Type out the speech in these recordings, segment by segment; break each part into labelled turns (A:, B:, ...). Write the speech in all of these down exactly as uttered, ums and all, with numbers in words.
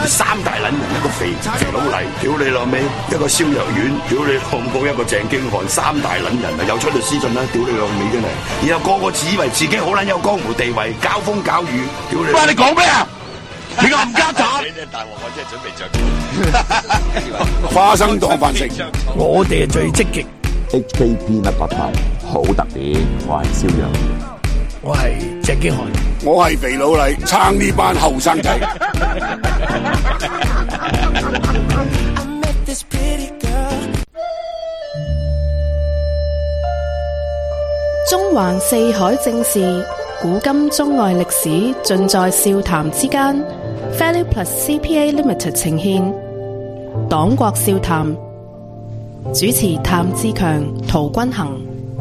A: 面三大撚人，一個肥肥佬黎，屌你老味，一個蕭若元，屌你老母，一個鄭經翰，三大撚人啊，又出律師信啦，屌你老味真係，然後個個自以為自己好撚有江湖地位，交風交雨，屌你！喂，你講咩啊？你個冚家鏟！你大鑊，我真係準備着花生當飯食，我哋係最積極。
B: H K P 一百八好特別，我係蕭若元，
A: 我係鄭經翰，我係肥佬黎，撐呢班後生仔。
C: 中環四海正事，古今中外歷史，盡在笑談之間。Value Plus C P A Limited 呈獻黨國笑談，主持譚志強、陶君行。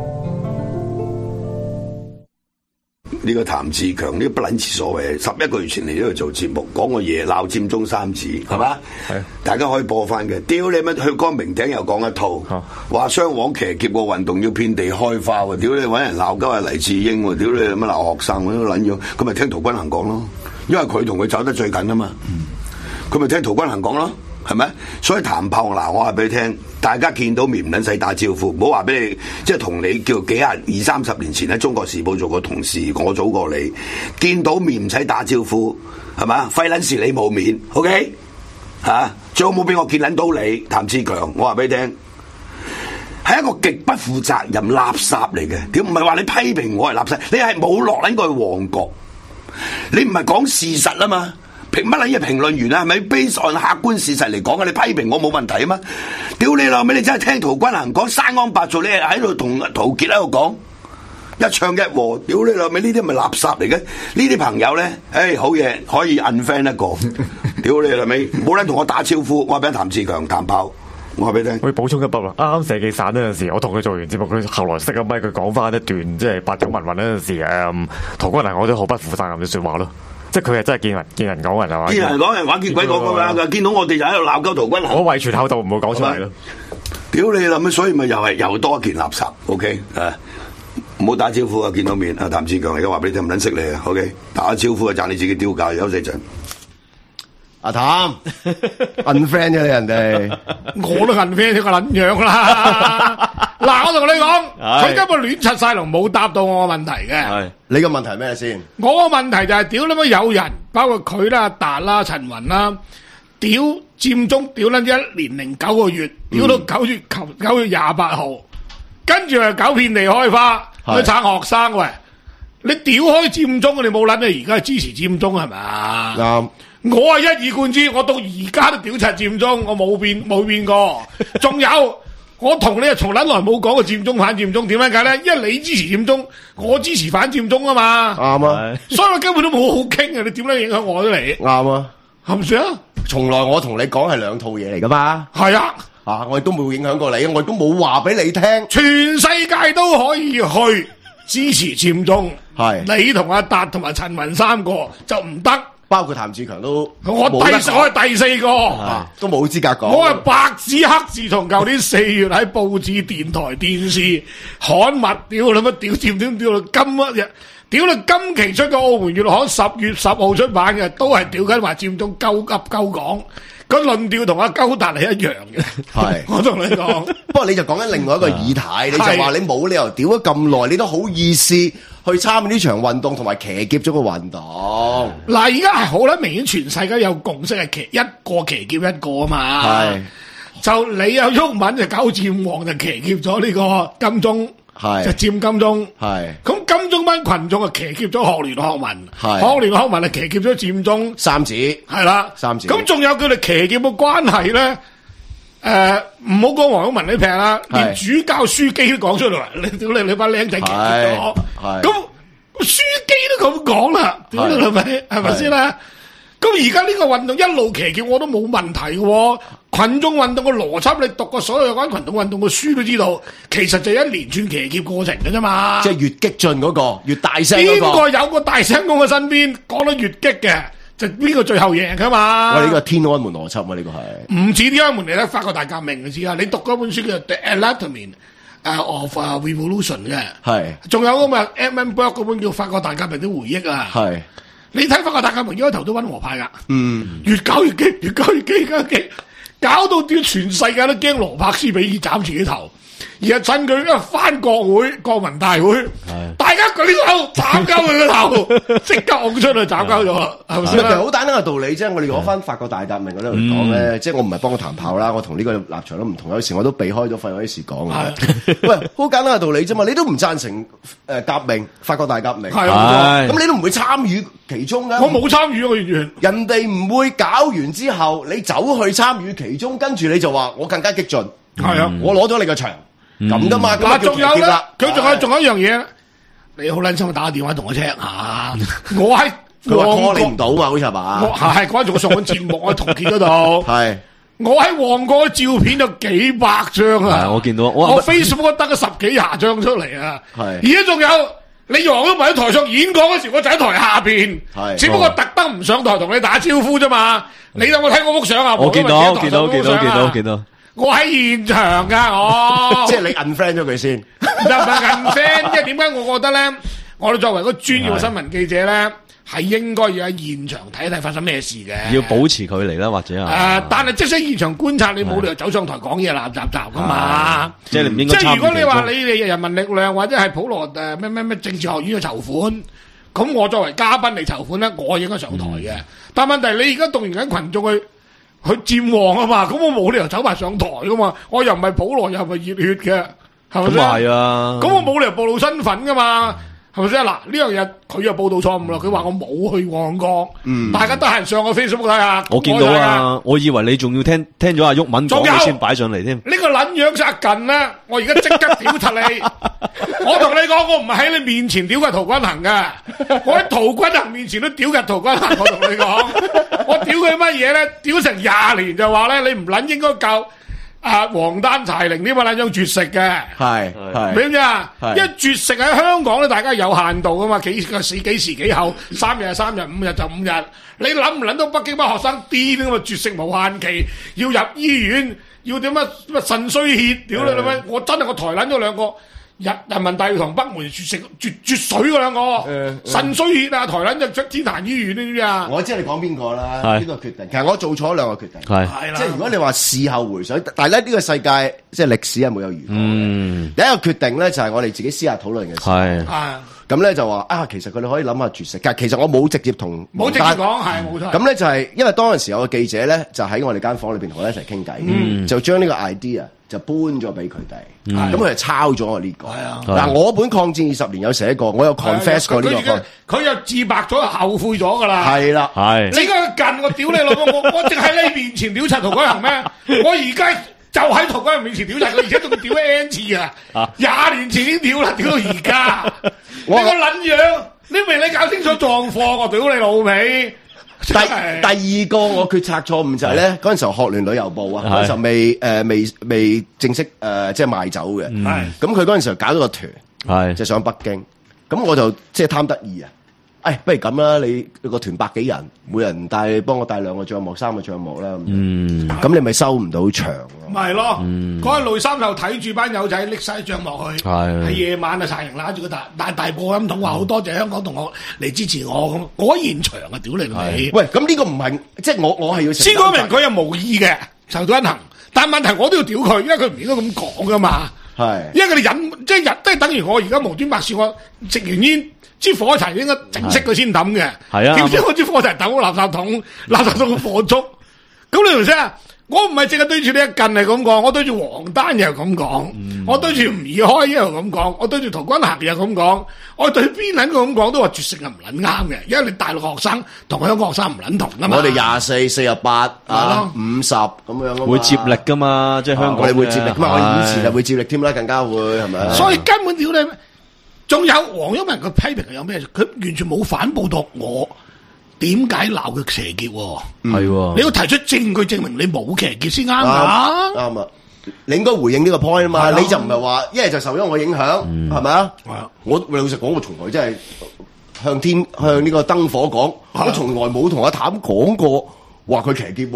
A: 呢個譚志強呢不撚似所謂，十一個月前嚟呢度做節目，講個嘢鬧佔中三子，係嘛？係，大家可以播翻嘅。屌你乜去光明頂又講一套，話雙黃騎劫個運動要遍地開花喎！屌你揾人鬧鳩係黎智英喎！屌你乜鬧學生嗰啲撚樣，咁咪聽陶君行講咯，因為佢同佢走得最近啊嘛，佢咪聽陶君行講咯。係咪？所以譚炮嗱，我話俾你聽，大家見到面唔撚使打招呼，唔好話俾你，即係同你叫幾廿二三十年前喺《中國時報》做過同事，我早過你，見到面唔使打招呼，係嘛？費撚事你冇面 ，OK？嚇、啊，最好冇俾我見撚到你，譚志強，我話俾你聽，係一個極不負責任垃圾嚟嘅。屌，唔係話你批評我係垃圾，你係冇落撚過去旺角，你唔係講事實啊嘛？憑乜撚嘢評論員啊？係咪 base on 客觀事實嚟講啊？你批評我冇問題啊嘛？屌你老味！你真係聽陶君行講生安白造，你係喺度同陶傑喺度講一唱一和。屌你老味！呢啲咪垃圾嚟嘅？呢啲朋友咧，誒好嘢可以 unfriend 一個。屌你老味！冇撚同我打招呼，我話俾譚志強談炮，我話俾你聽。
D: 我要補充一筆啦，啱啱射記散嗰陣時，我同佢做完節目，佢後來熄咗咪，佢講翻一段即係八九民運嗰陣時，誒陶君行我都好不負責任嘅説話咯。即係佢係真係見人見人講人係嘛？見人
A: 講人玩見鬼講咁樣，見到我哋就喺度鬧鳩陶君行。
D: 我遺傳後度唔會講出嚟咯。
A: 屌你啦！咁所以咪又係又多一件垃圾。OK 啊，唔好打招呼啊！見到面啊，譚志強而家話俾你聽，唔撚識你啊。OK， 打招呼啊，讚你自己丟架，休息陣。
E: 阿譚 unfriend 咗你人哋，
F: 我都 unfriend 咗個撚樣啦。嗱，我同你講，佢根本亂柒晒龍，冇答到我個問題嘅。
E: 你個問題咩先？
F: 我個問題就係屌你媽有人，包括佢啦、達啦、陳雲啦，屌佔中，屌撚一年零九個月，屌到九月九九月廿八號，跟住又搞遍地開花去撐學生喂。你屌開佔中，你冇撚你而家係支持佔中係咪？啱。我係一以貫之，我到而家都屌柒佔中，我冇變冇變過。仲有。我同你啊，從撚來冇講過佔中反佔中，點解咧？因為你支持佔中，我支持反佔中啊嘛。啱啊，所以我根本都冇好傾啊！你點樣影響我都嚟？啱啊，係咪先啊？
E: 從來我同你講係兩套嘢嚟噶嘛。
F: 係啊，
E: 啊，我亦都冇影響過你，我亦都冇話俾你聽。
F: 全世界都可以去支持佔中，係你同阿達同埋陳雲三個就唔得。
E: 包括譚志強都，
F: 我第我係第四個，
E: 都冇資格講。
F: 我係白紙黑字，從舊年四月喺報紙、電台、電視刊物，屌你乜屌佔點屌到今一日，屌你今期出嘅《澳門月刊》十月十號出版嘅，都係屌緊話佔中鳩噏鳩講，個論調同阿鳩達係一樣嘅。係，我同你講。
E: 不過你就講緊另外一個議題，你就話你冇理由屌咗咁耐，你都好意思去參與呢場運動同埋騎劫咗個運動。
F: 嗱，而家係好啦，明顯全世界有共識係騎一個騎劫一個啊嘛。係，就你有毓民就搞佔旺就騎劫咗呢個金鐘，係就佔金鐘。係，咁金鐘班群眾啊騎劫咗學聯學民，係學聯學民啊騎劫咗佔中
E: 三子，係
F: 啦
E: 三子。咁
F: 仲有佢哋騎劫嘅關係咧？誒，唔好講黃毓民呢劈啦，連主教書記都講出嚟，你屌你你班僆仔騎劫咗，咁書記都咁講啦，屌你係咪係咪先啦？咁而家呢個運動一路騎劫我都冇問題嘅，群眾運動嘅邏輯你讀過所有有關群眾運動嘅書都知道，其實就係一連串騎劫過程嘅啫嘛。
E: 即係越激進嗰個越大聲嗰個，
F: 邊個有個大聲公嘅身邊講得越激嘅？就邊個最後贏噶嘛？
E: 喂，呢個天安門邏輯啊，呢個係
F: 唔似天安門嚟咧，法國大革命嘅知啊！你讀嗰本書叫《The Enlightenment of Revolution》嘅，係仲有咁啊 M M Burke 嗰本叫《法國大革命的回憶》啊，係你睇翻個大革命一開頭都揾和派噶，
E: 嗯，
F: 越搞越激，越搞越激，越搞越激，搞到啲全世界都驚羅伯斯比爾斬自己頭。而係趁佢一翻國會國民大會，大家舉手斬鳩佢個頭，即刻拱出去斬鳩咗，係咪先？
E: 其實好簡單嘅道理啫。我哋攞翻法國大革命嗰度嚟講咧，即係我唔係幫佢談炮啦，我同呢個立場都唔同。有時我都避開咗費嗰啲事講嘅。喂，好簡單嘅道理啫嘛，你都唔贊成誒革命，法國大革命，
F: 係啊，
E: 咁你都唔會參與其中嘅。
F: 我冇參與，我完全。
E: 人哋唔會搞完之後，你走去參與其中，跟住你就話我更加激進，
F: 係啊，
E: 我攞咗你個場。咁噶嘛？
F: 嗱，仲有咧，佢仲有仲有一樣嘢，你好撚心打個電話同我 check 下，我喺
E: 佢話 call 你唔到嘛，好似係嘛？
F: 我係嗰陣仲我上緊節目喺同建嗰度，
E: 係
F: 我喺旺角照片有幾百張啊！
G: 我見到
F: 我我 Facebook 得咗十幾廿張出嚟啊！
E: 係
F: 而家仲有你黃毓民喺台上演講嗰時，我就喺台下邊，
E: 係
F: 只不過特登唔上台同你打招呼啫嘛。你有冇睇我幅相啊？
G: 我見到見到見到見到見到。
F: 我喺現場噶，我
E: 即係你 unfriend 咗佢先，
F: 唔係 unfriend，即係點解我覺得咧？我哋作為個專業嘅新聞記者咧，係應該要喺現場睇一睇發生咩事嘅。
G: 要保持距離啦，或者係。
F: 誒，但係即使現場觀察，你冇理由走上台講嘢垃雜雜噶嘛。
G: 即係你唔應該參與其中。
F: 即係如果你話你哋人民力量或者係普羅誒咩咩咩政治學院嘅籌款，咁我作為嘉賓嚟籌款咧，我應該上台嘅。但係問題你而家動員緊群眾去。佢佔旺啊嘛，咁我冇理由走埋上台噶嘛，我又唔係普羅，又唔係熱血嘅，係咪先？
G: 咁係啊，
F: 咁我冇理由暴露身份噶嘛，係咪先？嗱，呢樣嘢佢又報道錯誤啦，佢話我冇去旺角，
E: 嗯，
F: 大家得閒上個 Facebook 睇下。
G: 我見到啊，我以為你仲要聽聽咗阿毓民講，你先擺上嚟添。
F: 呢個撚樣殺近啦，我而家即刻屌柒你！我同你講，我唔係喺你面前屌嘅陶君行嘅，我喺陶君行面前都屌嘅陶君行。我同你講，我屌佢乜嘢咧？屌成廿年就話咧，你唔撚應該教啊黃丹柴玲呢個撚樣絕食嘅，
E: 係係
F: 明唔明啊？因為絕食喺香港咧，大家有限度噶嘛，幾個時幾時幾後，三日係三日，五日就五日。你諗唔諗到北京班學生癲噶嘛？絕食無限期，要入醫院，要點乜乜腎衰竭？屌你老味！我真係我抬撚咗兩個。人人民大會堂北門絕食絕絕水嗰兩個，腎衰竭啊！抬撚就出天壇醫院呢啲啊！
E: 我知你講邊個啦？呢個決定，其實我做錯兩個決定。
G: 係
F: 係啦，
E: 即係如果你話事後回想，但係咧呢個世界即係歷史係冇有如果。嗯，第一個決定咧就係我哋自己私下討論嘅時候。
G: 係
F: 係
E: 咁咧就話啊，其實佢哋可以諗下絕食，但係其實我冇直接同
F: 冇直接講係冇錯。
E: 咁咧就係因為當陣時有個記者咧就喺我哋間房裏邊同我一齊傾偈，就將呢個 idea 就搬咗俾佢哋，咁佢就抄咗我呢個。嗱，我本抗戰二十年有寫過，我有 confess 過呢個。
F: 佢又自白咗，後悔咗噶啦。
E: 係啦，
G: 係。
F: 你嗰個近我屌你老母，我我淨喺你面前屌柒陶君行咩？我而家就喺陶君行面前屌柒佢，而且仲屌 N 次啊！廿年前已經屌啦，屌到而家。你個撚樣，你未你搞清楚狀況，我屌你老味。
E: 第第二個我決策錯誤就係咧，嗰陣時候學聯旅遊部啊，嗰陣時候未誒未未正式誒即係賣酒嘅，咁佢嗰陣時候搞咗個團，係就上北京，咁我就即係貪得意啊！誒，不如咁啦，你個團百幾人，每人帶幫我帶兩個帳幕、三個帳幕啦，嗯，咁你咪收唔到場咯。
F: 咪係咯，嗰日雷三就睇住班友仔拎晒帳幕去，係夜晚啊，晒人揦住個大大大播音筒，話好多謝香港同學嚟支持我咁，我喺現場啊，屌你老味！
E: 喂，咁呢個唔係即係我我係要
F: 先講明佢又無意嘅，仇都一行，但係問題我都要屌佢，因為佢唔應該咁講噶嘛，係，因為佢哋忍即係忍，即係等於我而家無端白事，我食完煙。支火柴應該整熄佢先抌嘅，係啊！點知我支火柴抌喺垃圾桶，垃圾桶火燭。咁你明唔明啊？我唔係淨係對住你一近係咁講，我對住黃丹又咁講，嗯、我對住吳怡開又咁講，我對住陶君行又咁講，我對邊撚個咁講都話絕食係唔撚啱嘅，因為你大陸學生同香港學生唔撚同噶嘛。
E: 我哋廿四、四十八啊、五十咁樣
G: 會接力噶嘛，即係香港
E: 我哋會接力噶嘛，我以前就會接力添啦，更加會係咪？
F: 所以根本屌你！仲有黃毓民嘅批評係有咩？佢完全冇反駁到我點解鬧佢騎劫？係、嗯，你要提出證據證明你冇騎劫先啱㗎。啱啊！
E: 你應該回應呢個 point 啊嘛，你就唔係話一係就受咗我影響，係咪啊？我老實講，我從來真係向天向呢個燈火講，我從來冇同阿譚講過話佢騎劫。呢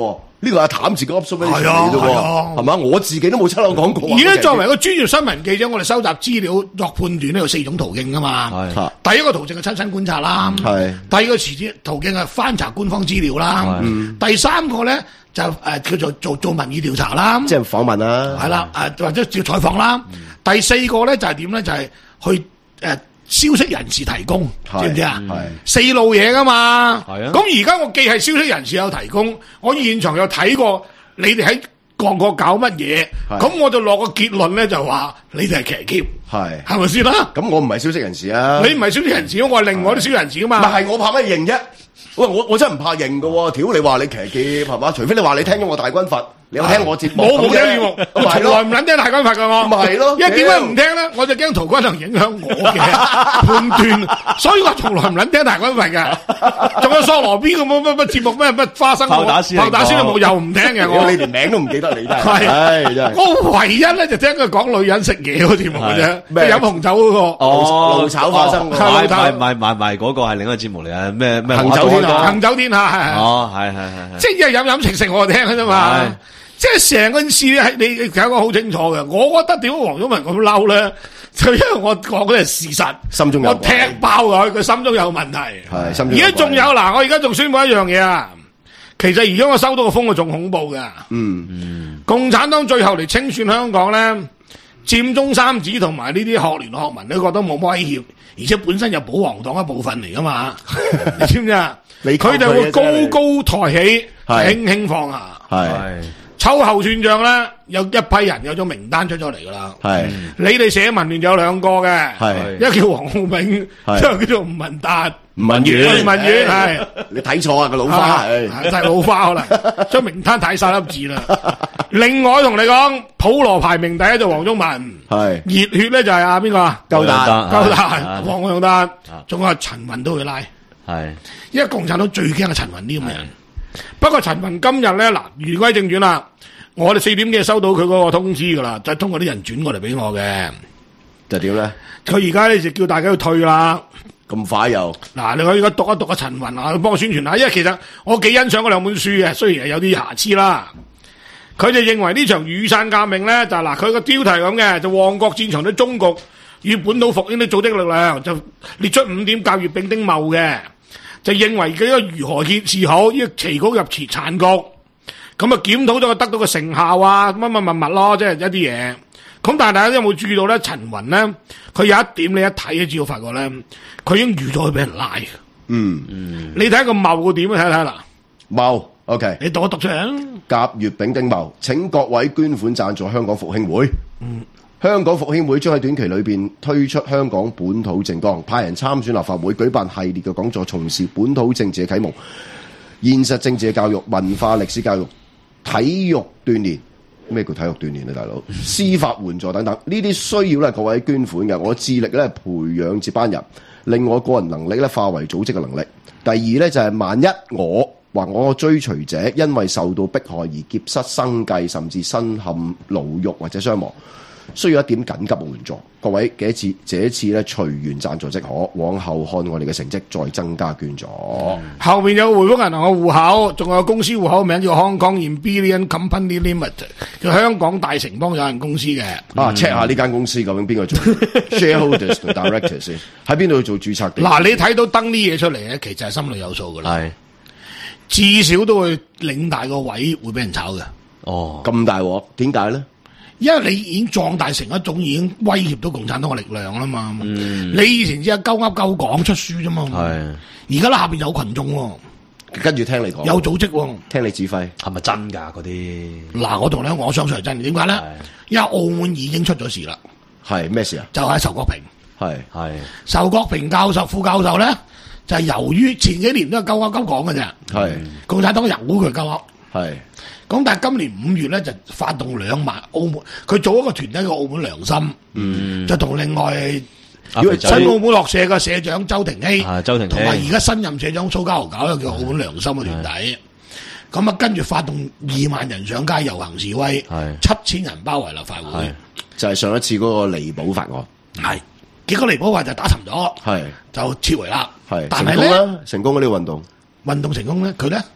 E: 呢個阿譚自己 observation
F: 係啊
E: 嚟啫喎，
F: 係啊
E: 係嘛？我自己都冇親口講過。
F: 而家作為一個專業新聞記者，我哋收集資料作判斷呢有四種途徑噶嘛。
E: 係
F: 第一個途徑係親身觀察啦，
E: 係
F: 第二個途徑係翻查官方資料啦，第三個咧就誒、呃、叫做做做民意調查啦，
E: 即係訪問啦，
F: 係啦誒或者叫採訪啦。第四個咧就係點咧就係、是、去誒。呃消息人士提供，知唔知啊？四路嘢噶嘛。咁而家我既係消息人士有提供，我現場有睇過你哋喺各個搞乜嘢，咁我就落個結論咧，就話你哋係騎劫，係係咪先啦？
E: 咁我唔係消息人士啊，
F: 你唔係消息人士，我係另外啲消息人士噶嘛。
E: 唔係我怕乜認啫？喂，我我真係唔怕認噶喎！屌你話你騎劫係嘛？除非你話你聽咗我大軍閥。你有聽我節目？
F: 冇冇聽節目，我從來唔撚聽大軍閥噶我。
E: 咪係咯，
F: 因為點解唔聽咧？我就驚陶君能影響我嘅判斷，所以我從來唔撚聽大軍閥嘅。仲有索羅邊個乜乜乜節目咩乜花生
G: 炮打師
F: 炮打師都冇又唔聽嘅我。
E: 你連名都唔記得你真
F: 係。
E: 係真係。
F: 我唯一咧就聽佢講女人食嘢嗰節目嘅啫，咩飲紅酒嗰個。
G: 哦，
E: 露炒花生。
G: 買買買買買嗰個係另一個節目嚟嘅，咩咩
E: 行走天下。
F: 行走天下係。
G: 哦，係係係。
F: 即係飲飲食食我聽嘅啫嘛。即係成件事係你你講個好清楚嘅，我覺得點解黃毓民咁嬲咧？就因為我講嘅係事實，
E: 心中有
F: 我踢爆佢，佢心中有問題。
E: 係心中有。
F: 而家仲有嗱，我而家仲宣布一樣嘢啊！其實而家我收到個風，我仲恐怖嘅。
E: 嗯嗯。
F: 共產黨最後嚟清算香港咧，佔中三子同埋呢啲學聯學民都覺得冇乜威脅，而且本身有保皇黨一部分嚟噶嘛，你知唔知啊？佢哋會高高抬起，輕輕放下。
E: 係。
F: 秋後算賬咧，有一批人有咗名單出咗嚟噶啦。係，你哋寫文聯有兩個嘅，係一個叫黃浩銘，一個叫做吳文達。吳文遠，吳文遠係
E: 你睇錯啊個老花，
F: 係真係老花可能將名單睇晒粒字啦。另外同你講，普羅排名第一就黃毓民，係熱血咧就係阿邊個啊？鳩達，鳩達，黃永達，仲有陳雲都會拉，係因為共產黨最驚係陳雲呢咁嘅人。不過陳雲今日咧嗱，言歸正傳啦，我哋四點幾收到佢嗰個通知噶啦，就係通過啲人轉過嚟俾我嘅，
E: 就點咧？
F: 佢而家咧就叫大家要退啦。
E: 咁快又？嗱，
F: 你可以而家讀一讀啊陳雲啊，幫我宣傳下，因為其實我幾欣賞嗰兩本書嘅，雖然係有啲瑕疵啦。佢就認為呢場雨傘革命咧，就嗱佢個標題咁嘅，就旺角戰場的終局與本土復興的組織力量，就列出五點教閱兵丁茂嘅。就認為佢個如何揭示好，呢個旗曲入詞殘局，咁啊檢討咗佢得到嘅成效啊，乜乜乜乜咯，即係一啲嘢。咁但係大家有冇注意到咧？陳雲咧，佢有一點你一睇就知道發覺咧，佢已經預咗佢俾人拉。嗯嗯，你睇個茂個點睇睇啦。茂 ，OK，你讀一讀出嚟啊。甲乙丙丁茂，請各位捐款贊助香港復興會。嗯。香港復興會將喺短期裏邊推出香港本土政綱，派人參選立法會，舉辦系列嘅講座，從事本土政治嘅啟蒙、現實政治嘅教育、文化歷史教育、體育鍛鍊。咩叫體育鍛鍊啊，大佬？司法援助等等，呢啲需要咧各位捐款嘅。我致力咧培養接班人，令我個人能力咧化為組織嘅能力。第二咧就係、是、萬一我或我嘅追隨者因為受到迫害而劫失生計，甚至身陷牢獄或者傷亡，需要一點緊急嘅援助，各位幾次這一次咧隨緣贊助即可，往後看我哋嘅成績再增加捐助。嗯、後面有匯豐銀行嘅戶口，仲有公司戶口名叫 Hong Kong Imperial Company Limited， 叫香港大城邦有限公司嘅。啊 check 下呢間公司究竟邊個做 shareholders 同 directors 先，喺邊度做註冊？嗱，你睇到登啲嘢出嚟咧，其實係心裏有數噶啦。係，至少都會領大個位會俾人炒嘅。哦，咁大鑊，點解咧？因為你已經壯大成一種已經威脅到共產黨嘅力量啦嘛。嗯、你以前只係鳩噏鳩講出書啫嘛。係，而家咧下邊有群眾、哦，跟住聽你講，有組織、哦，聽你指揮，係咪真噶嗰啲？嗱，我同你講，我相信係真。點解咧？因為澳門已經出咗事啦。係咩事啊？就係仇國平。係係仇國平教授、副教授咧，就係、是、由於前幾年都係鳩噏鳩講嘅啫。係共產黨由佢鳩噏。係。咁但係今年五月咧就發動兩萬澳門，佢做一個團體叫澳門良心，嗯、就同另外因為新澳門落社嘅社長周庭希，周庭希同埋而家新任社長蘇嘉豪搞一個叫澳門良心嘅團體，咁啊跟住發動二萬人上街遊行示威，七千人包圍立法會，就係、是、上一次嗰個離補法案，係結果離補法就打沉咗，係就撤回啦，係但係咧成功呢個運動，運動成功咧佢咧。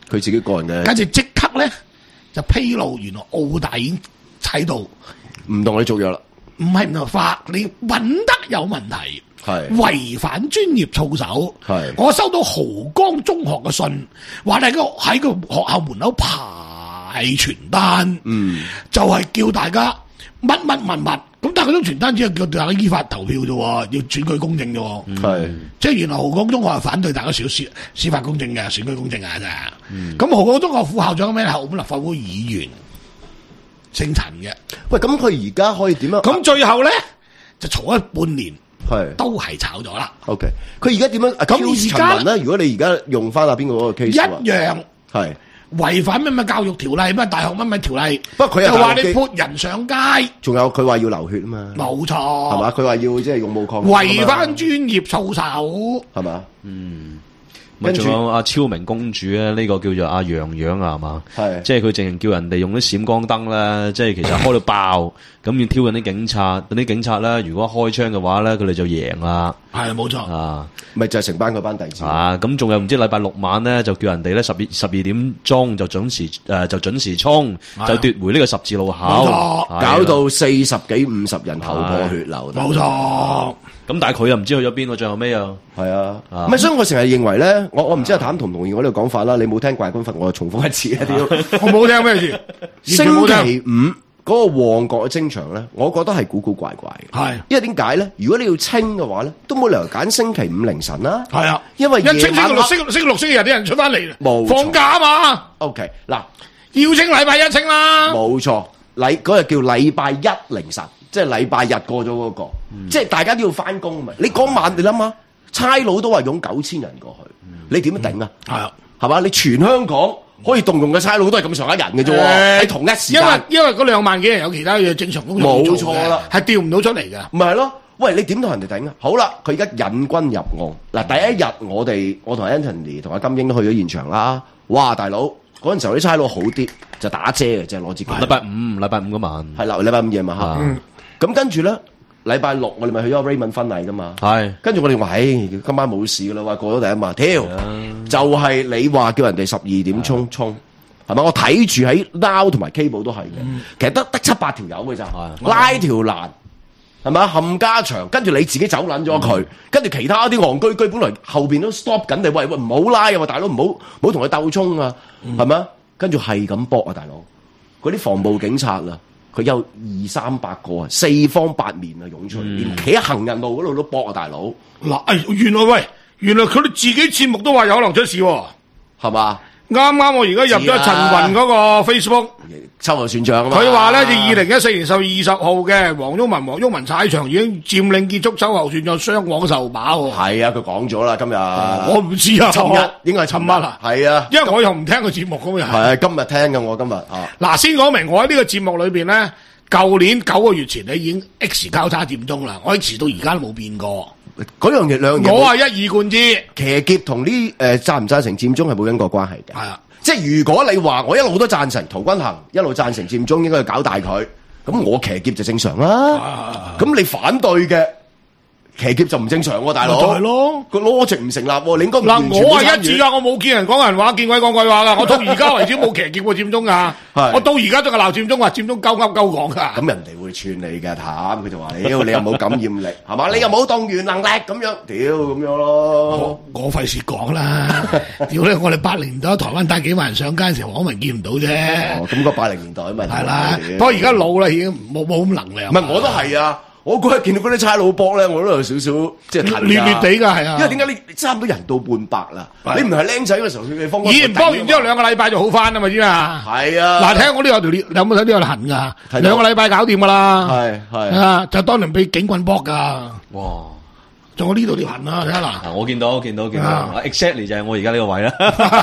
E: 佢自己個人嘅。
F: 跟住即刻咧就披露，原來澳大已經喺度
E: 唔同你續約啦。
F: 唔係唔同法，你揾得有問題，
E: 係
F: 違反專業操守。
E: 係
F: 我收到豪江中學嘅信，話你喺個喺個學校門口排傳單，
E: 嗯，
F: 就係叫大家乜乜乜乜。咁但係嗰種傳單只係叫大家依法投票啫，要選舉公正啫。係、嗯，即係原來豪江中學係反對大家少司司法公正嘅，選舉公正啊真係。咁、嗯、豪江中學副校長咩？係澳門立法會議員。姓陳嘅，
E: 喂，咁佢而家可以點樣？
F: 咁最後咧就嘈咗半年，
E: 係
F: 都係炒咗啦。
E: OK，佢而家點樣？咁而家咧，如果你而家用翻阿邊個嗰個 case，
F: 一樣
E: 係
F: 違反咩咩教育條例，咩大學乜乜條例。
E: 不過佢
F: 就話你潑人上街，仲
E: 有佢話要流血啊嘛。冇
F: 錯，
E: 係嘛？佢話要即係勇武抗議，
F: 違反專業操守，
E: 係嘛？
G: 嗯。咪仲有阿超明公主咧，呢、這個叫做阿洋洋啊，係嘛？係，即係佢淨係叫人哋用啲閃光燈咧，即係其實開到爆，咁要挑緊啲警察，嗰啲警察咧，如果開槍嘅話咧，佢哋就贏啦。係冇錯啊，咪就係成班嗰班弟子啊。咁仲有唔知禮拜六晚咧，就叫人哋咧十二十二點鐘就準時誒、呃、就準時衝，就奪回呢個十字路口，
E: 搞到四十幾五十人頭破血流。冇錯。
G: 咁但係佢又唔知去咗邊喎，最後尾啊，
E: 係啊，唔係，所以我成日認為咧，我我唔知阿譚同唔同意我呢個講法啦。你冇聽怪官佛，我就重複一次一啲。
F: 我冇聽咩事。
E: 星期五嗰個旺角嘅徵場咧，我覺得係古古怪怪嘅。係，因為點解咧？如果你要清嘅話咧，都冇理由揀星期五凌晨啦。係啊，因為一清星期六、星星期六、星期日啲人出翻嚟，冇放假啊嘛。OK， 嗱，要清禮拜一清啦。冇錯，禮嗰日叫禮拜一凌晨。即係禮拜日過咗嗰、那個，嗯、即係大家都要翻工嘛。你嗰晚你諗下，差佬都話湧九千人過去，嗯、你點樣頂啊？係啊、嗯，係嘛？你全香港可以動用嘅差佬都係咁上下人嘅啫喎，喺、欸、同一時間。因為因為嗰兩萬幾人有其他嘢正常工作冇錯啦，係調唔到出嚟嘅。唔係咯，喂，你點同人哋頂啊？好啦，佢而家引軍入甕嗱，第一日我哋我同 Anthony 同阿金英都去咗現場啦。哇，大佬嗰陣時候啲差佬好啲，就打遮嘅，就攞支棍。禮拜五，禮拜五嗰晚係啦，禮拜五夜晚黑。咁跟住咧，禮拜六我哋咪去咗 Raymond 婚禮噶嘛，係。跟住我哋話，唉，今晚冇事噶啦，話過咗第一晚，跳就係你話叫人哋十二點衝衝，係咪？我睇住喺 Now 同埋 Cable 都係嘅，其實得得七八條友嘅咋，拉條欄係咪？冚家場，跟住你自己走撚咗佢，跟住其他啲戇居居本來後邊都 stop 緊你，喂喂唔好拉啊，大佬唔好唔好同佢鬥衝啊，係咪？跟住係咁搏啊，大佬，嗰啲防暴警察啊！佢有二三百個啊，四方八面啊，湧出嚟，連企喺行人路嗰度都搏啊，大佬！嗱，哎，原來喂，原來佢哋自己節目都話有可能出事喎，係嘛？啱啱我而家入咗陳雲嗰個 Facebook，秋後算賬啊嘛。佢話咧，就二零一四年十月二十號嘅黃毓民、黃毓民踩場已經佔領結束，秋後算賬，雙黃受把喎。係啊，佢講咗啦，今日我唔知啊，尋日應該係尋日啊，係啊，因為我又唔聽個節目咁樣。係啊，今日聽嘅我今日啊。嗱，先講明，我喺呢個節目裏邊咧，舊年九個月前咧已經 X 交叉佔中啦，我 X 到而家都冇變過。嗰樣嘢兩樣嘢，我係一以貫之。騎劫同呢誒贊唔贊成佔中係冇因果關係嘅。係啊，即係如果你話我一路都贊成陶君行，一路贊成佔中，應該要搞大佢，咁我騎劫就正常啦。咁、啊、你反對嘅騎劫就唔正常喎、啊，大佬。係咯，個邏輯唔成立喎、啊，你應該嗱，我係一致噶，我冇見人講人話，見鬼講鬼話噶，我到而家為止冇騎劫過佔中噶。我到而家仲係鬧佔中，話佔中鳩噏鳩講噶。咁人哋會串你嘅，譚佢就話：屌你又冇感染力，係嘛？你又冇動員能力，咁樣，屌咁樣咯。我我費事講啦，屌咧！我哋八零年代台灣帶幾萬人上街嘅時候，我咪見唔到啫。哦，咁個八零年代咪係啦。不過而家老啦，已經冇冇咁能力。唔係，我都係啊。我嗰日見到嗰啲差佬搏咧，我都有少少即係亂亂地噶，係啊。因為點解你差唔多人到半百啦？你唔係僆仔嘅時候，你方以前幫完之後兩個禮拜就好翻啊嘛，知嘛？係啊。嗱，聽我呢有條，你有冇睇呢個痕噶？兩個禮拜搞掂噶啦。係係啊，就當年俾警棍搏噶。哇！仲有呢度條痕啊，睇下嗱。我見到，見到，見到。Exactly 就係我而家呢個位啦。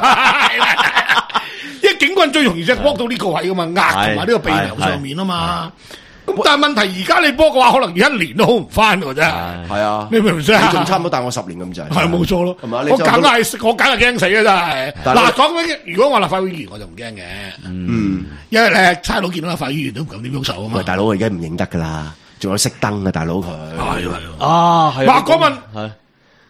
E: 因為警棍最容易就係搏到呢個位噶嘛，壓同埋呢個鼻梁上面啊嘛。咁但係問題而家你波嘅話，可能一年都好唔翻㗎真係。係啊，你明唔明先？你仲差唔多大我十年咁滯。係冇錯咯，係嘛？我梗係我梗係驚死啊！真係。嗱，講緊如果我立法會議員，我就唔驚嘅。嗯，因為咧差佬見到立法會議員都唔敢點喐手啊嘛。喂，大佬我而家唔認得噶啦，仲有熄燈啊，大佬佢。係係啊，係。話講問係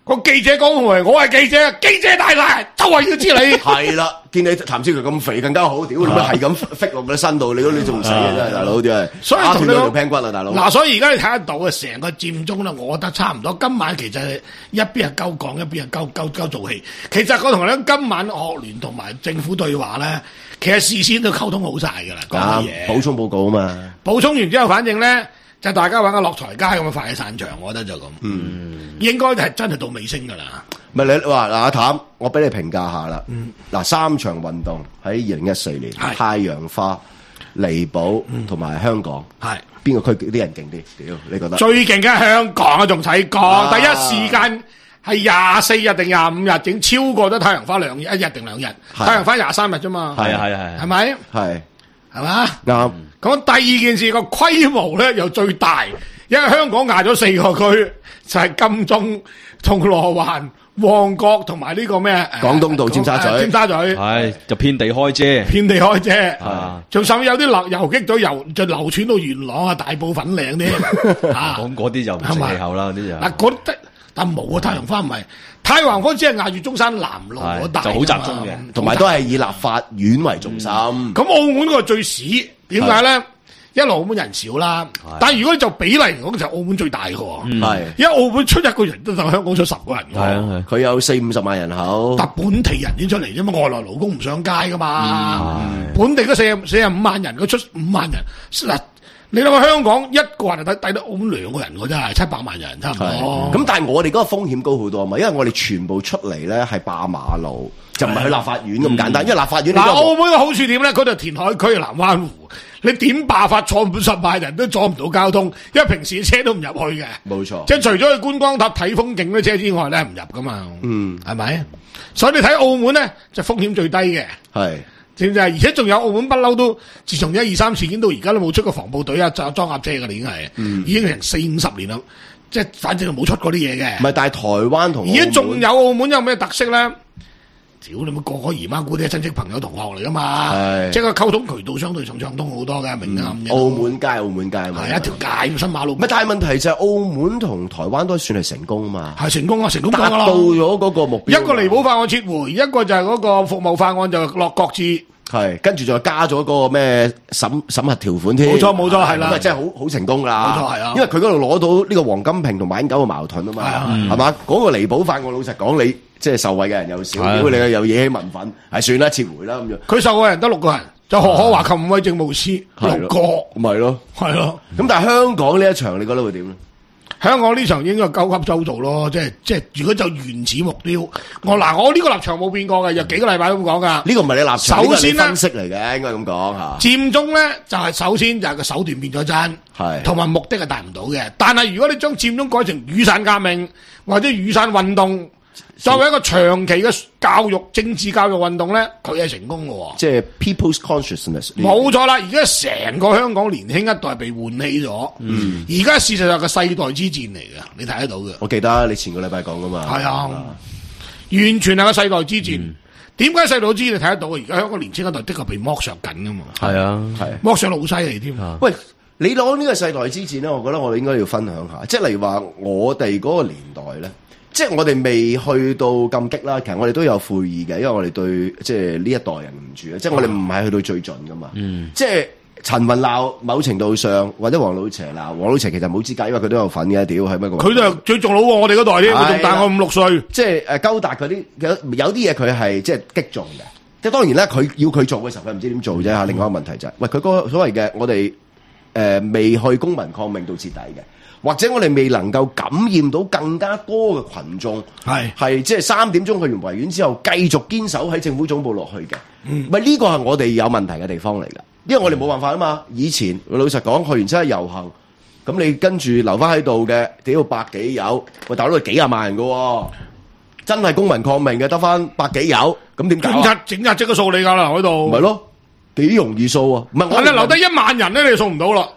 F: 個記者講我我係記者，記者大大就係要知你。
E: 係啦，見你譚志強咁肥更加好，屌你係咁揈落你身度，你你仲死啊真係大佬真係，
F: 所以
E: 打斷咗條頸骨啊大佬。
F: 嗱，所以而家你睇得到嘅成個佔中咧，我覺得差唔多。今晚其實一邊係鳩講，一邊係鳩鳩鳩做戲。其實我同你講，今晚學聯同埋政府對話咧，其實事先都溝通好晒㗎啦，講嘅嘢。
E: 補充報告啊嘛，
F: 補充完之後，反正咧。就大家玩個落台階咁樣快起散場，我覺得就咁。嗯，應該係真係到尾聲噶啦。
E: 唔係你話嗱阿譚，我俾你評價下啦。嗱、嗯、三場運動喺二零一四年，太陽花、離島同埋香港，係邊個區啲人勁啲？屌，你覺得？最
F: 勁嘅香港啊，仲使講？第一時間係廿四日定廿五日，整超過咗太陽花兩日，一日定兩日？太陽花廿三日啫嘛。係啊係啊係。係咪？係係嘛？啱。咁第二件事個規模咧又最大，因為香港壓咗四個區，就係、是、金鐘、銅鑼灣、旺角同埋呢個咩？
E: 廣東道、尖沙咀、
F: 尖沙咀
G: 係就遍地開遮，
F: 遍地開遮，係仲甚至有啲流游擊隊游就流傳到元朗啊、大埔粉嶺啲啊，
G: 咁嗰啲就唔成氣候啦，嗰啲就
F: 嗱嗰啲，但冇啊！太陽花唔係太陽花，只係壓住中山南路嗰帶，
G: 就好集中嘅，
E: 同埋都係以立法院為重心。咁、
F: 嗯、澳門嗰個最屎。點解咧？一路澳門人少啦，但係如果你就比例嚟講，就澳門最大嘅。係，因為澳門出一個人都等香港出十個人。係
E: 啊，佢有四五十萬人口，
F: 但本地人先出嚟啫嘛，外來勞工唔上街噶嘛。本地嗰四四十五萬人，佢出五萬人。嗱，你諗下香港一個人就抵抵得澳門兩個人嘅真係七百萬人差唔多。
E: 咁但係我哋嗰個風險高好多啊嘛，因為我哋全部出嚟咧係霸馬路。就唔係去立法院咁簡單，因為立法院
F: 嗱，澳門嘅好處點咧？嗰度填海區、南灣湖，你點罷法坐五十萬人都阻唔到交通，因為平時車都唔入去嘅。冇錯，即係除咗去觀光塔睇風景啲車之外咧，唔入噶嘛。嗯，係咪？所以你睇澳門咧，就風險最低嘅。係，知唔知啊？而且仲有澳門不嬲都，自從一二三事件到而家都冇出過防暴隊啊、裝裝甲車嘅，已經係，嗯、已經成四五十年啦。即係反正就冇出過啲嘢嘅。
E: 唔係，但係台灣同
F: 而家仲有澳門有咩特色咧？屌你咪個個姨媽姑啲親戚朋友同學嚟噶嘛，即係個溝通渠道相對上暢通好多嘅，明啱嘅。
E: 澳門街，澳門街嘛，
F: 係一條街新馬路。
E: 乜但係問題就係澳門同台灣都算係成功啊嘛，
F: 係成功啊，成功
E: 達到咗嗰個目標。
F: 一個離譜法案撤回，一個就係嗰個服務法案就落擱置。
E: 係，跟住就加咗個咩審審核條款添。
F: 冇錯冇錯，係啦，
E: 咁啊真係好好成功啦。
F: 冇錯係啊，
E: 因為佢嗰度攞到呢個黃金瓶同馬英九嘅矛盾啊嘛，係嘛？嗰個離譜法案，老實講你。即係受惠嘅人又少，如果你又惹起民憤，係算啦，撤回啦咁樣。
F: 佢受惠人得六個人，就何可華及五位政務司六個，
E: 咪咯，
F: 係咯。
E: 咁但係香港呢一場，你覺得會點咧？
F: 香港呢場應該鳩級周做咯，即係即係如果就原始目標，我嗱我呢個立場冇變過嘅，有幾個禮拜都咁講噶。呢
E: 個唔係你立場，
F: 首先咧
E: 分析嚟嘅，應該咁講吓。
F: 佔中咧就係首先就係個手段變咗真，係同埋目的係達唔到嘅。但係如果你將佔中改成雨傘革命或者雨傘運動，作為一個長期嘅教育、政治教育運動咧，佢係成功嘅。
E: 即係 people's consciousness。
F: 冇錯啦，而家成個香港年輕一代被喚起咗。嗯，而家事實上係個世代之戰嚟嘅，你睇得到嘅。
E: 我記得你前個禮拜講噶嘛。係啊，
F: 完全係個世代之戰。點解世代之戰你睇得到？而家香港年輕一代的確被剝削緊噶嘛。係啊，係剝削得好犀利添。
E: 喂，你攞呢個世代之戰咧，我覺得我哋應該要分享下。即係例如話，我哋嗰個年代咧。即係我哋未去到咁激啦，其實我哋都有悔意嘅，因為我哋對即係呢一代人唔住啊！即係我哋唔係去到最盡噶嘛。嗯、即係陳雲鬧某程度上，或者黃老邪鬧黃老邪其實冇資格，因為佢都有份嘅。屌係乜個？
F: 佢都係最仲老過我哋嗰代添，佢仲大我五六歲。
E: 即係誒勾達嗰啲有有啲嘢佢係即係擊中嘅。即係當然咧，佢要佢做嘅時候，佢唔知點做啫嚇。另外一個問題就係、是，喂佢嗰個所謂嘅我哋誒、呃、未去公民抗命到徹底嘅。或者我哋未能夠感染到更加多嘅群眾，係係即係三點鐘去完維園之後，繼續堅守喺政府總部落去嘅。嗯，咪呢個係我哋有問題嘅地方嚟㗎，因為我哋冇辦法啊嘛。以前老實講，去完七一遊行，咁你跟住留翻喺度嘅，屌百幾友，喂大佬幾廿萬人㗎，真係公民抗命嘅得翻百幾友，咁點解？
F: 警察警察即刻掃你㗎啦喺度，
E: 咪咯。幾容易掃啊！唔係我哋
F: 留低一萬人咧，你就掃唔到啦。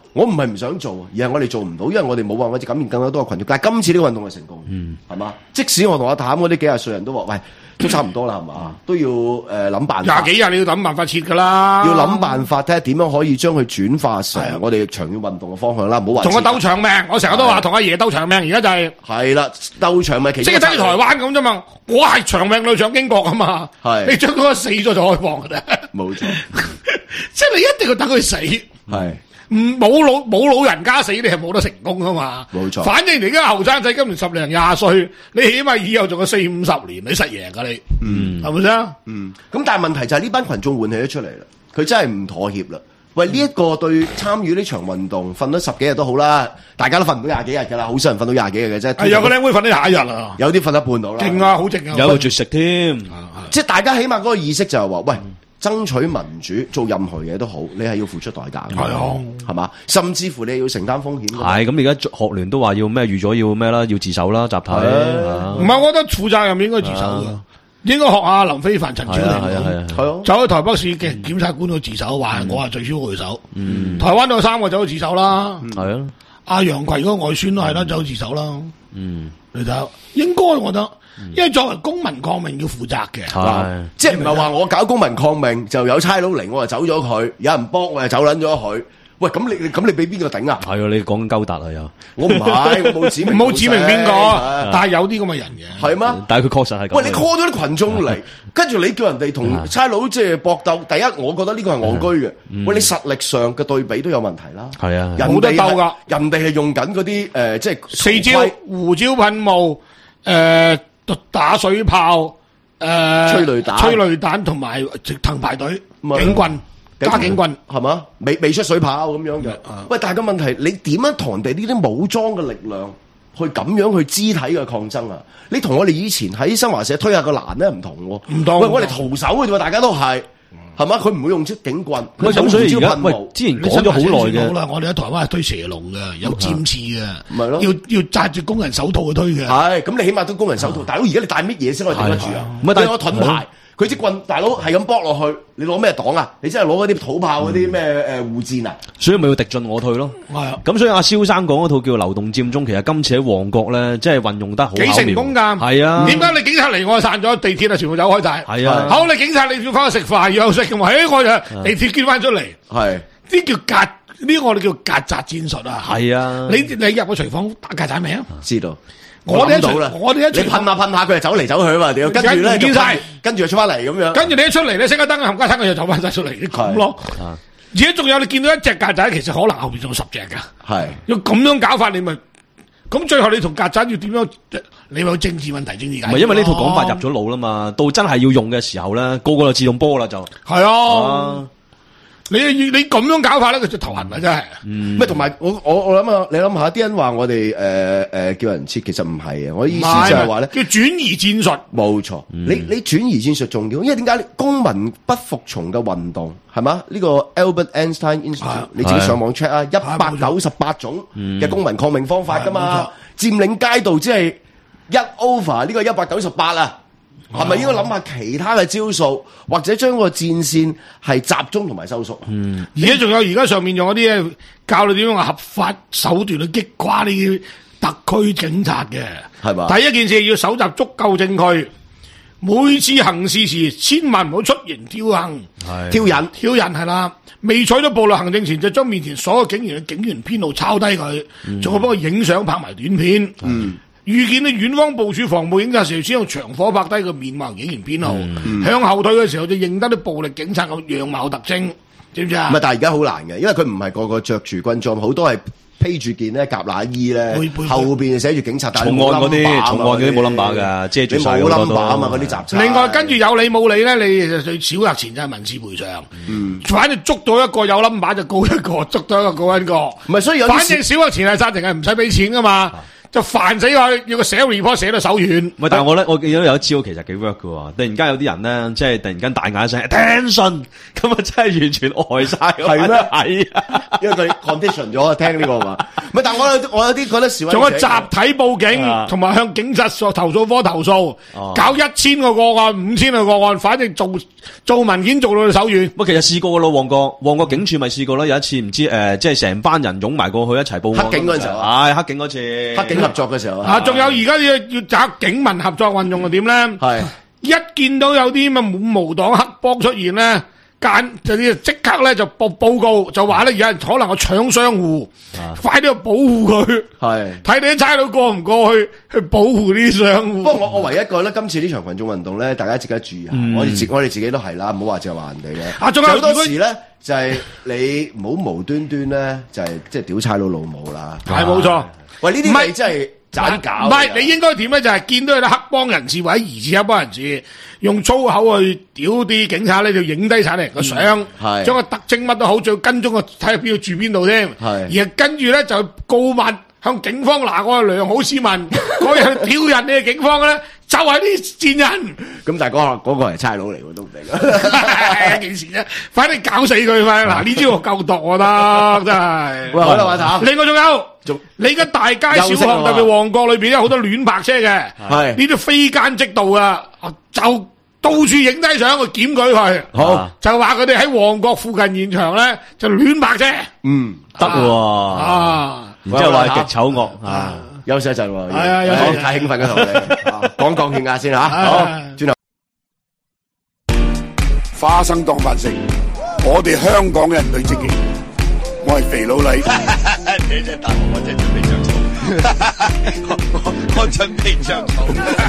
E: 我唔係唔想做，而係我哋做唔到，因為我哋冇辦法感染更加多嘅群眾。但係今次呢個運動係成功，嗯，係嘛？即使我同阿譚嗰啲幾廿歲人都話，喂，都差唔多啦，係嘛？都要誒諗辦法。
F: 廿幾日你要諗辦法切㗎啦，
E: 要諗辦法睇下點樣可以將佢轉化成我哋長遠運動嘅方向啦。唔好話
F: 同我鬥長命，我成日都話同阿爺鬥長命，而家就係
E: 係啦，鬥長命其實
F: 即係等於台灣咁啫嘛。我係長命女上經國啊嘛，係你將嗰個死咗就開放㗎啦，
E: 冇錯。
F: 即係你一定要等佢死，係。唔冇老冇老人家死，你係冇得成功噶嘛？冇錯。反正而家後生仔今年十零廿歲，你起碼以後仲有四五十年，你實贏噶你。嗯，係咪先？
E: 嗯。咁但係問題就係呢班群眾喚起咗出嚟啦，佢真係唔妥協啦。喂，呢、這、一個對參與呢場運動瞓咗十幾日都好啦，大家都瞓唔到廿幾日噶啦，好少人瞓到廿幾日嘅啫。係
F: 有個靚妹瞓到廿一日啊，
E: 有啲瞓得半到啦。勁
F: 啊，好勁啊！
G: 有個絕食添，
E: 即係大家起碼嗰個意識就係話，喂。爭取民主，做任何嘢都好，你係要付出代價嘅，係啊，係嘛？甚至乎你要承擔風險。
G: 係咁，而家學聯都話要咩預咗要咩啦，要自首啦，集體。
F: 唔係，我覺得負責任應該自首嘅，應該學下林飛帆、陳小玲，係啊係啊，係啊，走去台北市嘅檢察官度自首，話我係最少會手。嗯，台灣都有三個走去自首啦。係啊，阿楊葵嗰個外孫都係啦，走去自首啦。嗯，你睇，應該我覺得。因為作為公民抗命要負責嘅，
E: 係即係唔係話我搞公民抗命就有差佬嚟，我就走咗佢，有人幫我就走捻咗佢。喂，咁你咁你俾邊個頂啊？
G: 係啊，你講緊勾達啊又，
E: 我唔係，我冇指明，
F: 冇指明邊個，但係有啲咁嘅人嘅，
E: 係咩？
G: 但係佢確實係咁。
E: 喂，你 call 咗啲群眾嚟，跟住你叫人哋同差佬即係搏鬥，第一，我覺得呢個係戇居嘅。喂，你實力上嘅對比都有問題啦。係啊，
F: 冇得鬥噶，
E: 人哋係用緊嗰啲誒，即係
F: 四招胡椒噴霧誒。打水炮、誒、呃、
E: 催淚彈、
F: 催淚彈同埋直藤排隊、警棍加警棍
E: 係嘛？未未出水炮咁樣嘅。嗯、喂，但係個問題，你點樣同人哋呢啲武裝嘅力量去咁樣去肢體嘅抗爭啊？你同我哋以前喺新華社推下個欄咧唔同喎。唔同。喂，我哋徒手嘅啫喎，大家都係。係嘛？佢唔會用出警棍，
G: 佢咁所以而家喂，之前講咗好耐嘅。
F: 好啦，我哋喺台灣係推蛇龍嘅，有尖刺嘅，咪咯，要要紮住工人手套去推嘅。
E: 係，咁你起碼都工人手套。大佬而家你帶乜嘢先可以頂得住啊？唔係帶個盾牌，佢支棍，大佬係咁剝落去，你攞咩擋啊？你真係攞嗰啲土炮嗰啲咩誒護箭啊？
G: 所以咪要敵進我退咯。係啊，咁所以阿蕭生講嗰套叫流動佔中，其實今次喺旺角咧，即係運用得好巧妙。
F: 幾成功㗎？係啊。點解你警察嚟我散咗，地鐵啊全部走開晒？係啊。好，你警察你要翻去食飯要休息嘅嘛？誒，我就地鐵捐翻出嚟。係。呢叫曱，呢個我哋叫曱甴戰術啊。係啊。你你入個廚房打曱甴未啊？
E: 知道。
F: 我哋一
E: 到啦，
F: 我哋一
E: 你噴下噴下，佢就走嚟走去啊嘛，屌！跟住咧就跟住就出翻嚟咁樣。
F: 跟住你一出嚟咧，熄咗燈，冚家鏟佢就走翻晒出嚟，咁咯。而家仲有你見到一隻曱甴，其實可能後邊仲有十隻噶。係要咁樣搞法，你咪咁最後你同曱甴要點樣？你有政治問題，政治解決。
G: 唔係因為呢套講法入咗腦啦嘛，到真係要用嘅時候咧，個個就自動波啦就。
F: 係啊。你你咁樣搞法咧，佢就頭痕啦，真係。
E: 咩同埋我我我諗下，你諗下啲人話我哋誒誒叫人撤，其實唔係啊。我意思就係話咧，
F: 叫轉移戰術。冇錯，
E: 你你轉移戰術重要，因為點解公民不服從嘅運動係嘛？呢個 Albert Einstein Institute，你自己上網 check 啊，一百九十八種嘅公民抗命方法噶嘛，佔領街道只係一 over 呢個一百九十八啊。係咪應該諗下其他嘅招數，或者將個戰線係集中同埋收縮？
F: 嗯，而家仲有而家上面用嗰啲嘢教你點樣合法手段去擊垮呢啲特區警察嘅，係嘛？第一件事要搜集足夠證據，每次行事時千萬唔好出言挑釁、挑釁、挑釁係啦。未取得暴力行政前，就將面前所有警員嘅警員編號抄低佢，仲要幫佢影相拍埋短片。嗯。遇見你遠方部署防暴警察時，先用長火拍低個面貌警員編號，嗯、向後退嘅時候就認得啲暴力警察嘅樣貌特徵，知唔知啊？
E: 唔係，但係而家好難嘅，因為佢唔係個個着住軍裝，好多係披住件咧夾乸衣咧，後邊寫住警察。重
G: 案嗰啲，重案嗰啲冇 number 噶，遮住晒好多都。
E: 啊嘛，嗰啲雜差。
F: 另外跟住有理冇理咧，你最少日前就係民事賠償。嗯，反正捉到一個有 number 就告一個，捉到一個告一個。唔係，所以有反正小額錢係殺停係唔使俾錢噶嘛。 就煩死佢，要個寫 report 寫到手軟。
G: 唔係，但係我咧，我見到有一招其實幾 work 嘅喎。突然間有啲人咧，即係突然間大嗌一聲 attention，咁啊真係完全呆晒。
E: 係咩？
G: 係啊，
E: 因為佢 condition 咗聽呢個嘛。唔係，但我有我有啲覺得示威者
F: 仲有集體報警，同埋向警察投訴科投訴，搞一千個個案、五千個個案，反正做做文件做到手軟。
G: 喂，其實試過噶咯，旺角旺角警署咪試過咯。有一次唔知誒，即係成班人湧埋過去一齊報案。
E: 黑警嗰陣時候，
G: 係黑警嗰次，
E: 黑警合作嘅時候
F: 啊，仲有而家要要找警民合作運用係點咧？係一見到有啲咁嘅滿無黨黑幫出現咧。間就啲即刻咧就報報告，就話咧有人可能有搶商戶，啊、快啲去保護佢。係睇你啲差佬過唔過去去保護啲商戶。不
E: 過我我唯一一個咧，今次呢場群眾運動咧，大家值得注意下。嗯、我哋自我哋自己都係啦，唔好話就係話人哋嘅。啊，仲有好多時咧，就係、是、你唔好無端端咧，就係即係屌差佬老母啦。
F: 係冇錯。喂，
E: 呢啲係真係盞搞。
F: 唔係，你應該點咧？就係、是、見到有啲黑幫人士或者疑似黑幫人士。用粗口去屌啲警察咧，就影低晒嚟個相，將個特徵乜都好，最跟蹤個睇下邊度住邊度添。而跟住咧就告密，向警方拿個良好市民，嗰日去挑人哋嘅警方咧，就係啲賤人。
E: 咁但係嗰個嗰個係差佬嚟喎，都唔定。
F: 一件事啫，快啲搞死佢快！嗱，呢招夠毒我得，真係。
E: 喂，好啦，話頭。
F: 另外仲有，仲你而家大街小巷特別旺角裏邊有好多亂泊車嘅，係呢啲非奸即盜啊！就到處影低相去檢舉佢，好就話佢哋喺旺角附近現場咧就亂泊車，嗯
G: 得喎，啊然之後話極醜惡啊，
E: 休息一陣喎，
F: 係啊，有時
E: 太興奮嘅同你講講勸壓先吓，好轉頭
A: 花生當飯食，我哋香港人對自己，我係肥佬黎，你真係大鑊，我真係準備着草，我我準備着草。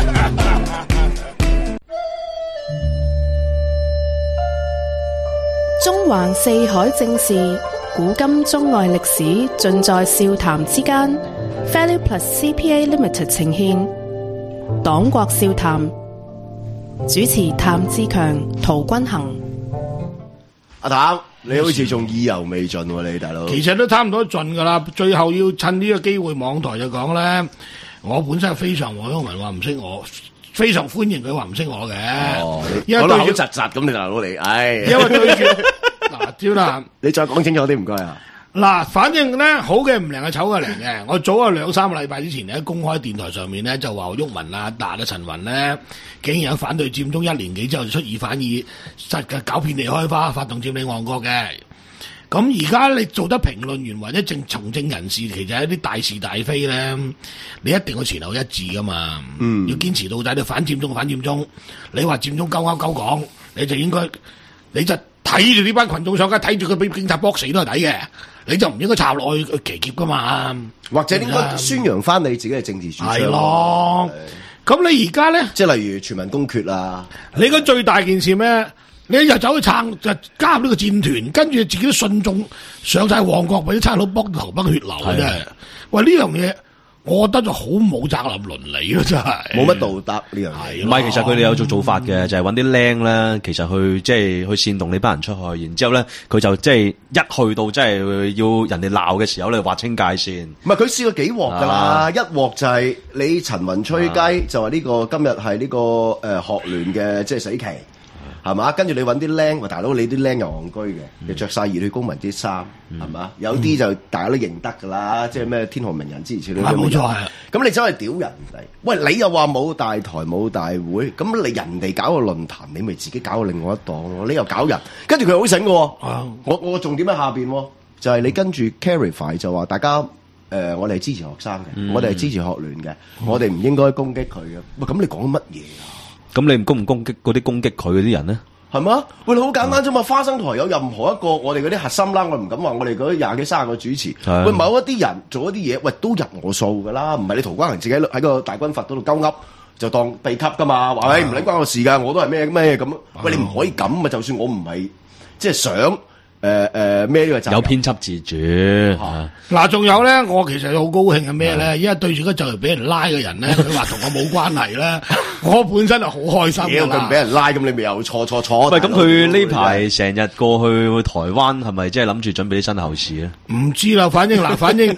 C: 中環四海正事，古今中外歷史，盡在笑談之間。Value Plus C P A Limited 呈現黨國笑談，主持譚志強、陶君行。
E: 阿譚，你好似仲意猶未盡喎，你大佬。
F: 其實都差唔多盡噶啦，最後要趁呢個機會，網台就講咧，我本身係非常黃毓民話唔識我。非常歡迎佢話唔識我嘅，
E: 哦、
F: 因為對住
E: 窒窒咁，你大佬你，唉，
F: 因為對住嗱，招啦，
E: 你再講清楚啲唔該啊。
F: 嗱，反正咧好嘅唔靈係醜嘅靈嘅，我早啊兩三個禮拜之前喺公開電台上面咧就話毓民啊、達啊、陳雲咧，竟然有反對佔中一年幾之後就出爾反爾，實嘅搞遍地開花，發動佔領旺角嘅。咁而家你做得評論員或者正從政人士，其實係一啲大是大非咧，你一定要前後一致噶嘛，嗯、要堅持到底。你反佔中反佔中，你話佔中鳩鳩鳩講，你就應該，你就睇住呢班群眾上街，睇住佢俾警察搏死都係抵嘅，你就唔應該插落去騎劫噶嘛，
E: 或者應該宣揚翻你自己嘅政治主張。係
F: 咯，咁你而家咧，
E: 即係例如全民公決啊，
F: 你個最大件事咩？你又走去撐，就加入呢個戰團，跟住自己都信眾上晒旺角，俾啲差佬卜頭崩血流嘅真係。喂，呢樣嘢，我覺得就好冇責任倫理咯，真係。冇
E: 乜道德呢樣嘢。
G: 唔係，其實佢哋有做做法嘅，就係揾啲僆咧，其實去即係去煽動你班人出去，然之後咧，佢就即係一去到即係要人哋鬧嘅時候咧，劃清界線。
E: 唔係，佢試過幾鑊㗎啦，一鑊就係你陳雲吹雞，就話呢個今日係呢個誒學聯嘅即係死期。係嘛？跟住你揾啲僆，話大佬你啲僆又戇居嘅，又着晒熱血公民啲衫，係嘛？有啲就大家都認得㗎啦，即係咩天河名人之類。
F: 係冇錯係。
E: 咁你走去屌人哋，喂你又話冇大台冇大會，咁你人哋搞個論壇，你咪自己搞個另外一檔咯。你又搞人，跟住佢好醒嘅。我我重點喺下邊，就係你跟住 clarify 就話大家誒，我哋係支持學生嘅，我哋係支持學聯嘅，我哋唔應該攻擊佢嘅。喂，咁你講乜嘢啊？
G: 咁你唔攻唔攻擊嗰啲攻擊佢嗰啲人咧？
E: 係嘛？喂，你好簡單啫嘛！花生台有任何一個我哋嗰啲核心啦，我唔敢話我哋嗰廿幾卅個主持。喂，某一啲人做一啲嘢，喂都入我數噶啦，唔係你陶君行自己喺個大軍閥嗰度鳩噏就當秘笈噶嘛？話喂唔理關我事噶，我都係咩咩咁。喂，你唔可以咁啊！就算我唔係即係想。誒誒，咩呢個責任？
G: 有編輯自主。
F: 嗱，仲有咧，我其實好高興係咩咧？因為對住嗰就嚟俾人拉嘅人咧，佢話同我冇關係咧，我本身係好開心㗎啦。
E: 佢唔俾人拉，咁你咪又錯錯錯。
G: 喂，咁佢呢排成日過去台灣，係咪即係諗住準備啲身後事咧？
F: 唔知啦，反正嗱，反正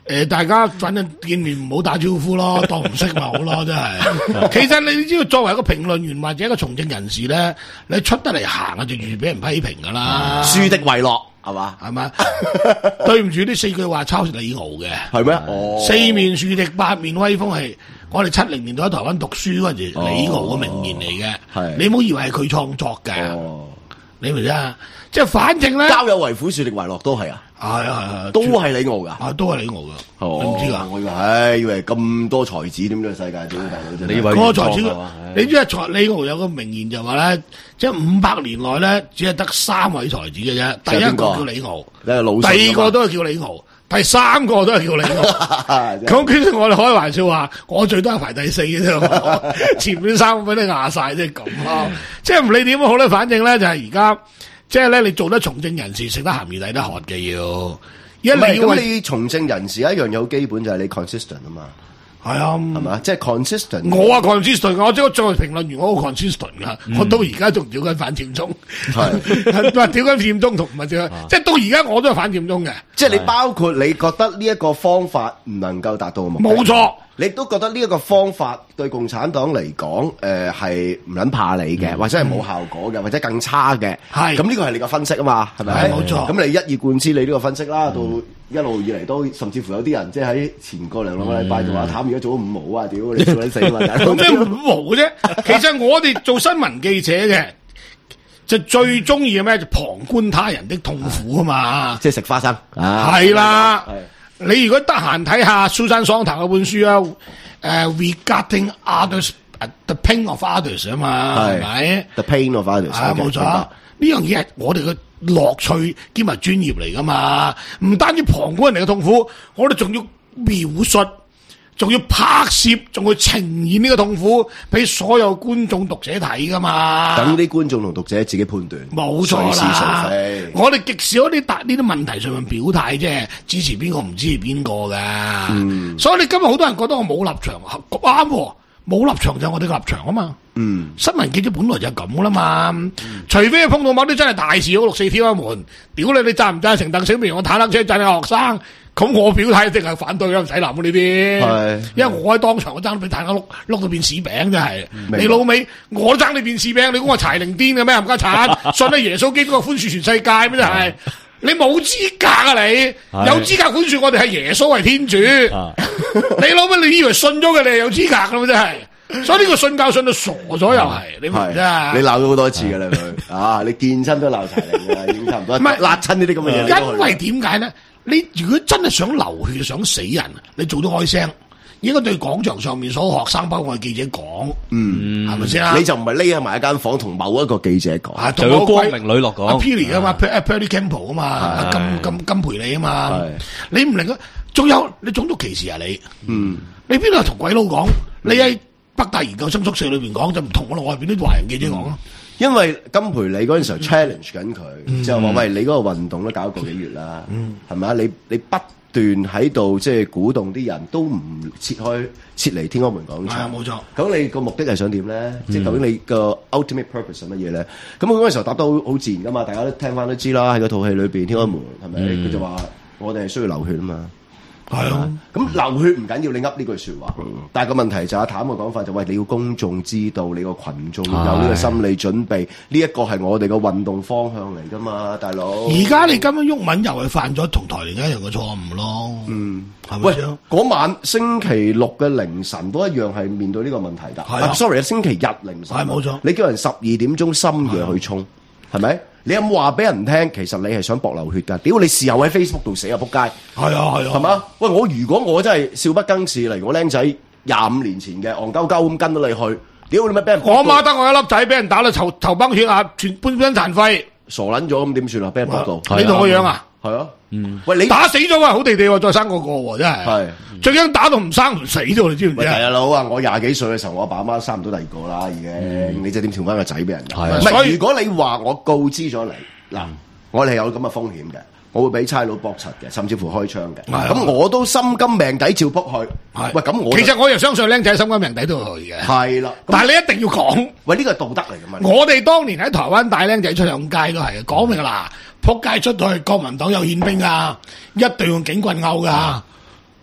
F: 誒，大家反正見面唔好打招呼咯，當唔識咪好咯，真係。其實你知道，作為一個評論員或者一個從政人士咧，你出得嚟行啊，就預俾人批評噶啦。
E: 樹敵為樂係嘛？
F: 係嘛？對唔住，呢四句話抄李敖嘅。
E: 係咩？哦，
F: 四面樹敵，八面威風係我哋七零年代喺台灣讀書嗰陣時，李敖嘅名言嚟嘅。係你唔好以為係佢創作嘅。哦，你明唔明啊？即係反正咧，
E: 交友為苦，樹敵為樂都係啊。
F: 係啊係啊，
E: 都係李敖噶，
F: 啊都係李敖噶，
E: 哦、
F: 你唔知噶？
E: 我以為，唉，以為咁多才子，點解世界點解大佬真係？
F: 嗰個才子，你知啊？李敖有個名言就話咧，即係五百年內咧，只係得三位才子嘅啫。第一個叫李敖，第二個都係叫李敖，第三個都係叫李敖。咁其實我哋開玩笑話，我最多係排第四嘅啫，前面三個俾你壓晒，即係咁咯。即係唔理點都好咧，反正咧就係而家。即係咧，你做得從政人士，食得鹹魚抵得渴嘅要。一
E: 唔係咁，你從政人士一樣有基本就係你 consistent 啊嘛。
F: 係啊，
E: 係嘛？即係 consistent。
F: 我啊 consistent，我即係作為評論員，我好 consistent 噶。我到而家仲屌緊反佔中，係話屌緊佔中同唔係屌，即係到而家我都係反佔中嘅。
E: 即係你包括你覺得呢一個方法唔能夠達到嘅目的。
F: 冇錯。你
E: 都覺得呢一個方法對共產黨嚟講，誒係唔撚怕你嘅，或者係冇效果嘅，或者更差嘅。係咁呢個係你個分析啊嘛，係咪？冇錯。咁你一以貫之你呢個分析啦，到一路以嚟都甚至乎有啲人即係喺前個兩兩個禮拜就話譚而家做咗五毛啊！屌你做緊死嘛！
F: 做咩五毛啫？其實我哋做新聞記者嘅就最中意嘅咩？就旁觀他人的痛苦啊嘛！
E: 即係食花生啊！
F: 係啦。你如果得閒睇下蘇珊桑塔嗰本書啊，誒、uh, ，Regarding Others, The Pain of Others 啊嘛，係咪
E: ？The Pain of Others
F: 啊，冇錯。呢樣嘢係我哋嘅樂趣兼埋專業嚟噶嘛，唔單止旁觀人哋嘅痛苦，我哋仲要描述，仲要拍攝，仲要呈現呢個痛苦俾所有觀眾讀者睇噶嘛。
E: 等啲觀眾同讀者自己判斷，
F: 冇錯啦。我哋極少啲答呢啲問題上面表態啫，支持邊個唔支持邊個噶。嗯，所以你今日好多人覺得我冇立場，啱，冇立場就係我哋嘅立場啊嘛。嗯，新聞記者本來就係咁噶啦嘛。嗯、除非碰到某啲真係大事，嗰六四天安門，屌你，你贊唔贊成鄧小平我坦克車贊你學生？咁我表態一定係反對啦，唔使諗呢啲。係，因為我喺當場我爭俾大家碌碌到變屎餅，真係。你老味，我都爭你變屎餅，你估我柴靈癲嘅咩？冚家鏟，信得耶穌基督個寬恕全世界咩？真係，你冇資格啊你！有資格寬恕我哋係耶穌係天主。你老味，你以為信咗嘅你係有資格噶嘛？真係。所以呢個信教信到傻咗又係，你明唔明啊？
E: 你鬧咗好多次嘅啦佢，啊你見親都鬧柴靈嘅，已經差唔多。唔係辣親呢啲咁嘅嘢。
F: 因為點解咧？你如果真係想流血想死人，你做到開聲，應該對廣場上面所有學生包括記者講，嗯，係咪先啊？
E: 你就唔係匿喺埋一間房同某一個記者講，
G: 就要光明磊落講。
F: 阿 Pili 啊嘛 ，Perry Campbell 啊嘛，金金金培理啊嘛，你唔能夠，仲有你種族歧視啊你，嗯，你邊度同鬼佬講？你喺北大研究生宿舍裏邊講就唔同我外邊啲華人記者講咯。
E: 因為金培理嗰陣時候 challenge 緊佢，就話喂，你嗰個運動都搞一個幾月啦，係咪啊？你你不斷喺度即係鼓動啲人都唔撤開撤離天安門廣場，
F: 冇錯。
E: 咁你個目的係想點咧？即係究竟你個 ultimate purpose 係乜嘢咧？咁佢嗰陣時候答得好好自然噶嘛，大家都聽翻都知啦。喺嗰套戲裏邊，天安門係咪？佢就話我哋係需要流血啊嘛。係啊，咁流血唔緊要，你噏呢句說話，嗯、但係個問題就阿譚嘅講法就喂、是，你要公眾知道，你個群眾有呢個心理準備，呢一個係我哋嘅運動方向嚟噶嘛，大佬。而家你咁樣鬱文又係犯咗同台聯一樣嘅錯誤咯。嗯，係咪先？嗰晚星期六嘅凌晨都一樣係面對呢個問題噶。係、啊啊、sorry， 星期日凌晨。係冇錯。你叫人十二點鐘深夜去衝，係咪、啊？你有冇話俾人聽？其實你係想搏流血㗎？屌你事後喺 Facebook 度寫啊！仆街。係啊係啊。係嘛？喂，我如果我真係少不更事嚟，我僆仔廿五年前嘅戇鳩鳩咁跟到你去，屌你咪俾人。我媽得我一粒仔，俾人打到頭頭崩血啊，全半身殘廢。傻撚咗咁點算啊？俾人搏到。你同我樣啊？係啊。嗯。喂，你打死咗啊！好地地再生個個喎，真係。係。最驚打到唔生唔死啫，你知唔知啊？係啊，佬啊！我廿幾歲嘅時候，我阿爸阿媽生唔到第二個啦，已經。嗯、你即係點調翻個仔俾人？係。唔係，如果你話我告知咗你，嗱，我哋係有咁嘅風險嘅，我會俾差佬搏柒嘅，甚至乎開槍嘅。咁我都心甘命抵照撲去。係。喂，咁我其實我又相信僆仔心甘命抵都去嘅。係啦。但係你一定要講。喂，呢個係道德嚟㗎嘛？我哋當年喺台灣帶僆仔出上街都係講明啦。撲街出到去，國民黨有憲兵啊，一定用警棍毆噶。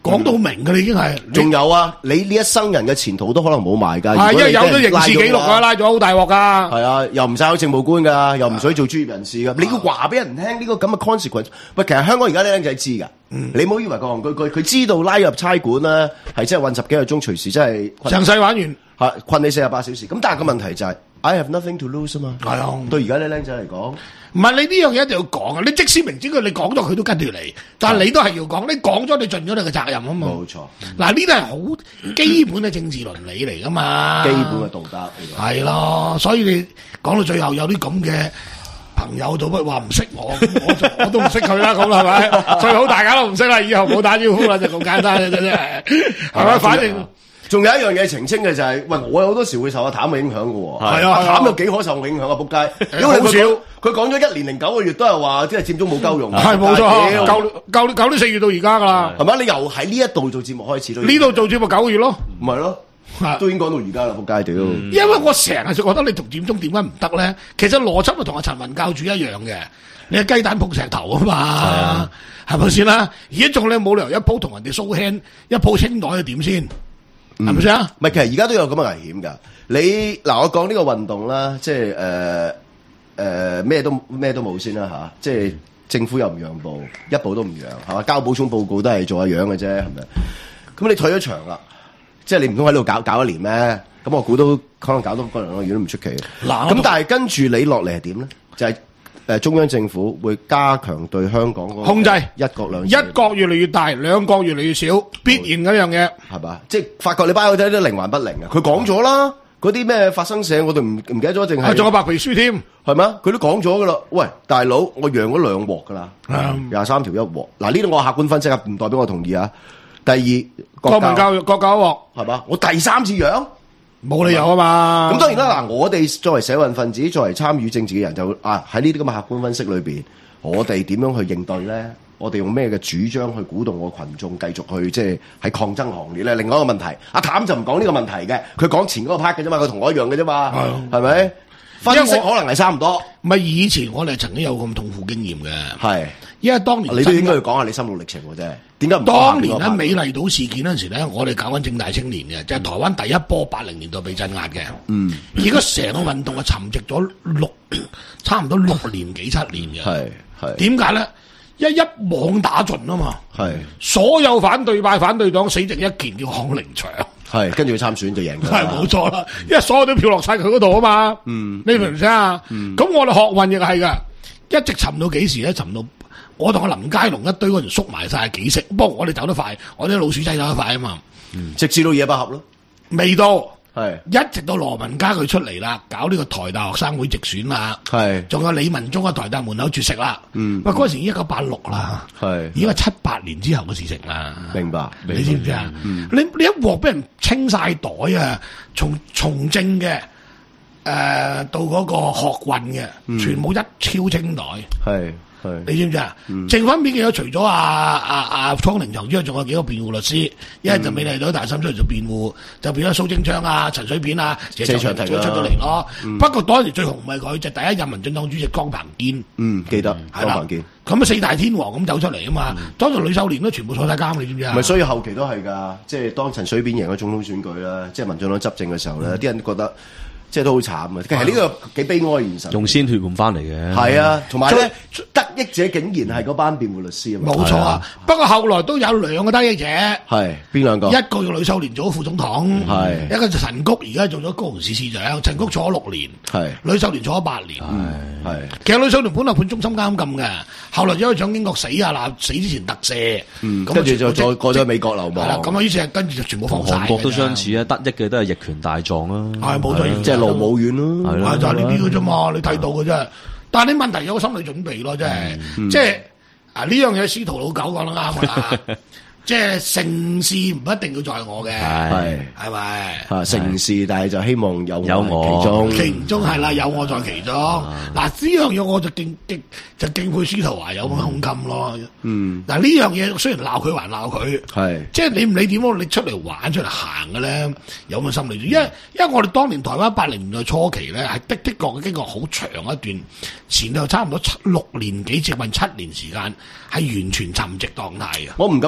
F: 講到明嘅，你已經係。
E: 仲有啊，你呢一生人嘅前途都可能冇埋㗎。
F: 係，因為有咗刑事記錄啊，拉咗好大鑊㗎。
E: 係啊，又唔使考政務官㗎，又唔使做專業人士㗎。你要話俾人聽呢個咁嘅 consequence。喂，其實香港而家啲僆仔知㗎。你唔好以為個行句句，佢知道拉入差館咧係真係韞十幾個鐘，隨時真係
F: 詳細玩完
E: 嚇困你四十八小時。咁但係個問題就係 I have nothing to lose 啊嘛。係啊，對而家啲僆仔嚟講。
F: 唔係你呢樣嘢一定要講啊！你即使明知佢你講咗佢都跟住你，但係你都係要講。你講咗你盡咗你嘅責任啊嘛。冇錯。嗱呢啲係好基本嘅政治倫理嚟噶嘛。
E: 基本嘅道德。
F: 係咯，所以你講到最後有啲咁嘅朋友做乜話唔識我，我就我都唔識佢啦，咁係咪？最好大家都唔識啦，以後冇打招呼啦，就咁簡單嘅啫，真係係咪？反正。
E: 仲有一樣嘢澄清嘅就係、是，喂，我有好多時會受阿譚嘅影響嘅喎。
F: 係啊，
E: 譚有幾可受我影響啊？仆街，因為好少，佢講咗一年零九個月都係話，即係佔中冇鳩用。
F: 係冇錯，舊舊舊年四月到而家㗎啦。
E: 係咪？你由喺呢一度做節目開始都
F: 呢度做節目九個月咯，
E: 唔係咯，都已經講到而家啦，仆街屌！
F: 因為我成日就覺得你同佔中點解唔得咧？其實邏輯就同阿陳文教主一樣嘅，你係雞蛋碰石頭啊嘛，係咪先啦？而家仲你冇理由一鋪同人哋 show hand，一鋪清袋係點先？係咪先啊？
E: 唔係，其實而家都有咁嘅危險㗎。你嗱，我講呢個運動啦，即係誒誒咩都咩都冇先啦嚇。即係政府又唔讓步，一步都唔讓，係嘛？交補充報告都係做下樣嘅啫，係咪？咁你退咗場啦，即係你唔通喺度搞搞一年咩？咁我估都可能搞多個兩個月都唔出奇。嗱，咁但係跟住你落嚟係點咧？就係、是。誒中央政府會加強對香港嗰個
F: 控制，
E: 一國兩制，
F: 一國越嚟越大，兩國越嚟越少，必然嗰樣嘢
E: 係嘛？即係發覺你班友仔都靈魂不靈啊！佢講咗啦，嗰啲咩發生社我哋唔唔記得咗，定係
F: 仲有白皮書添，係
E: 咪？佢都講咗噶啦。喂，大佬，我讓咗兩鑊噶啦，廿三條一鑊。嗱呢度我客觀分析啊，唔代表我同意啊。第二，
F: 國民教育國教一鑊
E: 係嘛？我第三次讓。
F: 冇理由啊嘛！
E: 咁當然啦，嗱，我哋作為社運分子，作為參與政治嘅人，就啊喺呢啲咁嘅客觀分析裏邊，我哋點樣去應對咧？我哋用咩嘅主張去鼓動個群眾繼續去即係喺抗爭行列咧？另外一個問題，阿譚就唔講呢個問題嘅，佢講前嗰個 part 嘅啫嘛，佢同我一樣嘅啫嘛，係咪？分析可能係差唔多。
F: 唔係以前我哋曾經有咁痛苦經驗嘅，
E: 係
F: 因為當年
E: 你都應該要講下你心路歷程嘅啫。點解唔
F: 當年喺美麗島事件嗰陣時咧，我哋搞緊政大青年嘅，就係、是、台灣第一波八零年代被鎮壓嘅。嗯，而家成個運動係沉寂咗六差唔多六年幾七年嘅。係係點解咧？一一網打盡啊嘛。係所有反對派反對黨死剩一件叫康寧祥。
E: 係跟住佢參選就贏。
F: 係冇錯啦，因為所有都票落晒佢嗰度啊嘛。嗯，你明唔明啊？嗯，咁我哋學運亦係噶，一直沉到幾時咧？沉到。我同阿林佳龍一堆嗰人縮埋晒幾識，不過我哋走得快，我啲老鼠仔走得快啊嘛，
E: 嗯、直至到野百合咯，
F: 未到，
E: 係
F: 一直到羅文嘉佢出嚟啦，搞呢個台大學生會直選啦，係，仲有李文忠喺台大門口絕食啦，嗯，喂嗰時已經一九八六啦，係，已經係七八年之後嘅事情啦，
E: 明白，
F: 你知唔知啊？嗯、你你一鑊俾人清晒袋啊，從從政嘅誒、呃、到嗰個學運嘅，嗯、全部一超清袋，係。你知唔知啊？嗯、剩翻邊嘅有除咗阿阿阿湯寧祥之外，仲有幾個辯護律師，一係、嗯、就美麗島大審出嚟做辯護，就變咗蘇貞昌啊、陳水扁啊，謝長廷出咗嚟咯。嗯、不過當時最紅唔係佢，就第一任民進黨主席江鵬堅。嗯，記得江鵬堅。咁啊四大天王咁走出嚟啊嘛，嗯、當時呂秀蓮都全部坐晒監，你知唔知啊？
E: 唔係，所以後期都係㗎，即係當陳水扁贏咗總統選舉啦，即係民進黨執政嘅時候咧，啲、嗯、人覺得。即係都好慘啊！其實呢個幾悲哀現實，
G: 用鮮血換翻嚟嘅。
E: 係啊，同埋咧得益者竟然係嗰班辯護律師啊！
F: 冇錯啊，不過後來都有兩個得益者，係
E: 邊兩個？
F: 一個叫呂秀蓮做咗副總統，係一個就陳菊，而家做咗高雄市市長。陳菊坐咗六年，係呂秀蓮坐咗八年，係係。其實呂秀蓮本來判終身監禁嘅，後來因為蔣經國死啊嗱，死之前特赦，嗯，跟住就再過咗美國流亡。係啦，咁啊，於是跟住就全部放晒。
G: 韓國都相似啊，得益嘅都係逆權大狀啊，
F: 係冇錯，
E: 即係。羅武院咯，
F: 係啦，就係呢啲嘅啫嘛，你睇到嘅啫。但係你問題有個心理準備咯，真係，嗯、即係啊呢樣嘢司徒老狗講得啱㗎啦。即係成事唔一定要在我嘅，係係咪？
E: 啊成事，但係就希望有
G: 有我
E: 其中，
F: 其中係啦，有我在其中。嗱呢樣嘢我就敬敬就敬佩司徒華有咁嘅胸襟咯。嗯，嗱呢樣嘢雖然鬧佢還鬧佢，係即係你唔理點咯，你出嚟玩出嚟行嘅咧，有咁嘅心理。因為因為我哋當年台灣八零年代初期咧，係的的確經過好長一段前後差唔多七六年幾接近七年時間，係完全沉寂狀態嘅。
E: 我唔敢講叫。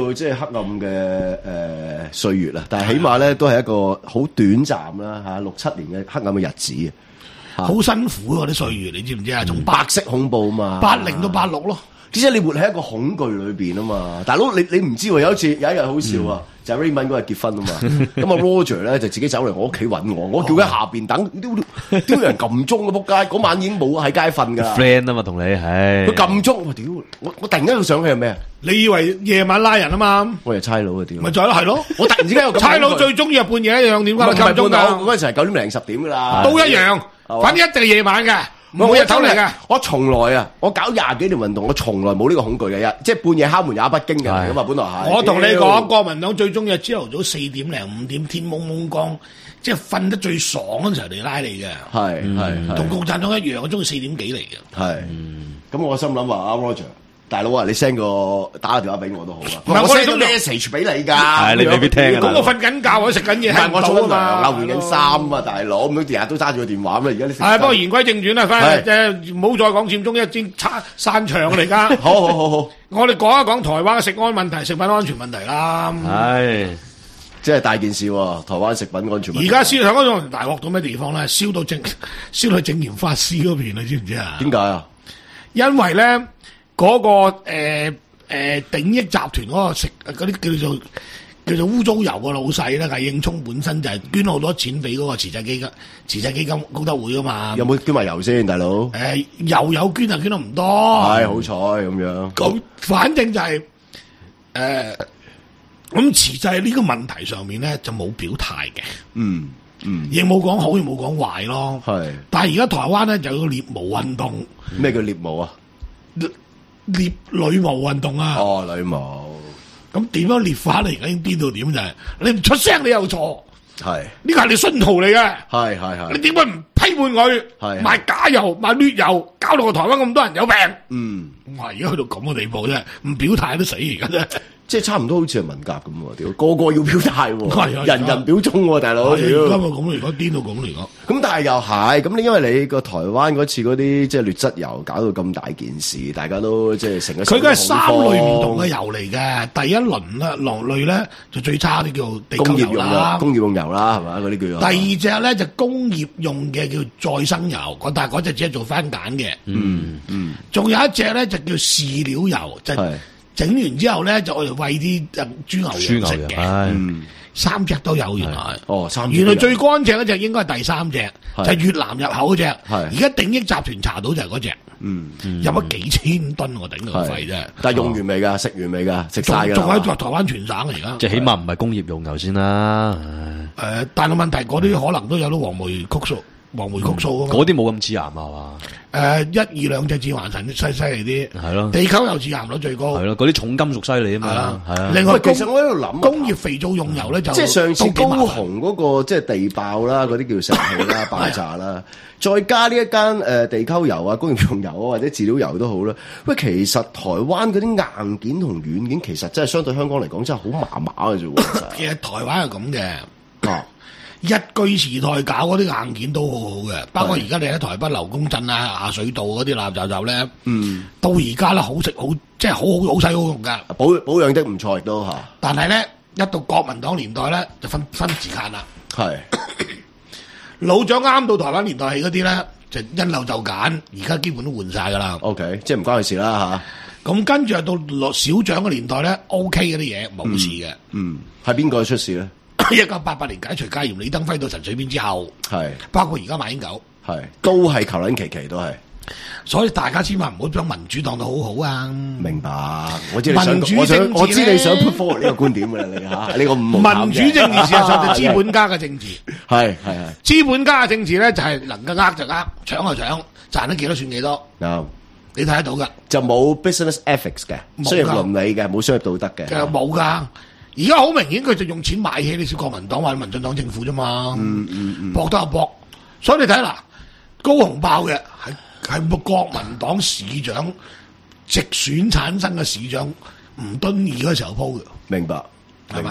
E: 叫即係黑暗嘅誒、呃、歲月啦，但係起碼咧都係一個好短暫啦嚇，六七年嘅黑暗嘅日子啊，
F: 好辛苦嗰啲歲月，你知唔知啊？從
E: 白色恐怖嘛，
F: 八零到八六咯。
E: 其實你活喺一個恐懼裏邊啊嘛，大佬你你唔知喎，有一次有一日好笑啊，嗯、就係 Raymond 嗰日結婚啊嘛，咁啊 Roger 咧就自己走嚟我屋企揾我，我叫佢下邊等，屌屌人撳鐘啊仆街，嗰晚已經冇喺街瞓噶啦
G: ，friend 啊嘛同你，唉，
E: 佢撳鐘，我屌我我突然間想起係咩啊？
F: 你以為夜晚拉人啊嘛？
E: 我係差佬啊屌！
F: 咪就係咯，係咯，
E: 我突然之間又
F: 差佬最中意係半夜一樣，點解撳鐘㗎？
E: 嗰陣時係九點零十點噶啦，
F: 都一樣，反正一定係夜晚嘅。每日走嚟嘅，
E: 我從來啊，我搞廿幾年運動，我從來冇呢個恐懼嘅，即係半夜敲門也不驚嘅嚟噶嘛，本來係。
F: 我同你講，國民黨最中意朝頭早四點零五點天蒙蒙光，即係瞓得最爽嗰陣時嚟拉你嘅。
E: 係係
F: 同共產黨一樣，我中意四點幾嚟嘅。
E: 係，咁我心諗話阿 Roger。大佬啊，你 send 個打個電話俾我都好啊。
F: 唔係我
E: send 個 message 俾你㗎。
G: 係你未必聽㗎。
F: 咁我瞓緊覺，我食緊嘢，
E: 係我做緊糧，留換緊衫啊，大佬。咁樣日日都揸住個電話咁而家你
F: 係不過言歸正傳啦，翻誒唔好再講佔中一戰插散場嚟㗎。
E: 好好好好，
F: 我哋講一講台灣嘅食安問題、食品安全問題啦。
G: 係，
E: 即係大件事喎，台灣食品安全問題。
F: 而家燒台灣仲大鑊到咩地方咧？燒到正燒到正言法師嗰邊，你知唔知啊？
E: 點解啊？
F: 因為咧。嗰、那個誒誒鼎益集團嗰個食嗰啲叫做叫做污糟油嘅老細咧，魏應聰本身就係捐好多錢俾嗰個慈濟基金、慈濟基金功德會噶嘛。
E: 有冇捐埋油先，大佬？誒、
F: 呃，油有捐啊，捐得唔多。
E: 係好彩咁樣。
F: 咁反正就係、是、誒，咁慈濟呢個問題上面咧就冇表態嘅。嗯嗯，亦冇講好，亦冇講壞咯。係。但係而家台灣咧就有個獵巫運動。
E: 咩叫獵巫啊？
F: 獵女巫運動啊！
E: 哦，女巫
F: 咁點樣獵法嚟？而家已經癲到點就係、是、你唔出聲，你又錯。係呢個係你信徒嚟嘅。係係係。你點解唔批判佢？係賣假油、賣劣油，搞到個台灣咁多人有病。嗯，哇！而家去到咁嘅地步啫，唔表態都死而家啫。即係差唔多好似係文革咁喎，屌個個要表態喎，人人表忠喎，大佬。而家咪咁嚟講，癲到咁嚟講。咁但係又係咁，你因為你個台灣嗰次嗰啲即係劣質油搞到咁大件事，大家都即係成個。佢梗係三類唔同嘅油嚟嘅，第一輪咧，落類咧就最差啲叫地溝油啦，工業用油啦，係嘛嗰啲叫。第二隻咧就工業用嘅叫再生油，但係嗰隻只係做番梘嘅。嗯嗯。仲有一隻咧就叫飼料油，就係。整完之後咧，就我哋餵啲誒豬牛羊食嘅，嗯，三隻都有原來。哦，三隻。原來最乾淨嗰隻應該係第三隻，就係越南入口嗰隻。係。而家鼎益集團查到就係嗰隻。嗯。入咗幾千噸我頂個肺啫。但係用完未㗎？食完未㗎？食曬㗎。仲喺台灣全省而家。即係起碼唔係工業用油先啦。誒，但係問題嗰啲可能都有啲黃霉曲素。黃霉曲素嗰啲冇咁致癌啊嘛？誒，一二兩隻致癌神犀犀利啲，係咯。地溝油致癌率最高，係咯。嗰啲重金屬犀利啊嘛，係啊。另外，其實我喺度諗，工業肥皂用油咧就即係上次高雄嗰個即係地爆啦，嗰啲叫石器啦、爆炸啦，再加呢一間誒地溝油啊、工業用油啊或者飼料油都好啦。喂，其實台灣嗰啲硬件同軟件其實真係相對香港嚟講真係好麻麻嘅啫喎。其實台灣係咁嘅。啊。一居時代搞嗰啲硬件都好好嘅，包括而家你喺台北劉公鎮啊、下水道嗰啲垃圾站咧，嗯，到而家咧好食好，即係好好好使好用噶，保保養得唔錯亦都嚇。但係咧，一到國民黨年代咧，就分分時間啦。係老蔣啱到台灣年代起嗰啲咧，就因陋就簡，而家基本都換晒噶啦。OK，即係唔關佢事啦嚇。咁跟住到落小蔣嘅年代咧 ，OK 嗰啲嘢冇事嘅。嗯，係邊個出事咧？一九八八年解除戒嚴，李登輝到陳水扁之後，係包括而家馬英九，係都係求撚其其都係，所以大家千萬唔好將民主當到好好啊！明白，我知你想，我想我知你想 put forward 呢個觀點嘅你嚇，呢個民主政治事實上就資本家嘅政治，係係係資本家嘅政治咧就係能夠呃就呃，搶就搶，賺得幾多算幾多。有你睇得到㗎，就冇 business ethics 嘅，商業倫理嘅，冇商業道德嘅，其實冇㗎。而家好明顯，佢就用錢買起呢啲國民黨或者民進黨政府啫嘛，嗯嗯嗯，搏得就搏。所以你睇嗱，高雄爆嘅係係國民黨市長直選產生嘅市長吳敦義嗰時候鋪嘅，明白係咪？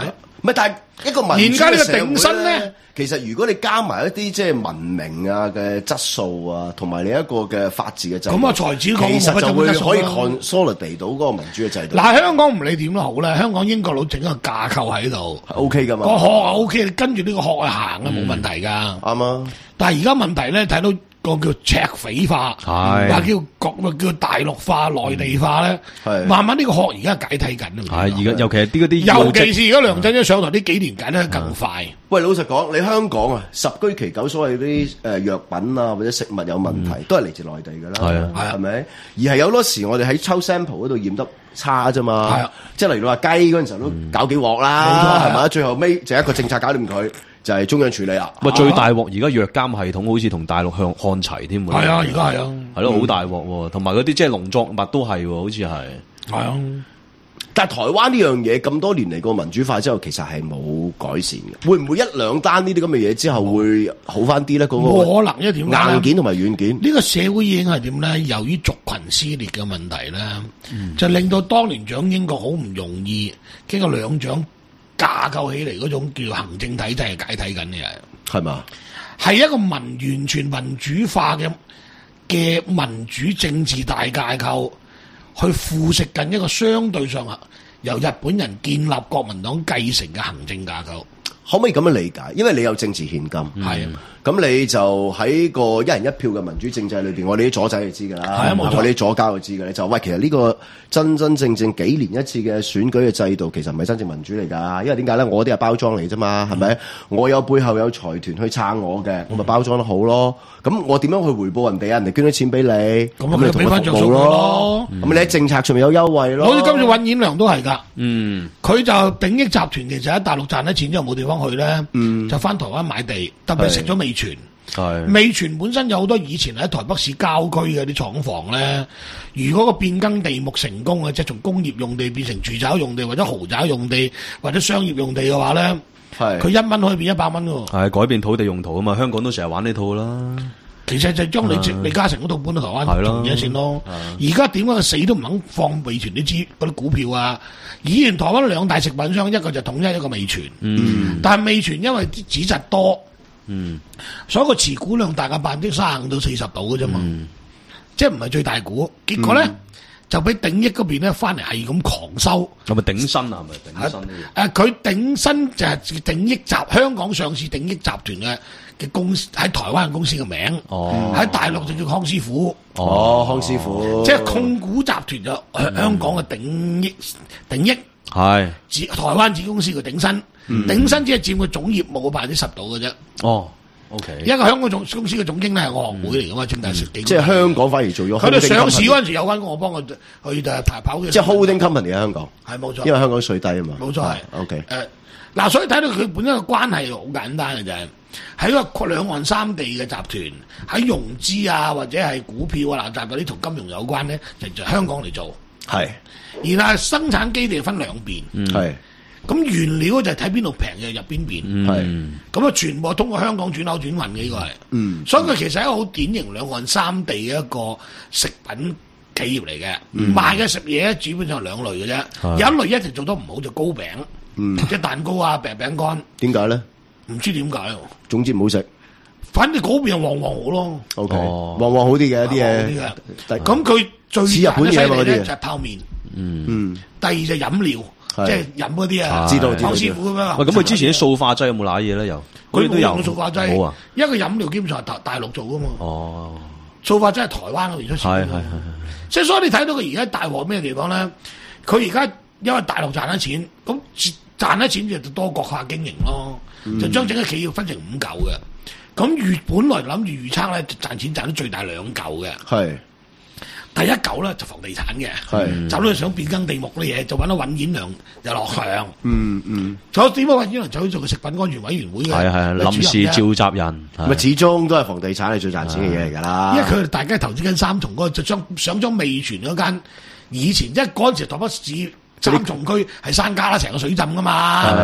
E: 唔係，但係一個民主
F: 而家呢個
E: 嘅社會
F: 頂薪咧，
E: 其實如果你加埋一啲即係文明啊嘅質素啊，同埋你一個嘅法治嘅制度，
F: 咁啊才子講
E: 其實就會可以
F: 冇乜
E: consolidate 到嗰個民主嘅制度。
F: 嗱，香港唔理點都好咧，香港英國佬整一個架構喺度
E: ，O K 噶嘛，
F: 個學啊 O K， 跟住呢個學去行啊冇問題㗎。
E: 啱啊！
F: 但係而家問題咧，睇到個叫赤匪化，話叫國叫大陸化、內地化咧，慢慢呢個學而家解體緊啊！
G: 係而家，尤其係啲嗰啲，
F: 尤其是而家梁振英上台呢幾年解得更快。
E: 喂，老實講，你香港啊，十居其九所謂啲誒藥品啊或者食物有問題，都係嚟自內地㗎啦，
G: 係啊，
E: 係咪？而係有多時我哋喺抽 sample 嗰度驗得差啫嘛，
F: 係啊，
E: 即係例如話雞嗰陣時候都搞幾鑊啦，係咪？最後尾就一個政策搞掂佢。就係中央處理啦。
G: 喂，最大鑊而家藥監系統好似同大陸向看齊添喎。
F: 係啊，而家係啊，
G: 係咯，好大鑊喎。同埋嗰啲即係農作物都係喎，好似係。
F: 係啊，
E: 但係台灣呢樣嘢咁多年嚟個民主化之後，其實係冇改善嘅。會唔會一兩單呢啲咁嘅嘢之後會好翻啲咧？嗰個
F: 冇可能，因為點解
E: 硬件同埋軟件
F: 呢個社會已經係點咧？由於族群撕裂嘅問題咧，嗯、就令到當年蔣英國好唔容易經過兩蔣架構起嚟嗰種叫行政體制係解體緊嘅，
E: 係嘛？
F: 係一個民完全民主化嘅嘅民主政治大架構，去腐蝕緊一個相對上由日本人建立國民黨繼承嘅行政架構。
E: 可唔可以咁樣理解？因為你有政治獻金，
F: 係啊、嗯，
E: 咁你就喺個一人一票嘅民主政制裏邊，我哋啲左仔就知㗎啦，係啊，冇錯，我哋啲左膠就知㗎咧。就喂，其實呢個真真正正幾年一次嘅選舉嘅制度，其實唔係真正民主嚟㗎。因為點解咧？我啲係包裝嚟啫嘛，係咪、嗯？我有背後有財團去撐我嘅，我咪包裝得好咯。咁我點樣去回報人哋啊？人哋捐啲錢俾你，咁
F: 咪俾翻著數咯。
E: 咁、嗯、你喺政策上面有優惠咯。
F: 好似今次尹演良都係㗎，
G: 嗯，
F: 佢就鼎益集團其實喺大陸賺咗錢之後冇地方去咧，嗯、就翻台灣買地，特別食咗味全。味全本身有好多以前喺台北市郊區嘅啲廠房咧，如果個變更地目成功嘅，即係從工業用地變成住宅用地或者豪宅用地或者商業用地嘅話咧，佢一蚊可以變一百蚊喎。係
G: 改變土地用途啊嘛，香港都成日玩呢套啦。
F: 其實就將李李嘉誠嗰度搬到台灣做嘢先咯。而家點解佢死都唔肯放味全啲資嗰啲股票啊？以前台灣兩大食品商，一個就統一，一個味全。嗯，但係味全因為啲紙質多。嗯，所以個持股量大概百分之三十五到四十度嘅啫嘛，嗯、即係唔係最大股，結果咧、嗯、就俾鼎益嗰邊咧翻嚟係咁狂收，
G: 係咪鼎新啊？係咪鼎新？
F: 誒，佢鼎新就係鼎益集香港上市鼎益集團嘅嘅公司，喺台灣嘅公司嘅名，哦，喺大陸就叫康師傅，
E: 哦，康師傅，
F: 即係控股集團就香港嘅鼎益，鼎益
G: 係
F: 子台灣子公司嘅鼎新。嗯、鼎新只係佔佢總業務嘅百分之十度嘅啫。
G: 哦 ，OK。
F: 一個香港總公司嘅總經理係我學會嚟噶嘛，佔大十幾。
E: 即係香港反而做咗。
F: 佢哋上市嗰陣時有間我幫佢去誒排跑嘅。
E: 即係 holding company 喺香港。
F: 係冇錯。
E: 因為香港稅低啊嘛。
F: 冇錯係。
E: OK。誒、
F: 呃，嗱，所以睇到佢本身嘅關係好簡單嘅就係喺一個兩岸三地嘅集團喺融資啊或者係股票啊嗱集嗰啲同金融有關咧，就就香港嚟做。係。而係生產基地分兩邊。嗯。係。咁原料就係睇邊度平嘅入邊邊，係咁啊！全部通過香港轉口轉運嘅呢個係，嗯，所以佢其實係一個好典型兩岸三地嘅一個食品企業嚟嘅，嗯、賣嘅食嘢咧基本上係兩類嘅啫，嗯、有一類一直做得唔好就糕餅，嗯，即係蛋糕啊、餅餅乾，點解咧？唔知點解，總之唔好食。反正嗰邊係旺旺好咯
E: ，OK，旺旺好啲嘅一啲嘢。
F: 咁佢最
E: 似日本嘢嗰啲
F: 就係泡麵，嗯嗯，第二就飲料。即係飲嗰啲啊，
E: 知道
F: 康師傅咁樣。
G: 喂，咁佢之前啲塑化劑有冇瀨嘢咧？又
F: 佢都有塑化劑，冇啊！一個飲料基本上係大大陸做噶嘛。哦，塑化劑係台灣嗰邊出錢。係係係係。即係所以你睇到佢而家大鑊咩地方咧？佢而家因為大陸賺咗錢，咁賺咗錢就多國客經營咯，嗯、就將整個企業分成五嚿嘅。咁預本來諗住預測咧，賺錢賺到最大兩嚿嘅。係。第一嚿咧就房地產嘅，是走到去想變更地目啲嘢，就揾到尹演良就落場。嗯嗯，仲有點解尹演良走去做個食品安全委員會嘅？係係
G: 臨時召集人，
E: 咪始終都係房地產係最賺錢嘅嘢嚟㗎啦。
F: 因為佢哋大家投資緊三重嗰個，就將想將味全嗰間以前，即係嗰陣時台北市三重區係山家啦，成個水浸㗎嘛。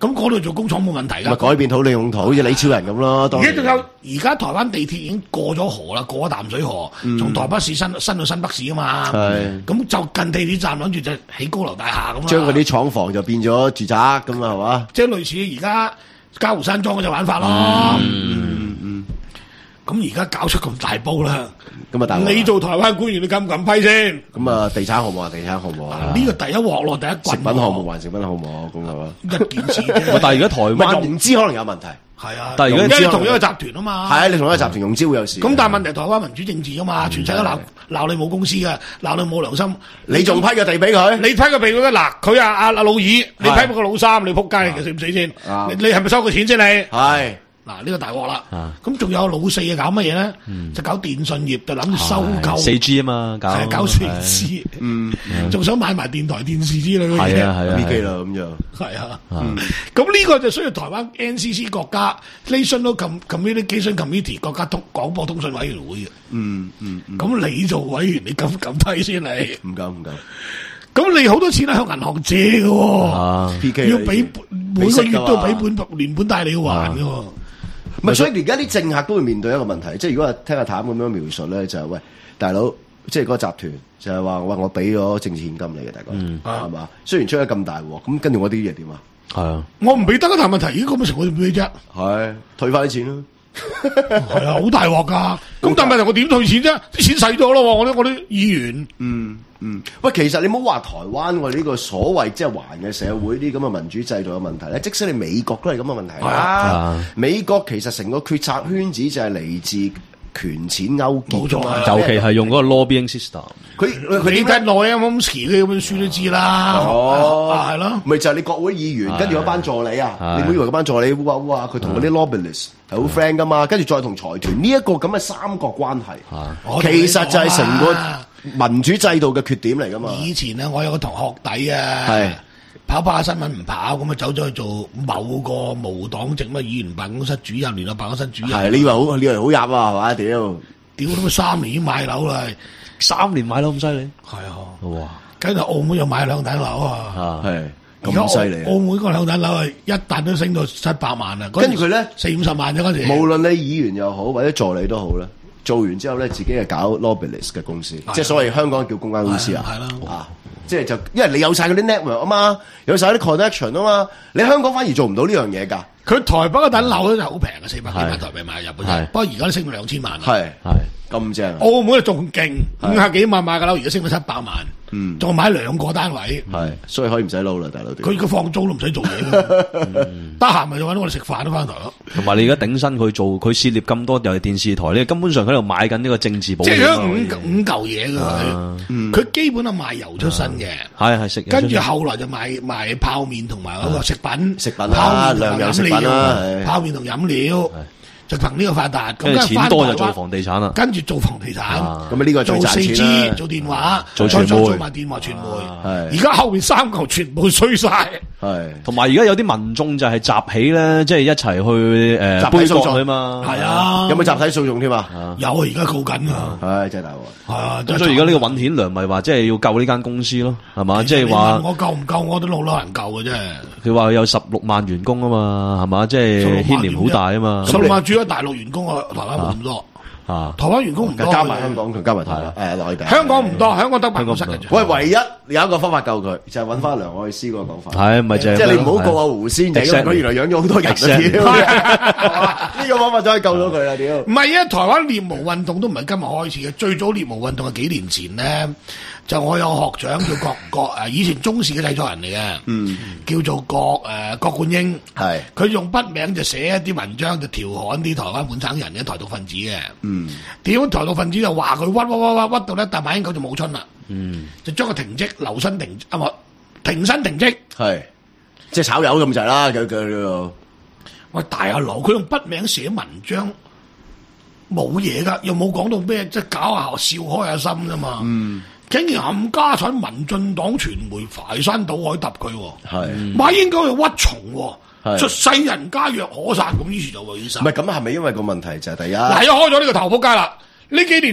F: 咁嗰度做工廠冇問題㗎。
E: 咪改變土地用途，好似李超人咁咯。
F: 而家仲有，而家台灣地鐵已經過咗河啦，過咗淡水河，從台北市伸伸到新北市啊嘛。係。咁就近地鐵站，諗住就起高樓大廈咁啦。
E: 將嗰啲廠房就變咗住宅咁啊，係嘛？
F: 即係類似而家嘉湖山莊嗰隻玩法咯。嗯嗯。咁而家搞出咁大煲啦，
E: 咁啊大。
F: 你做台灣官員，你敢唔敢批先？
E: 咁啊，地產項目啊，地產項目啊。
F: 呢個第一鑊咯，第一棍。
E: 食品項目還食品項目咁係嘛？
F: 一件事啫。
G: 但係而家台灣
E: 融資可能有問題。
F: 係啊，
G: 但係
F: 而家你同一個集團啊嘛。
E: 係啊，你同一個集團融資會有事。
F: 咁但係問題，台灣民主政治啊嘛，全世界鬧鬧你冇公司嘅，鬧你冇良心。
E: 你仲批個地俾佢？
F: 你批個地俾佢嗱，佢啊阿阿老二，你批個老三，你仆街，你死唔死先？你係咪收佢錢先？你係。嗱呢個大鑊啦，咁仲有老四啊搞乜嘢咧？就搞電信業，就諗住收購
G: 四 G 啊嘛，搞
F: 搞四 G， 嗯，仲想買埋電台電視之類嘅嘢，
G: 係啊係啊
E: ，V K 啦咁就
F: 係啊，咁呢個就需要台灣 N C C 國家 National Communication Committee 國家通廣播通訊委員會嘅，嗯嗯，咁你做委員，你敢唔敢批先？你唔
E: 敢唔敢？
F: 咁你好多錢係向銀行借嘅，要俾每個月都俾本連本帶利要還嘅。
E: 唔係，所以而家啲政客都會面對一個問題，即係如果話聽阿譚咁樣描述咧，就係、是、喂大佬，即係嗰個集團就係話喂我俾咗政治獻金你嘅，大哥係嘛？雖然出咗咁大鑊，咁跟住我啲嘢點啊？係啊，
F: 我唔俾得啊！但係問題，咦咁嘅情況點俾啫？
E: 係退翻啲錢咯，
F: 係啊，好大鑊噶！咁但係問題我點退錢啫？啲錢使咗咯，我啲我啲議員，
E: 嗯嗯，喂，其實你唔好話台灣我哋呢個所謂即係環嘅社會啲咁嘅民主制度嘅問題咧，即使你美國都係咁嘅問題啦。啊、美國其實成個決策圈子就係嚟自權錢勾結㗎嘛，
G: 尤其係用嗰個 lobbying system。
E: 佢佢
F: 你睇內啊 Momsky 嗰本書都知啦。
E: 哦，
F: 係咯，
E: 咪就係你國會議員跟住嗰班助理啊，你唔好以為嗰班助理哇哇，佢同嗰啲 lobbyist 係好 friend 噶嘛，跟住再同財團呢一個咁嘅三角關係，其實就係成個民主制度嘅缺點嚟噶嘛。
F: 以前咧，我有個同學弟啊，係跑跑下新聞唔跑，咁啊走咗去做某個無黨籍乜議員辦公室主任、聯絡辦公室主任。
E: 係你以為好，你以為好入啊，係嘛？屌，
F: 屌咁三年已經買樓啦，
G: 三年買樓咁犀利？
F: 係啊，
G: 哇！
F: 跟住澳門又買兩棟樓啊，
E: 係咁犀利。
F: 澳門嗰兩棟樓係一旦都升到七百萬啦，
E: 跟住佢咧
F: 四五十萬啫嗰時。
E: 無論你議員又好，或者助理都好啦。做完之後咧，自己係搞 lobbyist 嘅公司，即係所謂香港叫公關公司啊。係啦，啊，即係就因為你有晒嗰啲 network 啊嘛，有晒啲 connection 啊嘛，你香港反而做唔到呢樣嘢㗎。佢
F: 台北嗰棟樓咧就好平嘅，四百幾萬台幣買入本身，不過而家都升到兩千萬。係
E: 係咁正。
F: 澳門就仲勁，五十幾萬買嘅樓，而家升到七百萬。嗯，仲買兩個單位，
E: 係，所以可以唔使撈啦，大佬。
F: 佢佢放租都唔使做嘢，得閒咪就揾我哋食飯都翻台咯。
G: 同埋你而家頂薪佢做，佢涉獵咁多又係電視台，你根本上喺度買緊呢個政治保。
F: 即係五五嚿嘢㗎，佢基本係賣油出身嘅，
G: 係係食。
F: 跟住後來就賣賣泡麵同埋嗰個食品，
E: 食品啦，糧油食品啦，
F: 泡麵同飲料。就憑呢個發達，咁跟住
G: 錢多就做房地產啦，
F: 跟住做房地產，
E: 咁啊呢個
F: 做四 G 做電話，再再做埋電話傳媒，而家後面三嚿全部衰晒，
E: 係。同
G: 埋而家有啲民眾就係集起咧，即係一齊去誒杯葛佢嘛，
F: 係啊，
E: 有冇集體訴訟添啊？
F: 有啊，而家告緊啊，
E: 唉，真係大鑊，
F: 係啊，
G: 咁所以而家呢個尹顯良咪話即係要救呢間公司咯，係嘛？即係話
F: 我救唔救我都老老人救嘅啫。
G: 佢話有十六萬員工啊嘛，係嘛？即係牽連好大啊嘛。
F: 十六萬主要大陸員工啊，台灣冇咁多啊。台灣員工唔多，
E: 加埋香港同加埋台灣誒內地。
F: 香港唔多，香港得辦公室嘅。
E: 喂，唯一有一個方法救佢，就係揾翻梁愛詩嗰個講法。
G: 係咪就係？
E: 即係你唔好告阿胡仙，就因為佢原來養咗好多人啊！呢個方法就可以救到佢啦！屌，
F: 唔係啊！台灣獵巫運動都唔係今日開始嘅，最早獵巫運動係幾年前咧。就我有學長叫郭郭誒，以前中視嘅製作人嚟嘅，嗯，叫做郭誒郭冠英，係佢用筆名就寫一啲文章，就調侃啲台灣本省人嘅台獨分子嘅，嗯，點台獨分子就話佢屈屈屈屈屈到咧，大馬英九就冇春啦，嗯，就將佢停職，留薪停啊唔停薪停職，係
E: 即係炒魷咁滯啦，佢佢
F: 喂大阿佬，佢用筆名寫文章冇嘢噶，又冇講到咩，即係搞下笑開下心啫嘛，嗯。竟然冚家產民進黨傳媒排山倒海揼佢，係馬英九又屈從，出世人家若可殺，咁於是就會殺。
E: 唔係咁係咪因為個問題就係第一？
F: 嗱，一開咗呢個頭仆街啦！呢幾年咧，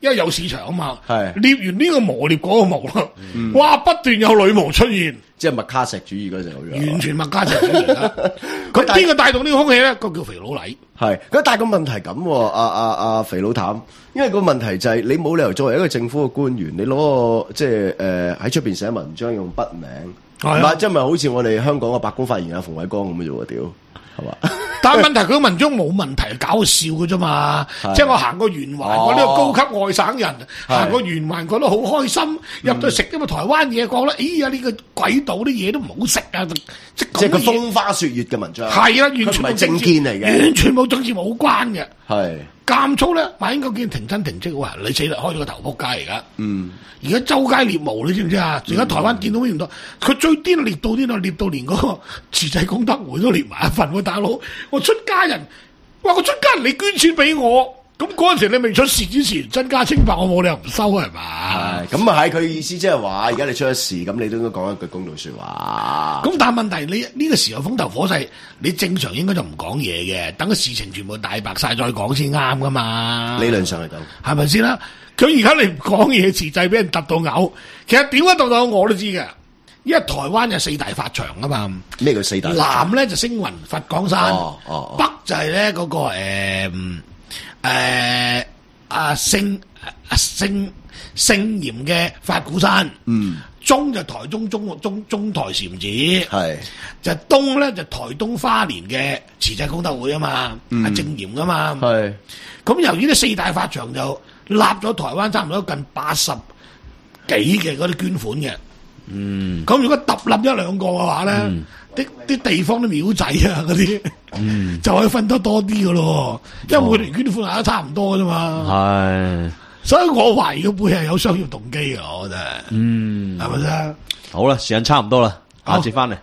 F: 因為有市場啊嘛，獵完呢個毛獵嗰個毛啦，嗯、哇不斷有女毛出現，
E: 即係麥卡錫主義嗰陣，
F: 完全麥卡錫主義啦。咁邊個帶動呢個風氣咧？個叫肥佬黎。
E: 係，咁但係個問題咁，阿阿阿肥佬譚，因為個問題就係你冇理由作為一個政府嘅官員，你攞個即係誒喺出邊寫文章用筆名，係嘛？即係咪好似我哋香港嘅白宮發言人馮煒光咁嘅啫喎？屌，係嘛？
F: 但係問題佢個文章冇問題，搞笑嘅啫嘛。即係我行過圓環，哦、我呢個高級外省人行過圓環，覺得好開心。入到食因為台灣嘢，覺得哎呀呢、這個鬼島啲嘢都唔好食啊！即係個
E: 風花雪月嘅文章，
F: 係啊，完全唔係
E: 政見嚟嘅，
F: 完全冇政治冇關嘅。
E: 係
F: 監粗咧，馬英九見停薪停職，哇！你死啦，開咗個頭仆街而家。嗯，而家周街獵毛，你知唔知啊？而家台灣見到咩唔多？佢最癲獵到啲啊，獵到連嗰個慈濟功德會都獵埋一份喎，大佬！我出家人，哇！我出家人，你捐錢俾我，咁嗰陣時你未出事之前，真家清白，我冇理由唔收係嘛？
E: 係咁啊，係佢意思即係話，而家你出咗事，咁你都應該講一句公道説話。
F: 咁但係問題，你呢個時候風頭火勢，你正常應該就唔講嘢嘅，等個事情全部大白晒再講先啱噶嘛。
E: 理論上係咁，
F: 係咪先啦？咁而家你唔講嘢，慈濟俾人揼到嘔，其實點解揼到我都知嘅，因為台灣有四大法場啊嘛。
E: 咩叫四大？
F: 南咧就星雲佛光山，
E: 哦哦、
F: 北就係咧嗰個誒誒啊聖啊聖聖嚴嘅法鼓山，嗯，中就台中中中中台禪寺，係就東咧就台東花蓮嘅慈濟功德會啊嘛，係正嚴噶嘛，係咁由於呢四大法場就立咗台灣差唔多近八十幾嘅嗰啲捐款嘅，嗯，咁如果揼冧一兩個嘅話咧，啲啲、嗯、地方啲廟仔啊嗰啲，嗯、就可以分得多啲嘅咯，因為每年捐款都差唔多啫嘛，係。所以我懷疑佢背後有商業動機嘅，我覺得，嗯，係咪先？
G: 好啦，時間差唔多啦，下節翻嚟。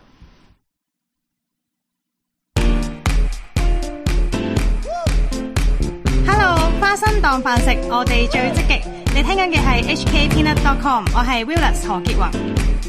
H: Hello， 花生當飯食，我哋最積極。你聽緊嘅係 H K Peanut dot com， 我係 Willis 何潔宏。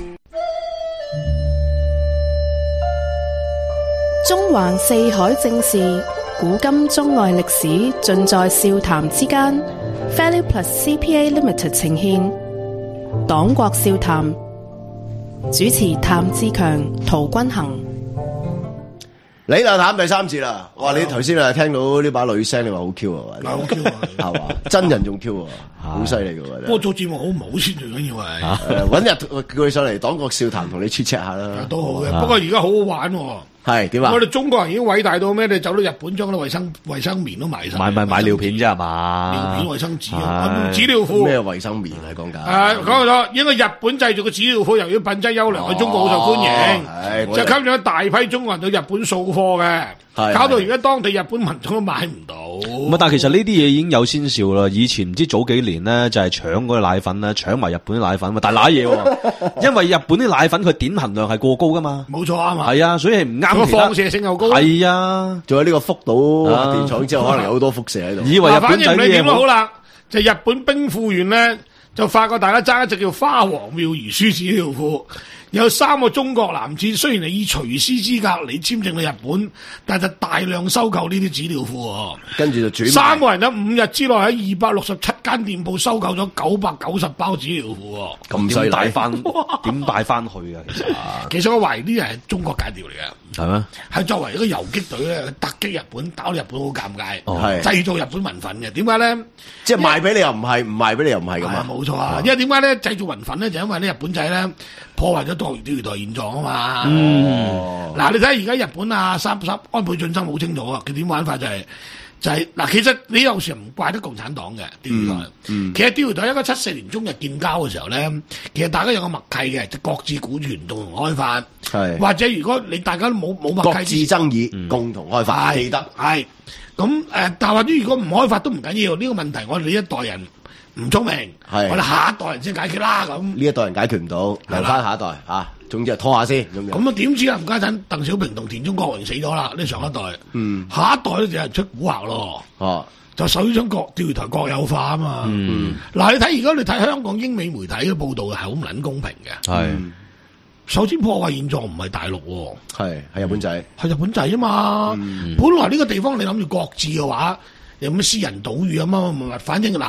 C: 中環四海正事，古今中外歷史，盡在笑談之間。Value Plus C P A Limited 呈獻黨國笑談，主持譚志強、陶君行。
E: 你就談第三節啦！哇，你頭先啊聽到呢把女聲，你話好 Q 啊？
F: 好 Q 啊，
E: 係嘛？真人仲 Q 啊，好犀利噶！
F: 不過做節目好唔好先最緊要係，
E: 搵日叫佢上嚟黨國笑談同你 chat chat 下啦，
F: 都好嘅。不過而家好好玩。
E: 係點啊？
F: 我哋中國人已經偉大到咩？你走到日本將啲衛生衛生棉都埋晒，
G: 買買買尿片啫係嘛？
F: 尿片、衛生紙、紙尿褲。
E: 咩衛生棉啊？講緊。
F: 誒，講咗，因為日本製造嘅紙尿褲由於品質優良，喺中國好受歡迎，就吸引咗大批中國人到日本掃貨嘅。搞到而家當地日本民眾都買唔到。
G: 唔係，但係其實呢啲嘢已經有先兆啦。以前唔知早幾年咧，就係搶嗰啲奶粉咧，搶埋日本啲奶粉嘛。但係瀨嘢喎，因為日本啲奶粉佢碘含量係過高噶嘛。
F: 冇錯啊嘛。
G: 係啊，所以係唔啱。
F: 個放射性又高。
G: 係啊，
E: 仲有呢個福島核電廠之後，可能有好多輻射喺度。
G: 以為日本仔啲嘢。反正你點都
F: 好啦，就日本兵庫縣咧，就發覺大家揸一隻叫花王妙如書紙尿褲。有三個中國男子，雖然係以廚師資格嚟簽證去日本，但係就大量收購呢啲紙尿褲。跟住就轉。三個人喺五日之內喺二百六十七間店鋪收購咗九百九十包紙尿褲。
E: 咁犀利，
G: 帶翻點帶翻去啊？其實，
F: 其實我懷疑呢啲係中國間諜嚟嘅。
G: 係咩？
F: 係作為一個游擊隊咧，突擊日本，打到日本好尷尬。
E: 哦，係
F: 製造日本民憤嘅。點解咧？
E: 即係賣俾你又唔係，唔賣俾你又唔係咁啊？
F: 冇錯啊！因為點解咧？製造民憤咧，就因為啲日本仔咧破壞咗釣魚台現狀啊嘛。嗯，嗱，你睇下而家日本啊，三三安倍晉三好清楚啊，佢點玩法就係、是、就係、是、嗱，其實你有時唔怪得共產黨嘅釣魚台。嗯，其實釣魚台一九七四年中日建交嘅時候咧，其實大家有個默契嘅，就各自股權共同開發。係或者如果你大家都冇冇默契，
E: 各自爭議，嗯、共同開發，記得
F: 係咁誒。但係或者如果唔開發都唔緊要，呢、這個問題我哋呢一代人唔聰明，我哋下一代人先解決啦。咁呢
E: 一代人解決唔到，留翻下一代嚇、啊。總之係拖下先咁樣。
F: 咁啊點知啊？唔家陣鄧小平同田中角榮死咗啦，呢上一代。嗯，下一代咧就有人出古惑咯。哦、啊，就首想國釣魚台國有化啊嘛。嗯，嗱、嗯、你睇而家你睇香港英美媒體嘅報導係好唔撚公平嘅。係、嗯，首先破壞現狀唔係大陸喎，
E: 係係日本仔，
F: 係日本仔啊嘛。嗯、本來呢個地方你諗住國治嘅話，有咩私人島嶼啊乜乜乜，反正嗱。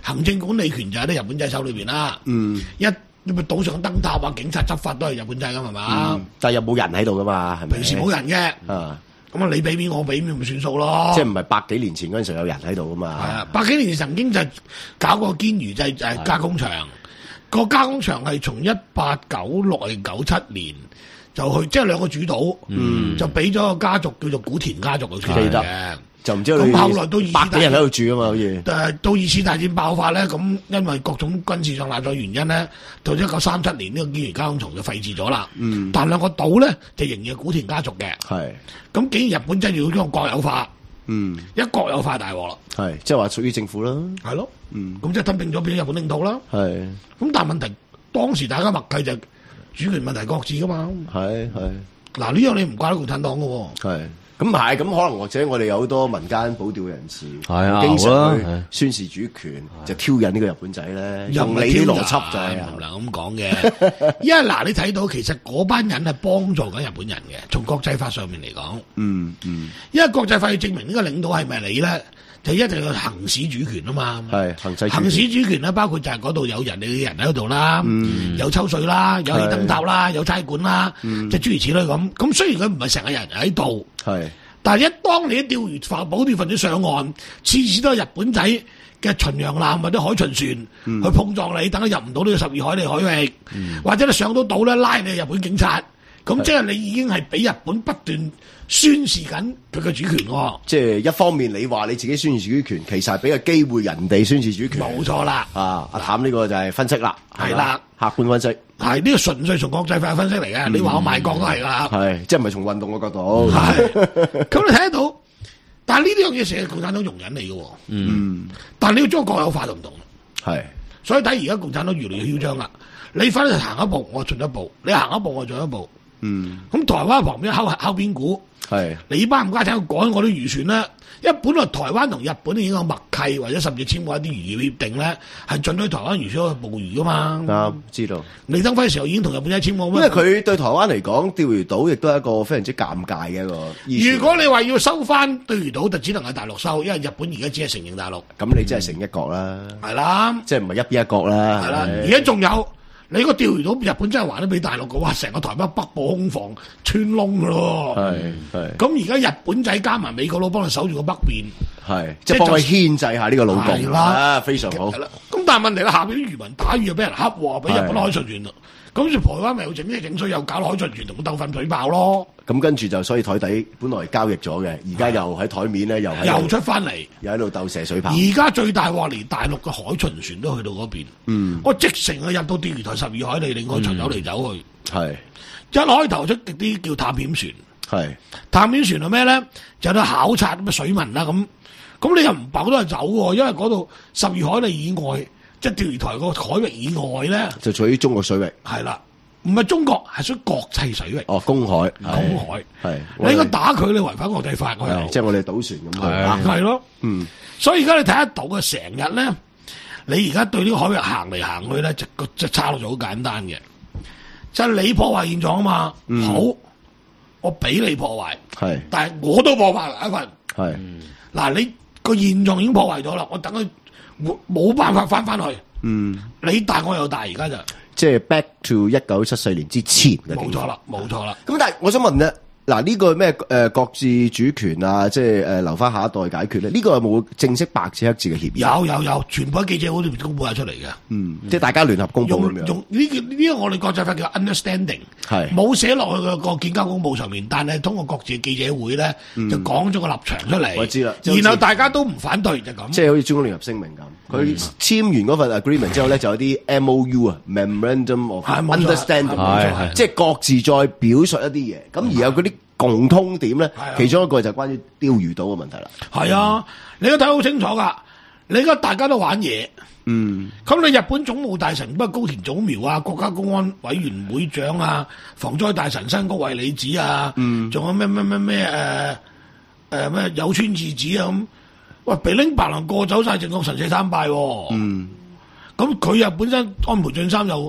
F: 行政管理權就喺啲日本仔手裏邊啦。
E: 嗯，
F: 一你咪島上燈塔啊，警察執法都係日本仔咁係嘛？
E: 嗯，但係有冇人喺度噶嘛？係咪？
F: 平時冇人嘅。啊。咁啊，你俾面我俾面咪算數咯。
E: 即係唔係百幾年前嗰陣時候有人喺度噶嘛？
F: 係啊，百幾年前曾經就搞過堅魚製誒加工場，個加工場係從一八九六定九七年就去，即係兩個主島，嗯、就俾咗個家族叫做古田家族去記得嘅。就唔知咁後來到二次大戰百幾人喺度住啊嘛，好似。誒，到二次大戰爆發咧，咁因為各種軍事上立咗原因咧，到一九三七年呢個堅魚加工廠就廢置咗啦。嗯。但兩個島咧就仍然係古田家族嘅。係。咁竟然日本真係要將國有化。嗯。一國有化大鑊啦。係，即係話屬於政府啦。係咯。嗯。咁即係吞併咗變咗日本領土啦。係。咁但係問題，當時大家默契就主權問題各自噶嘛。係係。嗱呢樣你唔怪得共產黨噶喎。係。咁係，咁可能或者我哋有好多民間保釣人士，係啊，經常去宣示主權，就挑釁呢個日本仔咧。用你啲邏輯就係唔能咁講嘅，因為嗱，你睇到其實嗰班人係幫助緊日本人嘅，從國際法上面嚟講，嗯嗯，因為國際法要證明呢個領導係咪你咧，就一定要行使主權啊嘛。係行使行使主權咧，包括就係嗰度有人你嘅人喺度啦，有抽水啦，有起燈塔啦，有差館啦，即係諸如此類咁。咁雖然佢唔係成個人喺度。係，但係一當你啲釣魚法保釣分子上岸，次次都係日本仔嘅巡洋艦或者海巡船、嗯、去碰撞你，等佢入唔到呢個十二海里海域，嗯、或者你上到島咧拉你日本警察，咁即係你已經係俾日本不斷宣示緊佢嘅主權喎。即係一方面你話你自己宣示主權，其實係俾個機會人哋宣示主權。冇錯啦，啊阿譚呢個就係分析啦，係啦，客觀分析。係呢個純粹從國際法分析嚟嘅，嗯、你話我賣國都係啦，係即係唔係從運動嘅角度。係咁你睇得到，但係呢啲樣嘢成日共產黨容忍你嘅，嗯，但係你要將國有化就唔同，係，所以睇而家共產黨越嚟越囂張啦。你反正行一步，我進一步；你行一步，我進一步。嗯，咁台灣旁邊敲敲邊鼓，係你班唔家產改我啲漁船咧，因為本來台灣同日本已經有默契，或者甚至簽過一啲漁業協定咧，係准許台灣漁船去捕魚噶嘛。啱，知道。李登輝時候已經同日本仔簽過，因為佢對台灣嚟講，釣魚島亦都係一個非常之尷尬嘅一個。如果你話要收翻釣魚島，就只能係大陸收，因為日本而家只係承認大陸。咁你真係成一國啦，係啦，即係唔係一邊一國啦，係啦。而家仲有。你個釣魚島日本真係還得俾大陸嘅話，成個台北北部空防穿窿嘅咯。係係。咁而家日本仔加埋美國佬幫佢守住個北邊，係即係幫佢牽制下呢個老共。係啦，非常好。咁但係問題咧，下邊啲漁民打魚又俾人恰喎，俾日本海巡船啦。咁住台灣咪又整啲整水，又搞海巡船同佢鬥份水爆咯。咁跟住就所以台底本來交易咗嘅，而家又喺台面咧，又又出翻嚟，又喺度鬥射水炮。而家最大鑊，連大陸嘅海巡船都去到嗰邊。嗯，我直程啊入到釣魚台十二海里，令我巡走嚟走去。係一開頭出啲叫探險船。係探險船係咩咧？就喺度考察咁嘅水文啦。咁咁你又唔飽都係走喎，因為嗰度十二海里以外。即係釣魚台個海域以外咧，就屬於中國水域。係啦，唔係中國，係屬於國際水域。哦，公海，公海係。你應該打佢，你違反國際法。係，即係我哋賭船咁去。係咯，嗯。所以而家你睇得到嘅，成日咧，你而家對呢個海域行嚟行去咧，就個就差落就好簡單嘅，就係你破壞現狀啊嘛。好，我俾你破壞，係，但係我都破壞一份。係，嗱，你個現狀已經破壞咗啦，我等佢。冇辦法翻翻去，嗯，你大我又大，而家就即係 back to 一九七四年之前嘅，冇錯啦，冇錯啦。咁但係我想問咧，嗱呢個咩誒各自主權啊，即係誒留翻下一代解決咧？呢個有冇正式白紙黑字嘅協議？有有有，全部喺記者會裏邊公佈晒出嚟嘅。嗯，即係大家聯合公佈咁樣。用呢個呢個我哋國際法叫 understanding， 係冇寫落去個建交公報上面，但係通過各自嘅記者會咧，就講咗個立場出嚟。我知啦，然後大家都唔反對就咁。即係好似中英聯合聲明咁，佢簽完嗰份 agreement 之後咧，就有啲 M O U 啊 ，memorandum of understanding， 即係各自再表述一啲嘢。咁而有嗰啲共通點咧，其中一個就係關於釣魚島嘅問題啦。係啊，你都睇好清楚噶。你而家大家都玩嘢，嗯，咁你日本總務大臣不過高田早苗啊，國家公安委員會長啊，防災大臣新谷惠理子啊，嗯，仲有咩咩咩咩誒誒咩有川智子啊咁，喂，鼻拎白狼過走晒，淨講神社三拜，嗯，咁佢又本身安倍晉三又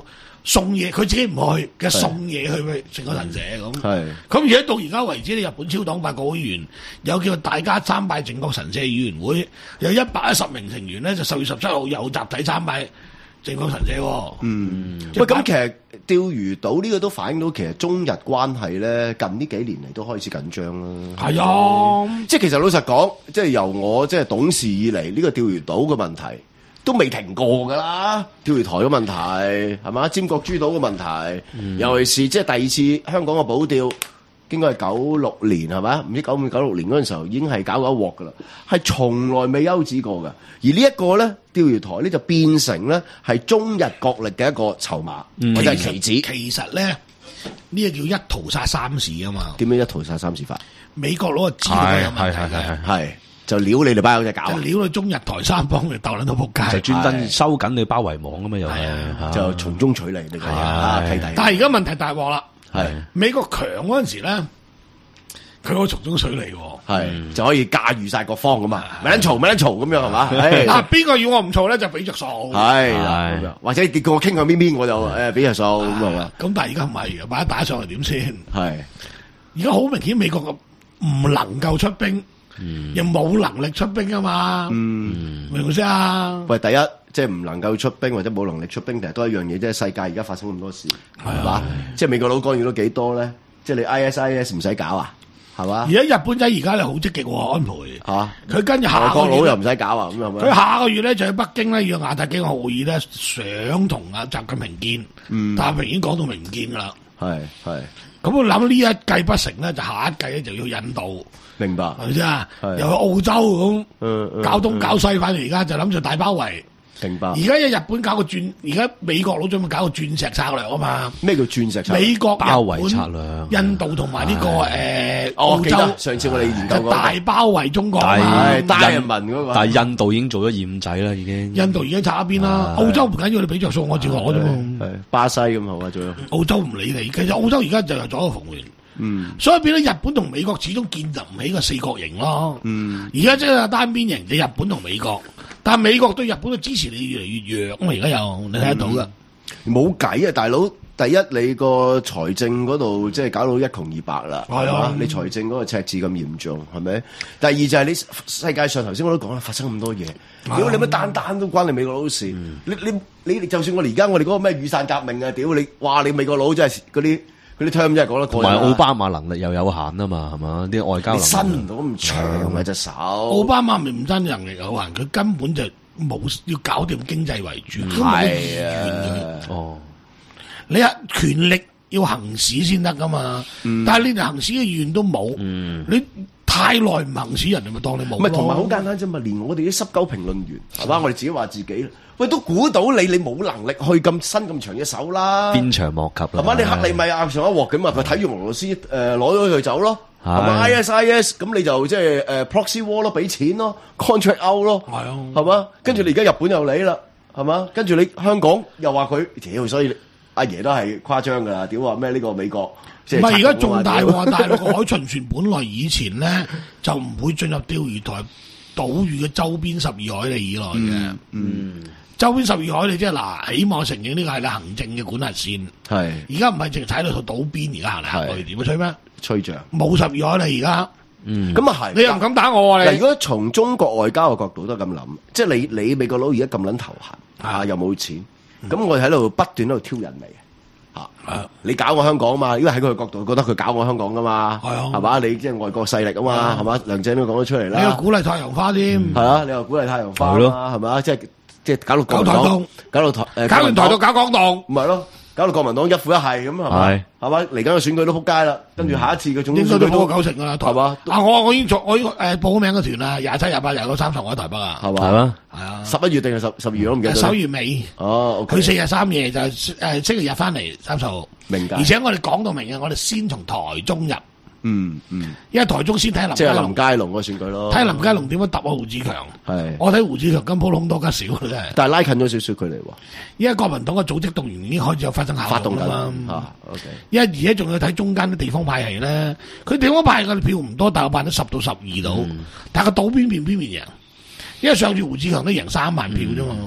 F: 送嘢，佢自己唔去嘅送嘢去去成個神社咁。係咁而家到而家為止，你日本超黨派國會議員有叫大家參拜靖國神社議員會，有一百一十名成員咧，就十月十七號有集體參拜靖國神社。
E: 嗯，喂，咁其實釣魚島呢個都反映到其實中日關係咧，近呢幾年嚟都開始緊張啦。
F: 係啊，
E: 即係其實老實講，即係由我即係懂事以嚟，呢個釣魚島嘅問題都未停過㗎啦。釣魚台嘅問題係嘛？尖閣諸島嘅問題，嗯、尤其是即係第二次香港嘅保釣，應該係九六年係嘛？唔知九五九六年嗰陣時候已經係搞搞一鑊㗎啦，係從來未休止過㗎。而呢一個咧，釣魚台咧就變成咧係中日角力嘅一個籌碼，嗯、或者係棋子。
F: 其實咧呢、這個叫一屠殺三市啊嘛。
E: 點樣一屠殺三市法？
F: 美國佬就知道有問題嘅，
E: 係就撩你哋班友隻搞，
F: 就撩到中日台三幫嚟鬥撚到仆街，
G: 就專登收緊你包圍網啊嘛，又係
E: 就從中取利你嘅嘢契弟。
F: 但係而家問題大鑊啦，
E: 係
F: 美國強嗰陣時咧，佢可以從中取利喎，
E: 係就可以駕馭晒各方咁嘛，咪撚嘈咪撚嘈咁樣係嘛？
F: 嗱邊個要我唔嘈咧就俾着數，
E: 係咁樣，或者你叫我傾向邊邊我就誒俾着數咁係嘛？
F: 咁但係而家唔係嘅，萬一打上嚟點先？
E: 係
F: 而家好明顯美國唔能夠出兵。嗯、又冇能力出兵啊嘛，嗯、明唔明先啊？
E: 喂，第一即係唔能夠出兵或者冇能力出兵，其實都係一樣嘢，即係世界而家發生咁多事，係嘛？即係美國佬干預咗幾多咧？即係你 I S I S 唔使搞啊，係嘛？
F: 而家日本仔而家咧好積極喎，安倍嚇，佢跟住下個月
E: 佬又唔使搞啊，咁係咪？
F: 佢下個月咧就喺北京咧，約亞太經合會議咧，想同阿習近平見，嗯、但係明顯講到明唔見噶啦，係係。咁我諗呢一計不成咧，就下一計咧就要印度。
E: 明白，
F: 係咪先啊？又去澳洲咁，搞東搞西，反正而家就諗住大包圍。
E: 明白。
F: 而家一日本搞個鑽，而家美國佬準備搞個鑽石策略啊嘛。
E: 咩叫鑽石策略？
F: 美國、
G: 包圍策略、
F: 印度同埋呢個誒澳洲。
E: 上次我哋研究過。
F: 大包圍中國啊！
E: 係大人民嗰個。
G: 但係印度已經做咗二五仔啦，已經。
F: 印度已經拆一邊啦，澳洲唔緊要，你俾着數我照我啫嘛。
E: 巴西咁好啊，仲有。
F: 澳洲唔理你，其實澳洲而家就係左右逢源。嗯，所以變咗日本同美國始終建立唔起個四角形咯。嗯，而家即係單邊形就日本同美國，但係美國對日本嘅支持你越嚟越弱。咁而家又你睇得到噶，
E: 冇計啊，大佬！第一你個財政嗰度即係搞到一窮二白啦，係嘛？你財政嗰個赤字咁嚴重，係咪？第二就係你世界上頭先我都講啦，發生咁多嘢，屌你乜單單都關你美國佬事。你你你就算我哋而家我哋嗰個咩雨傘革命啊，屌你，哇！你美國佬真係嗰啲。嗰啲 term 真係講得過，
G: 同埋奧巴馬能力又有限啊嘛，係嘛？啲外交能力
E: 伸唔到咁長嘅隻手。
F: 奧巴馬咪唔真能力有限，佢根本就冇要搞掂經濟為主，佢冇意願嘅。哦，你啊權力要行使先得噶嘛，嗯、但係你連行使嘅意願都冇，嗯、你太耐唔行使，人哋咪當你冇。唔係，同埋好簡單啫嘛，連我哋啲濕鳩評論員係嘛，我哋自己話自己。喂，都估到你，你冇能力去咁伸咁長嘅手啦，
G: 鞭長莫及啦，
E: 係嘛？你克里米亞上一鑊咁啊，佢睇住俄羅斯誒攞咗佢走咯，係嘛 ？I S I S 咁你就即係誒 proxy war 咯，俾錢咯 ，contract out 咯，係啊，係嘛？跟住你而家日本又嚟啦，係嘛？跟住你香港又話佢，屌，所以阿爺都係誇張㗎啦，屌話咩呢個美國？
F: 唔係而家仲大喎，大陸個海巡船本來以前咧就唔會進入釣魚台島嶼嘅周邊十二海里以內嘅，嗯。周邊十二海里即係嗱，起碼承認呢個係你行政嘅管轄線。係而家唔係淨係踩到條島邊，而家行嚟行去點樣吹咩？吹脹冇十二海里而家。嗯，咁啊係。你又唔敢打我啊？你
E: 如果從中國外交嘅角度都咁諗，即係你你美國佬而家咁撚頭痕啊，又冇錢，咁我哋喺度不斷喺度挑人嚟啊！你搞我香港啊嘛，因為喺佢嘅角度覺得佢搞我香港噶嘛，係啊，係嘛？你即係外國勢力啊嘛，係嘛？梁振都講咗出嚟啦。
F: 你又鼓勵太陽花添？
E: 係啊，你又鼓勵太陽花啦，係咪？即係。即係搞到搞台黨，搞到台誒，
F: 搞完台獨搞港獨，
E: 唔係咯，搞到國民黨一副一係咁係咪？係嘛？嚟緊個選舉都撲街啦，跟住下一次嘅總統選舉都
F: 九成噶啦，係嘛？啊，我我已經做，我已經誒報咗名嘅團啦，廿七、廿八、廿九、三十，我喺台北啊，係嘛？係嘛？係啊，十一月定係十十二月都唔記得。十一月尾哦，佢四日三夜就誒星期日翻嚟三十號，明㗎。而且我哋講到明嘅，我哋先從台中入。嗯嗯，因為台中先睇林，
E: 即係林佳龍個選舉咯，
F: 睇林佳龍點樣揼啊胡志強，係我睇胡志強金鋪窿多吉少嘅真係，
E: 但係拉近咗少少距離喎。
F: 因為國民黨嘅組織動員已經開始有發生效動啦嘛，啊 OK，因為而家仲要睇中間啲地方派系咧，佢地方派系嘅票唔多，但係辦咗十到十二度，但係個島邊邊邊邊贏，因為上次胡志強都贏三萬票啫嘛。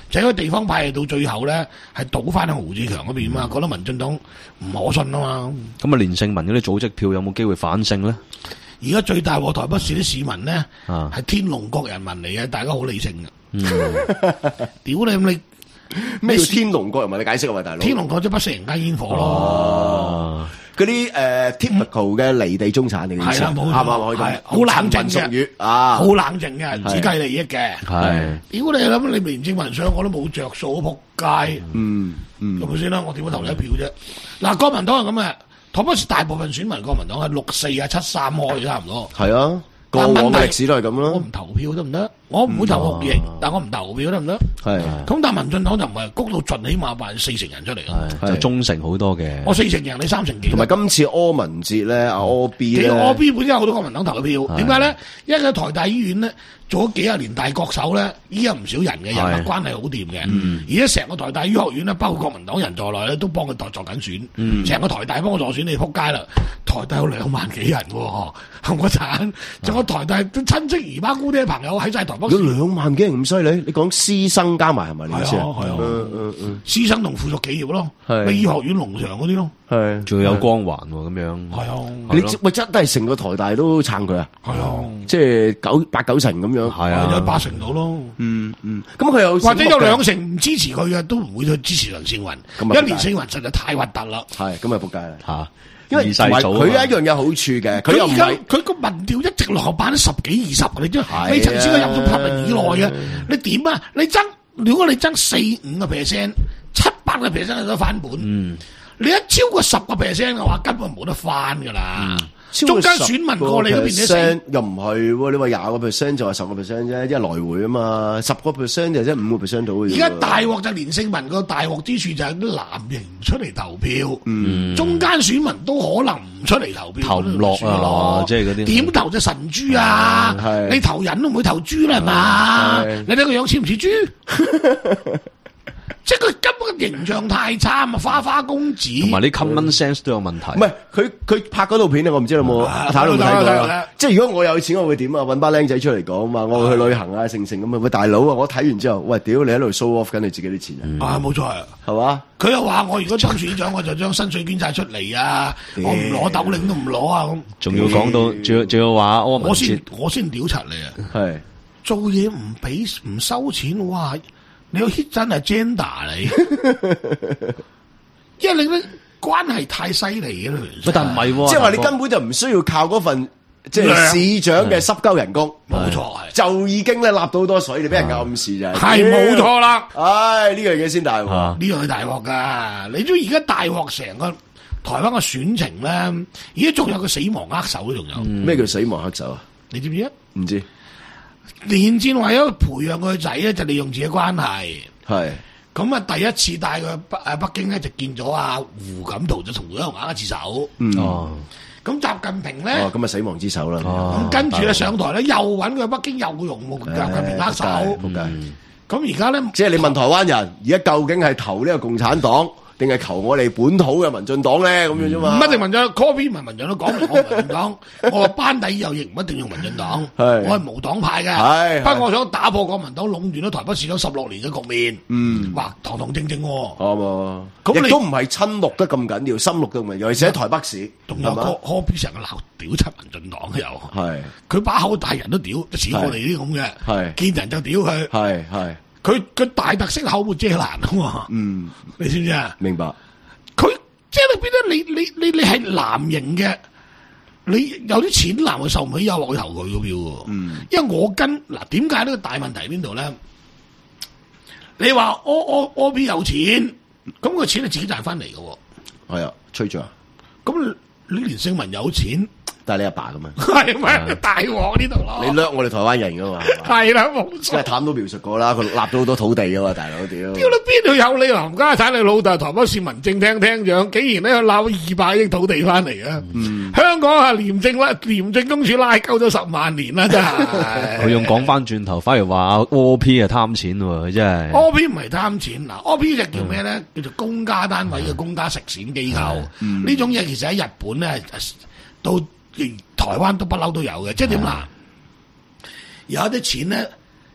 F: 就係個地方派到最後咧係倒翻喺胡志強嗰邊嘛，覺得民進黨唔可信啊嘛。
G: 咁啊，連勝文嗰啲組織票有冇機會反勝咧？
F: 而家最大鑊台北市啲市民咧係天龍國人民嚟嘅，大家好理性嘅。嗯，屌你咁你
E: 咩叫天龍國人民？你解釋啊，喂大佬。
F: 天龍國即不食人間煙火咯。
E: 嗰啲誒 typical 嘅離地中產嚟嘅，
F: 係啦，冇
E: 啱啱
F: 係好冷靜嘅，啊，好冷靜嘅，只計利益嘅。係，屌你諗你連政民上我都冇着數，仆街。嗯嗯，咁咪先啦，我點會投你一票啫？嗱，國民黨係咁嘅，台北市大部分選民國民黨係六四啊七三開差唔多。係啊。過往嘅歷史都係咁咯。我唔投票得唔得？我唔會投酷刑，但我唔投票得唔得？係。咁但民進黨就唔係谷到盡，起碼辦四成人出嚟㗎，
G: 就忠誠好多嘅。
F: 我四成人，你三成幾？
E: 同埋今次柯文哲咧，阿柯 B 咧，
F: 其實柯 B 本身有好多國民黨投嘅票，點解咧？因為台大醫院咧做咗幾廿年大國手咧，依家唔少人嘅人脈關係好掂嘅，而家成個台大醫學院咧，包括國民黨人在內咧，都幫佢代作緊選，成個台大幫佢助選，你撲街啦！台大有兩萬幾人喎，冚家鏟，仲有台大啲親戚姨媽姑爹朋友喺晒台北。
E: 有兩萬幾人咁犀利？你講師生加埋係咪？
F: 係啊係啊，嗯嗯嗯，師生同附屬企業咯，咩醫學院農場嗰啲咯，
G: 係，仲有光環喎咁樣。
F: 係啊，
E: 你喂真係成個台大都撐佢啊？係啊，即係九八九成咁樣。係
F: 啊，有八成到咯。
E: 嗯嗯，咁佢有
F: 或者有兩成唔支持佢嘅，都唔會去支持連勝文。因為連勝文實在太核突啦。
E: 係，咁咪仆街啦
G: 嚇。
E: 因為同埋佢有一樣有好處嘅，佢又唔係
F: 佢個民調一直落後百分之十幾二十，你知？你曾經佢入咗排名以內嘅，你點啊？你爭如果你爭四五個 percent、七八個 percent 都翻本，嗯、你一超過十個 percent 嘅話，根本冇得翻噶啦。嗯中間選民過你嗰邊啲
E: 又唔係喎，你話廿個 percent 就係十個 percent 啫，一來回啊嘛，十個 percent 就即係五個 percent 到嘅。
F: 而家大鑊就連勝文個大鑊之處就係啲藍營唔出嚟投票，嗯、中間選民都可能唔出嚟投票，
G: 投唔落啊，即係嗰啲
F: 點投隻神豬啊？你投人都唔會投豬啦，係嘛？你睇個樣似唔似豬？即係佢根本個形象太差啊！花花公子，
G: 同埋啲 common sense 都有問題。
E: 唔係佢佢拍嗰套片咧，我唔知有冇阿太有冇睇過。即係如果我有錢，我會點啊？搵班僆仔出嚟講嘛，我會去旅行啊，成成咁啊！喂，大佬啊，我睇完之後，喂，屌你喺度 show off 緊你自己啲錢
F: 啊！啊，冇錯啊，
E: 係嘛？
F: 佢又話我如果當選長，我就將薪水捐晒出嚟啊！我唔攞斗領都唔攞啊！咁
G: 仲要講到，仲要仲要話
F: 我先我先屌柒你啊！係做嘢唔俾唔收錢，哇！你個 hit 真係 gender 嚟，因為你啲關係太犀利嘅啦。
G: 但唔係，
E: 即係話你根本就唔需要靠嗰份即係市長嘅濕鳩人工，
F: 冇錯，
E: 就已經咧納到好多水，你俾人暗示就係。
F: 係冇錯啦。
E: 唉，呢樣嘢先大鑊，
F: 呢樣係大鑊噶。你知而家大鑊成個台灣嘅選情咧，而家仲有個死亡握手都仲有。
E: 咩叫死亡握手啊？
F: 你知唔知啊？
E: 唔知。
F: 連戰為咗培養佢個仔咧，就利用自己關係。
E: 係
F: 咁啊！第一次帶佢北誒北京咧，就見咗阿胡錦濤，就同佢喺度握一次手。嗯哦。咁習近平咧，
E: 哦咁啊死亡之手啦。
F: 咁跟住咧上台咧，又揾佢北京又用習近平握手。咁而家咧，
E: 即係你問台灣人，而家究竟係投呢個共產黨？定係求我哋本土嘅民進黨咧咁樣啫嘛？
F: 唔一定民進，copy 唔係民進黨，講唔講民進黨？我話班底又亦唔一定用民進黨，我係無黨派嘅。不過我想打破國民黨壟斷咗台北市長十六年嘅局面。嗯，哇，堂堂正正喎。啱啊。咁你都唔係親綠得咁緊要，深綠都唔係，尤其是喺台北市。仲有個 copy 成日鬧屌出民進黨又。係。佢把口大人都屌，似我哋啲咁嘅。係。見人就屌佢。係係。佢佢大特色口沒遮攔啊嘛，嗯，你知唔知啊？明白。佢即係你變得你你你你係藍營嘅，你有啲錢藍佢受唔起誘惑去投佢個票喎。嗯，因為我跟嗱點解呢個大問題喺邊度咧？你話我我我邊有錢，咁個錢係自己賺翻嚟嘅喎。係啊，吹住啊。咁你連勝文有錢？但係你阿爸咁啊，係咪大鑊呢度咯？你掠我哋台灣人噶嘛？係啦，冇錯。即係譚都描述過啦，佢立咗好多土地噶嘛，大佬屌！屌你邊度有你冚家產？你老豆台北市民政廳廳長，竟然咧去撈二百億土地翻嚟啊！嗯、香港啊，廉政啦，廉政公署拉鳩咗十萬年啦，真係。佢用講翻轉頭，反而話 O P 係貪錢喎，真係。O P 唔係貪錢嗱 ，O P 就叫咩咧？嗯、叫做公家單位嘅公家食錢機構。呢、嗯、種嘢其實喺日本咧，到台灣都不嬲都有嘅，即係點嗱？有一啲錢咧，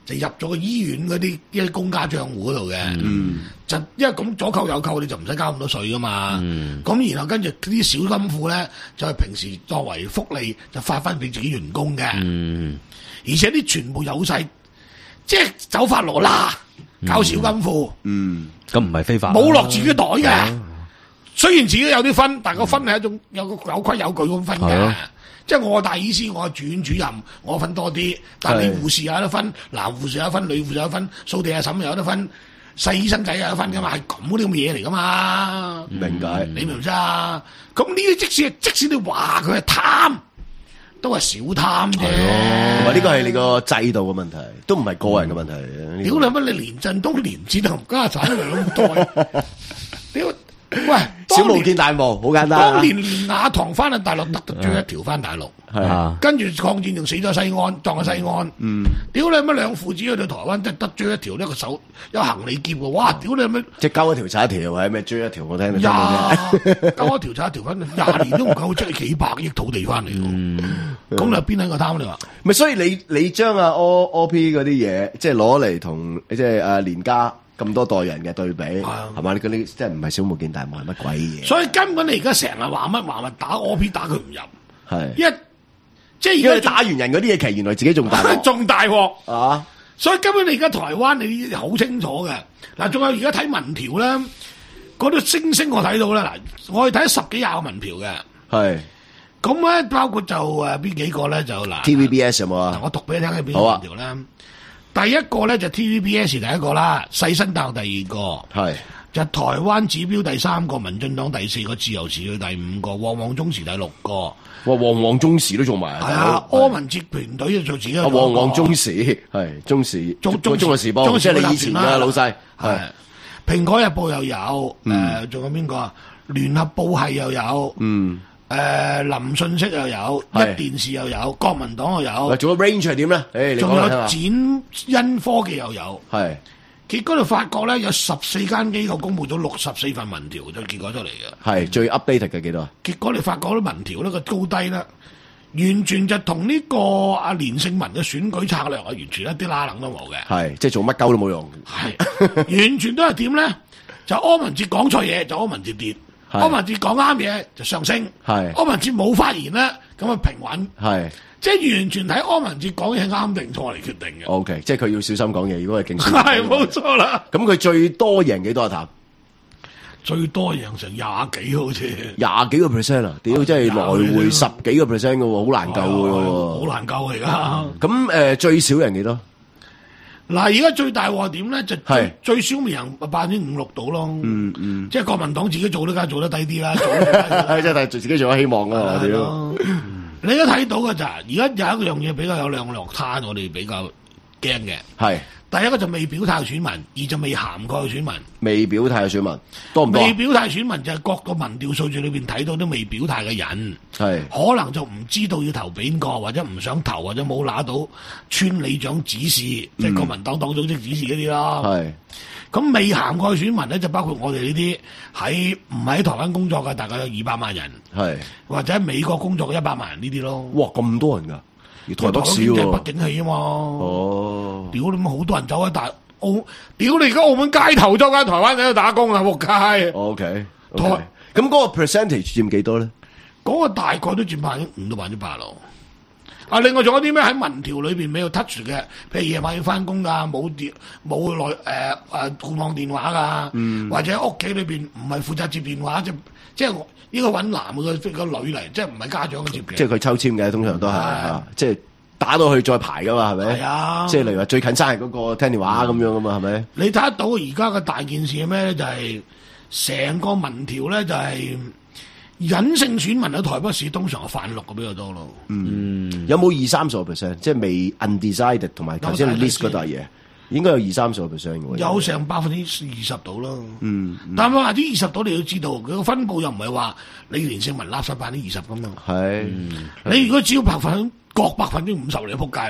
F: 就入咗個醫院嗰啲一啲公家帳戶嗰度嘅。
E: 嗯，
F: 就因為咁左扣右扣，你就唔使交咁多稅噶嘛。咁、嗯、然後跟住啲小金庫咧，就係平時作為福利就發翻俾自己員工嘅。嗯，而且啲全部有晒，即係走法羅啦，搞小金庫。
E: 嗯，
G: 咁唔係非法，
F: 冇落自己袋嘅。
G: 啊、
F: 雖然自己有啲分，但個分係一種有個有規有矩咁分嘅。啊、即係我大意思，我係住院主任，我分多啲。但係你護士有得分，男護士有得分，女護士有得分，掃地阿嬸又有得分。細醫生仔有得分噶嘛，係咁嗰啲咁嘅嘢嚟噶嘛。
E: 明解？
F: 你明唔知啊？咁呢啲即使即使你話佢係貪，都係小貪啫。
E: 同埋呢個係你個制度嘅問題，都唔係個人嘅問題。
F: 屌你乜？你連振東連戰同家產兩代，屌！喂，
E: 小巫見大巫，好簡單。
F: 當年連雅堂翻去大陸，得得咗一條翻大陸。係，跟住抗戰仲死咗西安，葬喺西安。嗯，屌你乜兩父子去到台灣，即係得追一條呢個手有行李篋喎！哇，屌你乜！
E: 即係交一條踩一條，或者咩追一條？我聽你
F: 呀，交一條踩一條翻，廿年都唔夠，即係幾百億土地翻嚟。咁你邊喺個貪你話？
E: 咪所以你你將阿 O O P 嗰啲嘢，即係攞嚟同即係誒連家咁多代人嘅對比，係嘛？你嗰啲即係唔係小巫見大巫係乜鬼嘢？
F: 所以根本你而家成日話乜話乜打 O P 打佢唔入，係一。即係
E: 而家打完人嗰啲嘢，其實原來自己仲大鑊，
F: 仲大鑊
E: 啊！
F: 所以根本你而家台灣你好清楚嘅。嗱，仲有而家睇民調咧，嗰啲星星我睇到啦。嗱，我哋睇十幾廿個民調嘅，係咁咧，包括就誒邊幾個咧就嗱
E: T V B S 有冇啊？
F: 我讀俾你聽係邊個民調咧？第一個咧就 T V B S 第一個啦，世新大學第二個係。就台灣指標第三個，民進黨第四個，自由時佢第五個，旺旺中時第六個。哇，旺旺中時都做埋。係啊，柯文哲團隊就做自己。啊，旺旺中時係中時，中中中國時報，即係你以前嘅老細。係。蘋果日報又有，誒，仲有邊個啊？聯合報係又有，嗯，誒，林訊息又有，一電視又有，國民黨又有。仲有 range 係點咧？誒，仲有展欣科技又有。係。結果就發覺咧，有十四間機構公布咗六十四份民調，就結果出嚟嘅。係最 update 嘅幾多？結果你發覺啲民調咧個高低咧，完全就同呢個阿連勝文嘅選舉策略啊，完全一啲拉冷都冇嘅。係即係做乜鳩都冇用。係完全都係點咧？就柯文哲講錯嘢就柯文哲跌，柯文哲講啱嘢就上升。係柯文哲冇發言咧，咁啊平穩。係。即係完全睇柯文哲講嘢啱定錯嚟決定嘅。O K，即係佢要小心講嘢，如果係競選。係冇錯啦。咁佢最多贏幾多啊？譚最多贏成廿幾好似。廿幾個 percent 啊！屌，真係來回十幾個 percent 嘅喎，好難救嘅喎。好難救嚟噶。咁誒最少贏幾多？嗱，而家最大鑊點咧？就係最少咪贏百分之五六度咯。嗯嗯。即係國民黨自己做都梗係做得低啲啦。即係自己做咗希望啊！屌。你而家睇到嘅咋？而家有一樣嘢比較有兩落攤，我哋比較驚嘅。係第一個就未表態嘅選民，二就未涵蓋嘅選民。未表態嘅選民多唔多？未表態選民就係各個民調數據裏邊睇到都未表態嘅人，係可能就唔知道要投邊個，或者唔想投，或者冇拿到村里長指示，即係、嗯、國民黨黨組織指示嗰啲啦。係。咁未涵蓋選民咧，就包括我哋呢啲喺唔喺台灣工作嘅，大概有二百萬人，係或者喺美國工作嘅一百萬人呢啲咯。哇，咁多人噶，而台北市喎，北景氣啊嘛。哦，屌你咁好多人走喺大澳，屌你而家澳門街頭周間台灣人喺度打工啊，仆街。O K，台咁嗰個 percentage 佔幾多咧？嗰個大概都佔百分之五到百分之八咯。啊！另外仲有啲咩喺民調裏邊未有 touch 嘅，譬如夜晚要翻工噶，冇電冇內誒誒固網電話噶，嗯、或者屋企裏邊唔係負責接電話，即即係應該揾男嘅個女嚟，即係唔係家長嘅接嘅。即係佢抽籤嘅，通常都係啊，即係打到去再排噶嘛，係咪？係啊，即係例如話最近生日嗰個聽電話咁樣噶嘛，係咪？你睇得到而家嘅大件事係咩咧？就係、是、成個民調咧，就係、是。隱性選民喺台北市通常係泛綠嘅比較多咯。嗯，有冇二三十個 percent？即係未 undecided 同埋頭先 list 嗰笪嘢，應該有二三十個 percent 嘅。有成百分之二十度咯。嗯，但係話啲二十度你要知道，佢個分佈又唔係話你連勝文垃圾百分之二十咁樣。係，你如果只要百分各百分之五十，你就撲街啦。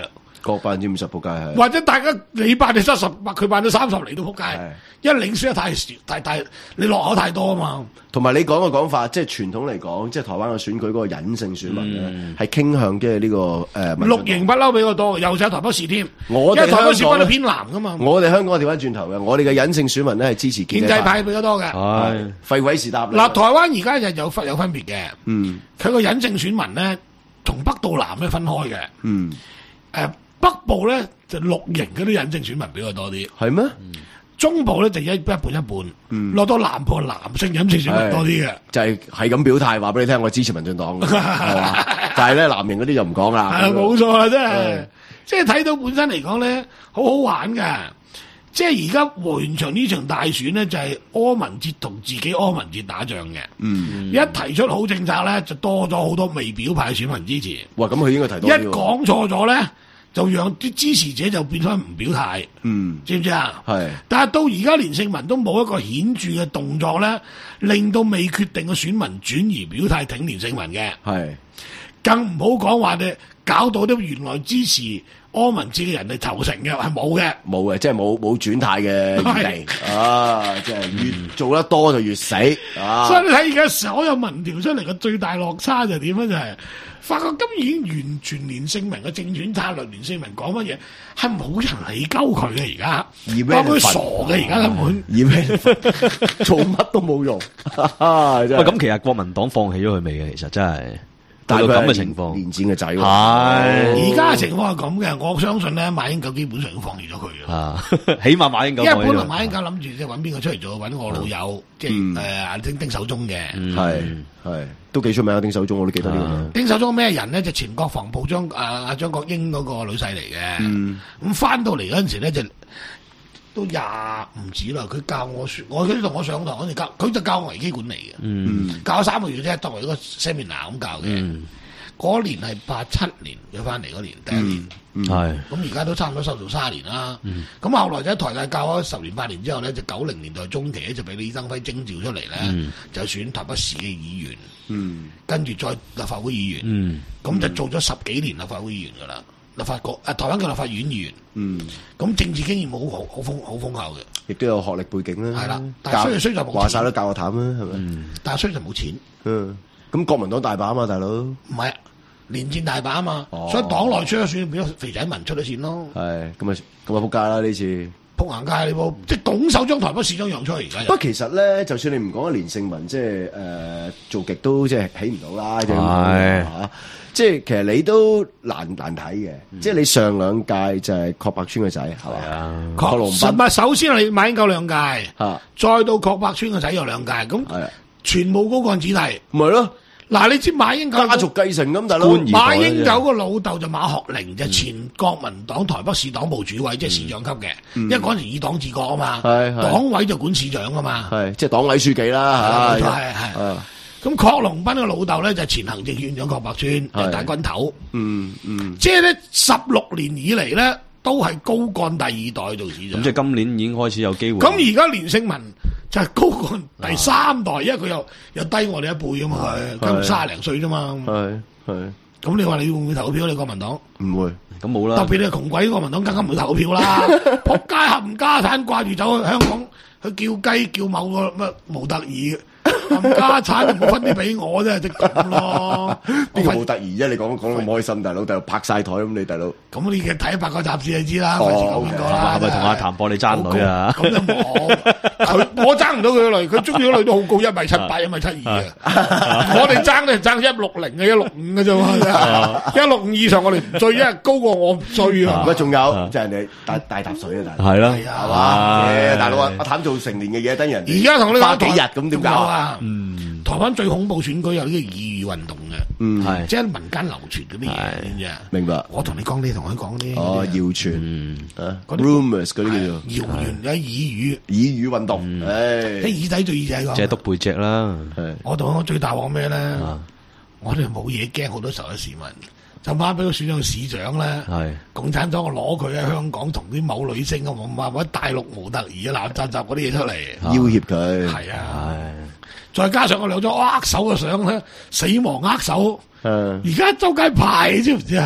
E: 各百分之五十仆街係，
F: 或者大家你百分之七十，佢百分之三十嚟到仆街，因為領先得太少，太太你落口太多啊嘛。
E: 同埋你講嘅講法，即係傳統嚟講，即係台灣嘅選舉嗰個隱性選民咧，係、嗯、傾向嘅呢個誒。
F: 綠營不嬲比較多，又就台北市添。
E: 我哋
F: 因為台北市分到偏南噶嘛。
E: 我哋香港調翻轉頭嘅，我哋嘅隱性選民咧係支持建
F: 制派比較多嘅。
E: 係廢鬼事答。
F: 嗱，台灣而家就有分有分別嘅。
E: 嗯，
F: 佢個隱性選民咧，從北到南咧分開嘅。
E: 嗯，誒、
F: 呃，北部咧就綠營嗰啲隱性選民比較多啲。
E: 係咩？
F: 嗯中部咧就一一半一半，嗯、落到南部男性隱性選民多啲嘅，
E: 就係係咁表態話俾你聽，我支持民進黨，係嘛？但係咧藍營嗰啲就唔講啦。
F: 係冇錯啦，真係，即係睇到本身嚟講咧，好好玩㗎。即係而家完場呢場大選咧，就係柯文哲同自己柯文哲打仗嘅。
E: 嗯，
F: 一提出好政策咧，就多咗好多未表派選民支持。
E: 哇，咁佢應該提到
F: 一講錯咗咧。就讓啲支持者就變翻唔表態，
E: 嗯，
F: 知唔知啊？
E: 係。但
F: 係到而家連勝文都冇一個顯著嘅動作咧，令到未決定嘅選民轉移表態挺連勝文嘅。
E: 係。
F: 更唔好講話咧，搞到啲原來支持柯文哲嘅人哋投誠嘅，係冇嘅。
E: 冇嘅，即係冇冇轉態嘅餘地。啊，即係越做得多就越死。啊，
F: 所以你睇而家所有民調出嚟嘅最大落差就點咧？就係。發覺今已經完全連勝文嘅政選策略，連勝文講乜嘢係冇人理鳩佢嘅而家，包括傻嘅而家根本，
E: 以咩做乜都冇用。喂，
G: 咁其實國民黨放棄咗佢未嘅？其實真係，但係咁嘅情況，
E: 連戰嘅仔。係
F: 而家嘅情況係咁嘅，我相信咧馬英九基本上已經放棄咗佢
G: 啊，起碼馬英九。
F: 因為本來馬英九諗住即係揾邊個出嚟做，揾我老友，即係誒丁丁守中嘅，
E: 係係。都幾出名啊！丁守中我都記得呢個名。
F: 丁守中咩人咧？就前國防部張啊啊張國英嗰個女婿嚟嘅。
E: 嗯，
F: 咁翻到嚟嗰陣時咧，就都廿唔止啦。佢教我説，我佢同我上堂嗰陣教，佢就教我危機管理嘅。
E: 嗯，
F: 教咗三個月啫，當為一個 seminar 咁教嘅。嗰、嗯、年係八七年佢翻嚟嗰年第一年。
G: 係。
F: 咁而家都差唔多收做卅年啦。咁、嗯、後來就喺台大教咗十年八年之後咧，就九零年代中期咧就俾李登輝徵召出嚟咧、嗯，就選台北市嘅議員。
E: 嗯，
F: 跟住再立法會議員，
G: 嗯，
F: 咁就做咗十幾年立法會議員噶啦，立法局啊，台灣嘅立法院議員，
E: 嗯，
F: 咁政治經驗好好好豐好豐厚嘅，
E: 亦都有學歷背景啦，
F: 係啦，但係雖然雖就冇錢，
E: 話晒都教我淡啦，係咪？
F: 嗯，但係雖就冇錢，
E: 嗯，咁國民黨大把啊嘛，大佬，唔
F: 係連戰大把啊嘛，哦、所以黨內出咗選，變咗肥仔民出咗錢咯，
E: 係，咁啊咁啊仆街啦呢次。
F: 撲行街你噃，即係拱手將台北市長讓出嚟而家。
E: 不過其實咧，就算你唔講連勝文，即係誒、呃、做極都即係起唔到啦，即係嚇。即係其實你都難難睇嘅、嗯，即係你上兩屆就係郝柏村嘅仔係嘛？郝龍斌。唔係，首先你馬英九兩屆，啊，再到郝柏村嘅仔有兩屆，咁全部高幹子弟， 咪咯。嗱，
F: 你知馬英九
E: 家族繼承咁，大佬
F: 馬英九個老豆就馬學寧，就前國民黨台北市黨部主委，即係市長級嘅。因為嗰陣時以黨治國啊嘛，黨委就管市長啊嘛，
E: 係即係黨委書記啦嚇。
F: 係係。咁郝龍斌嘅老豆咧就前行政院長郝柏村，係大軍頭。
E: 嗯嗯。即
F: 係咧十六年以嚟咧，都係高幹第二代做市長。
G: 咁即係今年已經開始有機會。
F: 咁而家連勝文就係高幹第三代，因為佢又又低我哋一輩啊嘛，佢今年卅零歲啫嘛。
E: 係係。
F: 咁你話你會唔會投票？你國民黨
E: 唔會，
G: 咁冇啦。
F: 特別你窮鬼國民黨更加唔會投票啦。仆街冚家產掛住走去香港去叫雞叫某個乜模特兒。冚家產就冇分啲俾我啫，即咁咯。
E: 邊個冇得意啫？你講講咁開心，大佬，大佬拍晒台咁，你大佬。
F: 咁你嘅睇八卦雜誌你知啦，
E: 費
F: 事講邊個啦？
G: 係咪同阿譚博你爭女啊？
F: 咁就冇，佢我爭唔到佢個女，佢中意個女都好高，一米七八，一米七二嘅。我哋爭咧爭一六零嘅，一六五嘅啫嘛。一六五以上我哋唔追，因為高過我唔追啊。
E: 咁仲有就係你大大沓水啊，大佬。
G: 係啦，
E: 係嘛？大佬啊，阿譚做成年嘅嘢，等人
F: 而家同你
E: 花幾日咁點搞啊？
G: 嗯，
F: 台灣最恐怖選舉有呢個異議運動嘅，
E: 嗯係，
F: 即係民間流傳嗰啲嘢，知唔知啊？
E: 明白。我
F: 同你講，你同佢講啲
E: 哦，謠傳啊 ，rumors 嗰啲叫做
F: 謠言有耳語，
E: 耳語運動，誒，
F: 啲耳仔對耳仔講，
G: 即係督背脊啦。
F: 我同我最大鑊咩咧？我哋冇嘢驚，好多時候嘅市民就啱俾佢選咗個市長咧，共產黨我攞佢喺香港同啲某女星啊，或者大陸模特兒啊、爛雜雜嗰啲嘢出嚟，
E: 要挾佢，
F: 係啊。再加上我兩張握手嘅相咧，死亡握手，而家周街排，知唔知啊？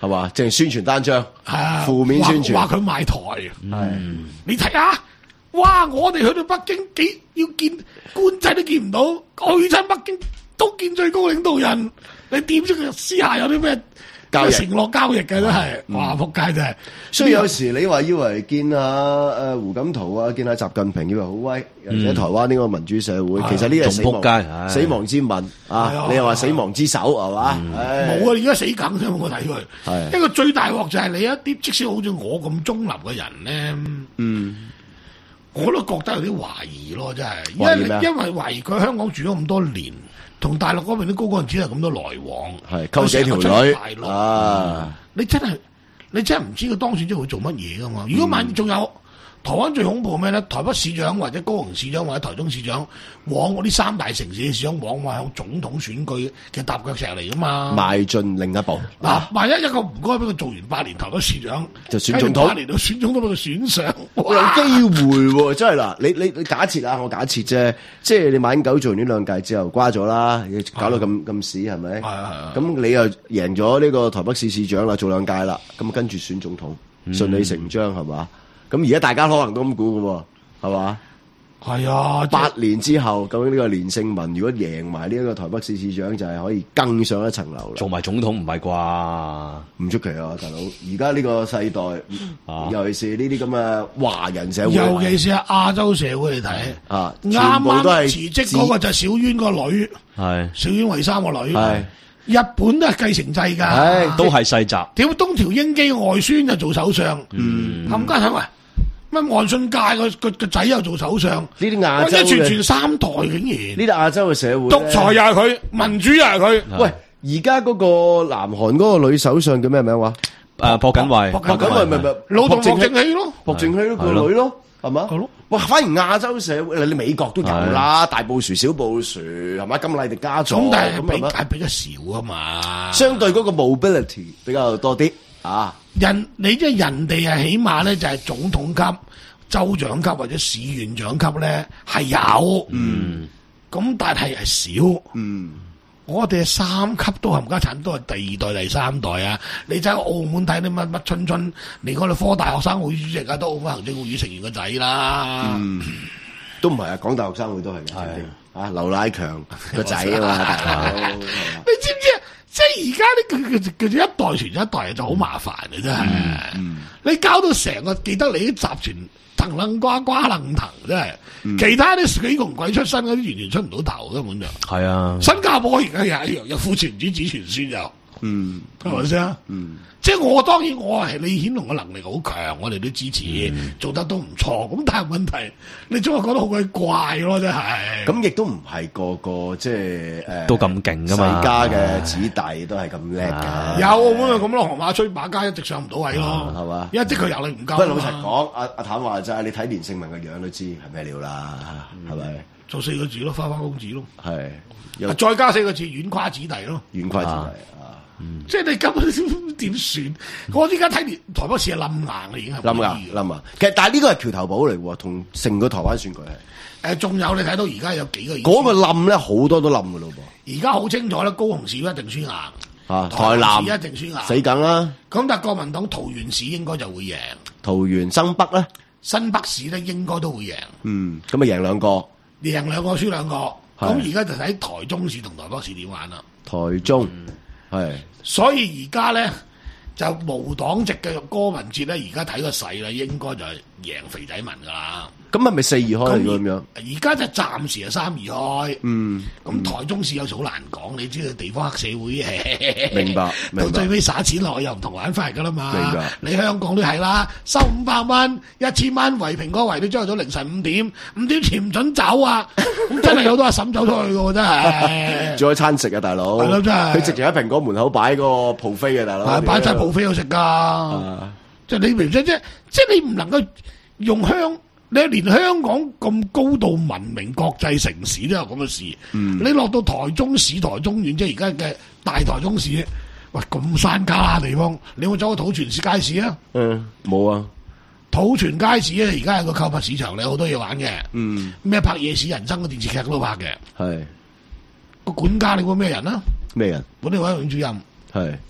E: 係嘛？淨係宣傳單張，
F: 係啊，
E: 負面宣傳，
F: 話佢賣台，
E: 係
F: 你睇下，哇！我哋去到北京幾要見官仔都見唔到，去親北京都見最高領導人，你點知佢私下有啲咩
E: 交易
F: 承諾交易嘅都係，哇！仆街真係。
E: 所以有時你話以為見下誒胡錦濤啊，見下習近平以為好威，而且台灣呢個民主社會，其實呢個係死亡死亡之吻啊！你又話死亡之手係嘛？
F: 冇啊！而家死梗啫，我睇佢。一個最大鑊就係你一啲，即使好似我咁中立嘅人咧，嗯，我都覺得有啲懷疑咯，真係，因為因為懷疑佢香港住咗咁多年。同大陸嗰邊啲高幹子係咁多來往，
E: 係溝幾條女啊！
F: 你真係你真係唔知佢當選之後會做乜嘢噶嘛？如果萬仲有台灣最恐怖咩咧？台北市長或者高雄市長或者台中市長往嗰啲三大城市嘅市長往往向總統選舉嘅踏腳石嚟噶嘛？
E: 邁進另一步
F: 嗱，萬一一個唔該俾佢做完八年台北市長，
E: 就選總統，
F: 八年到選總統俾佢選上，
E: 有機會喎！真係嗱，你你你假設啊，我假設啫，即係你馬英九做完呢兩屆之後瓜咗啦，搞到咁咁屎係咪？係啊係啊！咁你又贏咗呢個台北市市長啦，做兩屆啦，咁跟住選總統，順理成章係嘛？咁而家大家可能都咁估嘅喎，係嘛？
F: 係啊！
E: 八年之後，究竟呢個連勝文如果贏埋呢一個台北市市長，就係可以更上一層樓啦。
G: 做埋總統唔係啩？
E: 唔出奇啊，大佬！而家呢個世代，啊、尤其是呢啲咁嘅華人社會，
F: 尤其是係亞洲社會嚟睇，
E: 啊，
F: 啱啱辭職嗰個就係小淵個女，
G: 係
F: 小淵惠三個女，係日本都係繼承制㗎，
G: 都係世襲。
F: 屌東條英機外孫就做首相，
E: 嗯，
F: 冚家鏟喂。乜岸信介個個個仔又做首相？
E: 呢啲亞洲嘅，
F: 一傳傳三代竟然。
E: 呢啲亞洲嘅社會，
F: 獨裁又係佢，民主又係佢。
E: 喂，而家嗰個南韓嗰個女首相叫咩名話？
G: 誒，朴槿惠。
E: 朴槿惠咪咪
F: 老同朴正熙咯，
E: 朴正熙咯個女咯，係嘛？哇！反而亞洲社會，你美國都有啦，大布殊、小布殊係嘛？甘迺迪家族，
F: 咁但係比係比較少啊嘛。
E: 相對嗰個 mobility 比較多啲啊。
F: 人你即係人哋係起碼咧就係總統級、州長級或者市縣長級咧係有，嗯，咁但係係少，嗯，我哋三級都冚家鏟都係第二代、第三代啊！你走澳門睇啲乜乜春春，連我哋科大學生會主席啊，都澳門行政會議成員個仔啦，
E: 嗯，都唔係啊，港大學生會都係嘅，啊，劉乃強個仔啊嘛，大佬，你
F: 知唔知啊？即係而家呢，佢佢佢一代傳一代就好麻煩嘅真係，嗯、你搞到成個記得你啲集團騰楞瓜瓜楞騰真係，嗯、其他啲幾窮鬼出身嗰啲完全出唔到頭根本就係啊！新加坡而家又一樣，有父傳子子傳孫又，嗯，係咪先啊？嗯。即係我當然我係李顯龍嘅能力好強，我哋都支持，嗯、做得都唔錯。咁但係問題，你總係覺得好鬼怪咯，真係。
E: 咁亦都唔係個個即係誒，
G: 都咁勁噶嘛？
E: 世家嘅子弟都係咁叻嘅。
F: 有咁咪咁咯，河馬吹把家一直上唔到位咯，係嘛、啊？因為的確有力唔夠。不過
E: 老實講，阿阿譚話齋，你睇連勝文嘅樣都知係咩料啦，係咪、嗯？
F: 做四個字咯，花花公子咯，
E: 係。
F: 再加四個字，軟跨子弟咯，
E: 軟跨子弟。
F: 嗯、即係你根本點算？我依家睇連台北市係冧硬啦，已經係
E: 冧硬冧啊！其實但係呢個係橋頭堡嚟喎，同成個台灣選舉係。
F: 誒，仲有你睇到而家有幾個
E: 嗰個冧咧，好多都冧噶咯
F: 噃。而家好清楚咧，高雄市一定輸硬，
E: 啊，台南
F: 市一定輸硬，
E: 死梗啦。
F: 咁但係國民黨桃園市應該就會贏，
E: 桃園新北咧，
F: 新北市咧應該都會贏。
E: 嗯，咁啊贏兩個，
F: 贏兩個輸兩個。咁而家就睇台中市同台北市點玩啦。
E: 台中係。嗯
F: 所以而家咧就無黨籍嘅柯文哲咧，而家睇個勢咧，應該就係贏肥仔民噶啦。
E: 咁係咪四二開咁樣？
F: 而家就暫時係三二開。嗯，咁台中市有時好難講，你知道地方黑社會嘅。明白，到最尾撒錢落去又唔同玩法嚟噶啦嘛。明白。你香港都係啦，收五百蚊、一千蚊圍蘋果圍到朝頭早凌晨五點，五點前唔准走啊！咁真係有好多阿嬸走出去嘅，真係。仲有餐食啊，大佬。係咯，真係。佢直情喺蘋果門口擺個 buffet 嘅，大佬。係擺晒 buffet 度食噶。即係你明唔明啫？即係你唔能夠用香。你連香港咁高度文明國際城市都有咁嘅事，嗯、你落到台中市、台中縣，即係而家嘅大台中市，喂咁山卡地方，你有冇走過土泉市街市啊？嗯，冇啊。土泉街市咧，而家係個購物市場，你好多嘢玩嘅。嗯，咩拍夜市人生嘅電視劇都拍嘅。係個管家，你估咩人啊？咩人？本地委員主任。係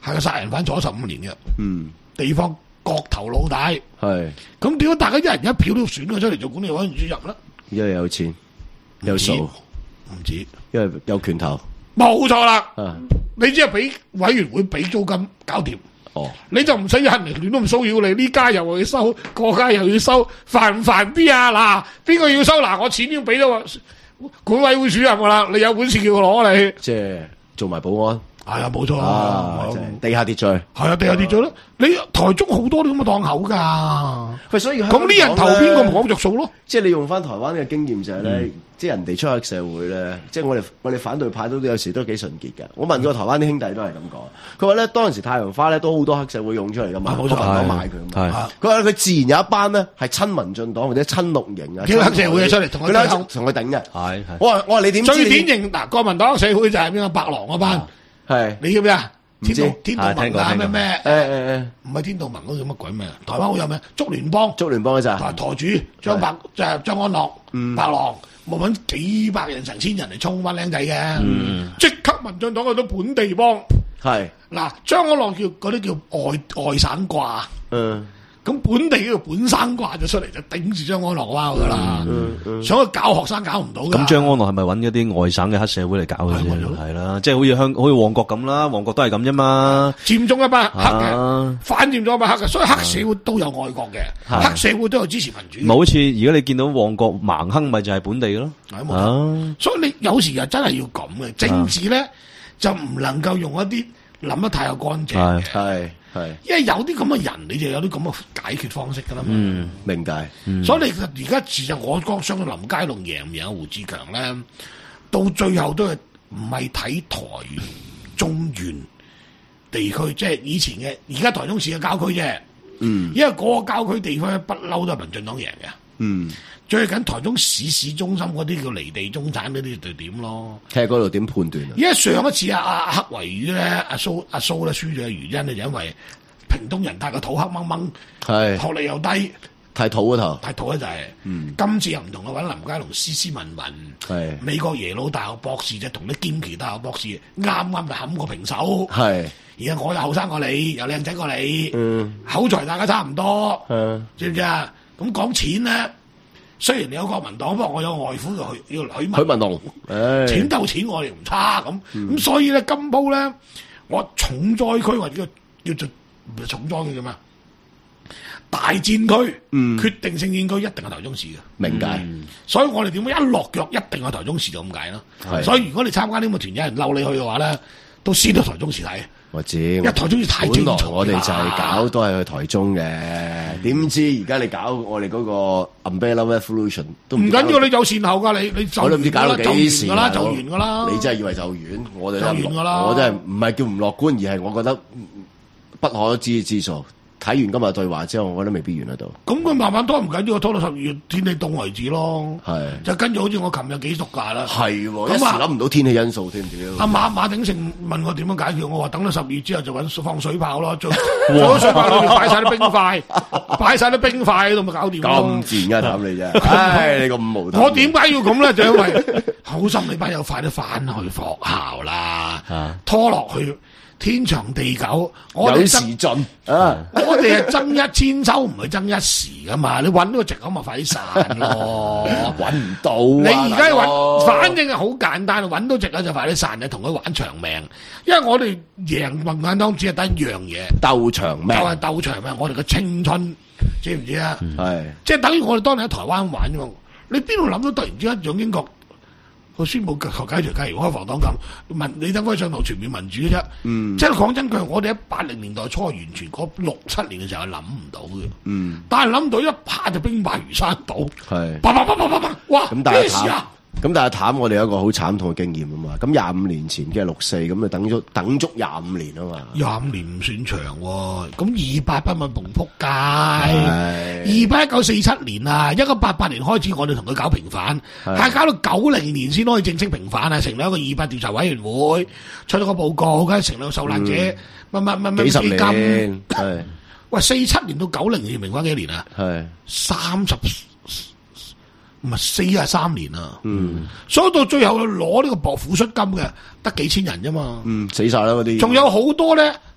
F: 係個殺人犯坐十五年嘅，
E: 嗯，
F: 地方角頭老大，
E: 係，
F: 咁點解大家一人一票都選佢出嚟做管理委員主任咧？
E: 因為有錢有數，
F: 唔止，
E: 因為有拳頭，
F: 冇錯啦。
E: 啊，
F: 你只係俾委員會俾租金搞掂，
E: 哦，
F: 你就唔使有人嚟亂咁騷擾你，呢家又要收，嗰家又要收，煩唔煩啲啊？嗱，邊個要收？嗱，我錢已經俾咗管委會主任噶啦，你有本事叫我攞你，
E: 即係做埋保安。
F: 係啊，冇錯
E: 啊，地下秩序係
F: 啊，地下秩序咯。你台中好多啲咁嘅檔口噶，
E: 喂，所以
F: 咁呢人投邊個冇着數咯？
E: 即係你用翻台灣嘅經驗就係咧，嗯、即係人哋出黑社會咧，即係我哋我哋反對派都有時都幾純潔嘅。我問過台灣啲兄弟都係咁講，佢話咧當陣時太陽花咧都好多黑社會湧出嚟噶嘛，冇錯，我買佢嘛。佢話佢自然有一班咧係親民進黨或者親綠營啊，
F: 叫黑社會出嚟同佢
E: 同佢頂嘅。
F: 係係，
E: 我話我話你點？
F: 最典型嗱，國民黨社會就係邊個白狼嗰班。係你叫咩啊？天道天道盟啊咩咩？誒誒誒，唔係天道盟嗰個叫乜鬼咩？台灣好有咩？竹聯幫，
E: 竹聯幫嗰陣，
F: 台台主張白就係張安樂，白狼冇搵幾百人、成千人嚟衝翻僆仔嘅，即刻民進黨去到本地幫。係嗱，張安樂叫嗰啲叫外外省掛。嗯。咁本地嘅本省掛就出嚟就頂住張安樂哇噶啦，嗯嗯、想去教學生搞唔到噶。咁張安樂係咪揾一啲外省嘅黑社會嚟搞嘅啫？係啦，即係好似香，好似旺角咁啦，旺角都係咁啫嘛。佔中一班黑嘅，啊、反佔咗一班黑嘅，所以黑社會都有愛國嘅，啊、黑社會都有支持民主。冇好似而家你見到旺角盲亨，咪就係本地咯。係啊，所以你有時又真係要咁嘅政治咧，啊、就唔能夠用一啲諗得太有乾淨嘅。係。係，因為有啲咁嘅人，你就有啲咁嘅解決方式噶啦嘛。嗯，明解。嗯、所以你而家其實我講相信林佳龍贏唔贏胡志強咧，到最後都係唔係睇台中原地區，即係以前嘅，而家台中市嘅郊區啫。嗯，因為嗰個郊區地方不嬲都係民進黨贏嘅。嗯，最近台中市市中心嗰啲叫離地中產嗰啲就點咯？睇下嗰度點判斷啊？因為上一次阿阿黑維宇咧，阿蘇阿蘇咧輸咗嘅原因咧，就因為屏東人太個肚黑掹掹，係學歷又低，太土嗰頭，太土咧就係。嗯，今次又唔同啊，揾林佳龍斯斯文文，係美國耶魯大學博士就同啲劍橋大學博士啱啱就冚過平手，係。而家我又後生過你，又靚仔過你，嗯，口才大家差唔多，嗯，知唔知啊？咁講錢咧，雖然你有國民黨，不過我有外父叫許要許許文龍，錢鬥錢我哋唔差咁，咁、嗯、所以咧金鋪咧，我重災區或者叫做重災嘅叫咩？大戰區，嗯、決定性戰區一定係台中市嘅，明解。嗯、所以我哋點解一落腳一定係台中市就咁解咯。是所以如果你參加呢個團，有人嬲你去嘅話咧，都先到台中市睇。我知，因為台中市太精彩，我哋就係搞都係去台中嘅，點知而家你搞我哋嗰個 Umbrella Revolution 都唔緊要，你有善後噶，你你就我都唔知搞到幾時噶啦，就完噶啦，你真係以為就完，我哋就完噶啦，我真係唔係叫唔樂觀，而係我覺得不可知之數。睇完今日對話之後，我覺得未必完得到。咁佢慢慢拖唔緊要，拖到十二月天氣凍為止咯。係就跟住好似我琴日幾熟架啦。係喎，一時諗唔到天氣因素添，唔知阿馬馬鼎盛問我點樣解決，我話等到十二月之後就揾放水炮咯，做做水炮裏面擺晒啲冰塊，擺晒啲冰塊喺度咪搞掂咯。咁自然嘅諗你啫，唉，你咁無。我點解要咁咧？就因為好心你班友快啲翻去學校啦，拖落去。天長地久，我哋有時盡啊！我哋係爭一千秋，唔係爭一時噶嘛。你揾到個藉口咪快啲散咯，揾唔到、啊。你而家揾，反正係好簡單，揾到藉口就快啲散，你同佢玩長命。因為我哋贏民進黨只係得一樣嘢，鬥長命，就係鬥長命。我哋嘅青春，知唔知啊？係、嗯，即係等於我哋當年喺台灣玩啫嘛。你邊度諗到突然之間蔣經國？佢宣布解解除假如開防黨禁，民你等佢上台全面民主啫。嗯，即係講真句，我哋喺八零年代初完全嗰六七年嘅時候係諗唔到嘅。嗯，但係諗到一拍就兵敗如山倒。係，啪啪啪啪啪啪，哇！咩事啊？咁但係淡我哋有一個好慘痛嘅經驗啊嘛。咁廿五年前嘅六四，咁就等咗等足廿五年啊嘛。廿五年唔算長喎，咁二八不問蓬撲街。二八一九四七年啊，一九八八年開始我哋同佢搞平反，係搞到九零年先可以正式平反啊，成立一個二八調查委員會，出咗個報告，跟住成立個受難者乜乜乜乜基金。係，喂，四七年到九零年平反幾年啊？係三十。唔係四十三年啊，嗯，所以到最後攞呢個薄撫恤金嘅得幾千人啫嘛，嗯，死晒啦嗰啲，仲有好多咧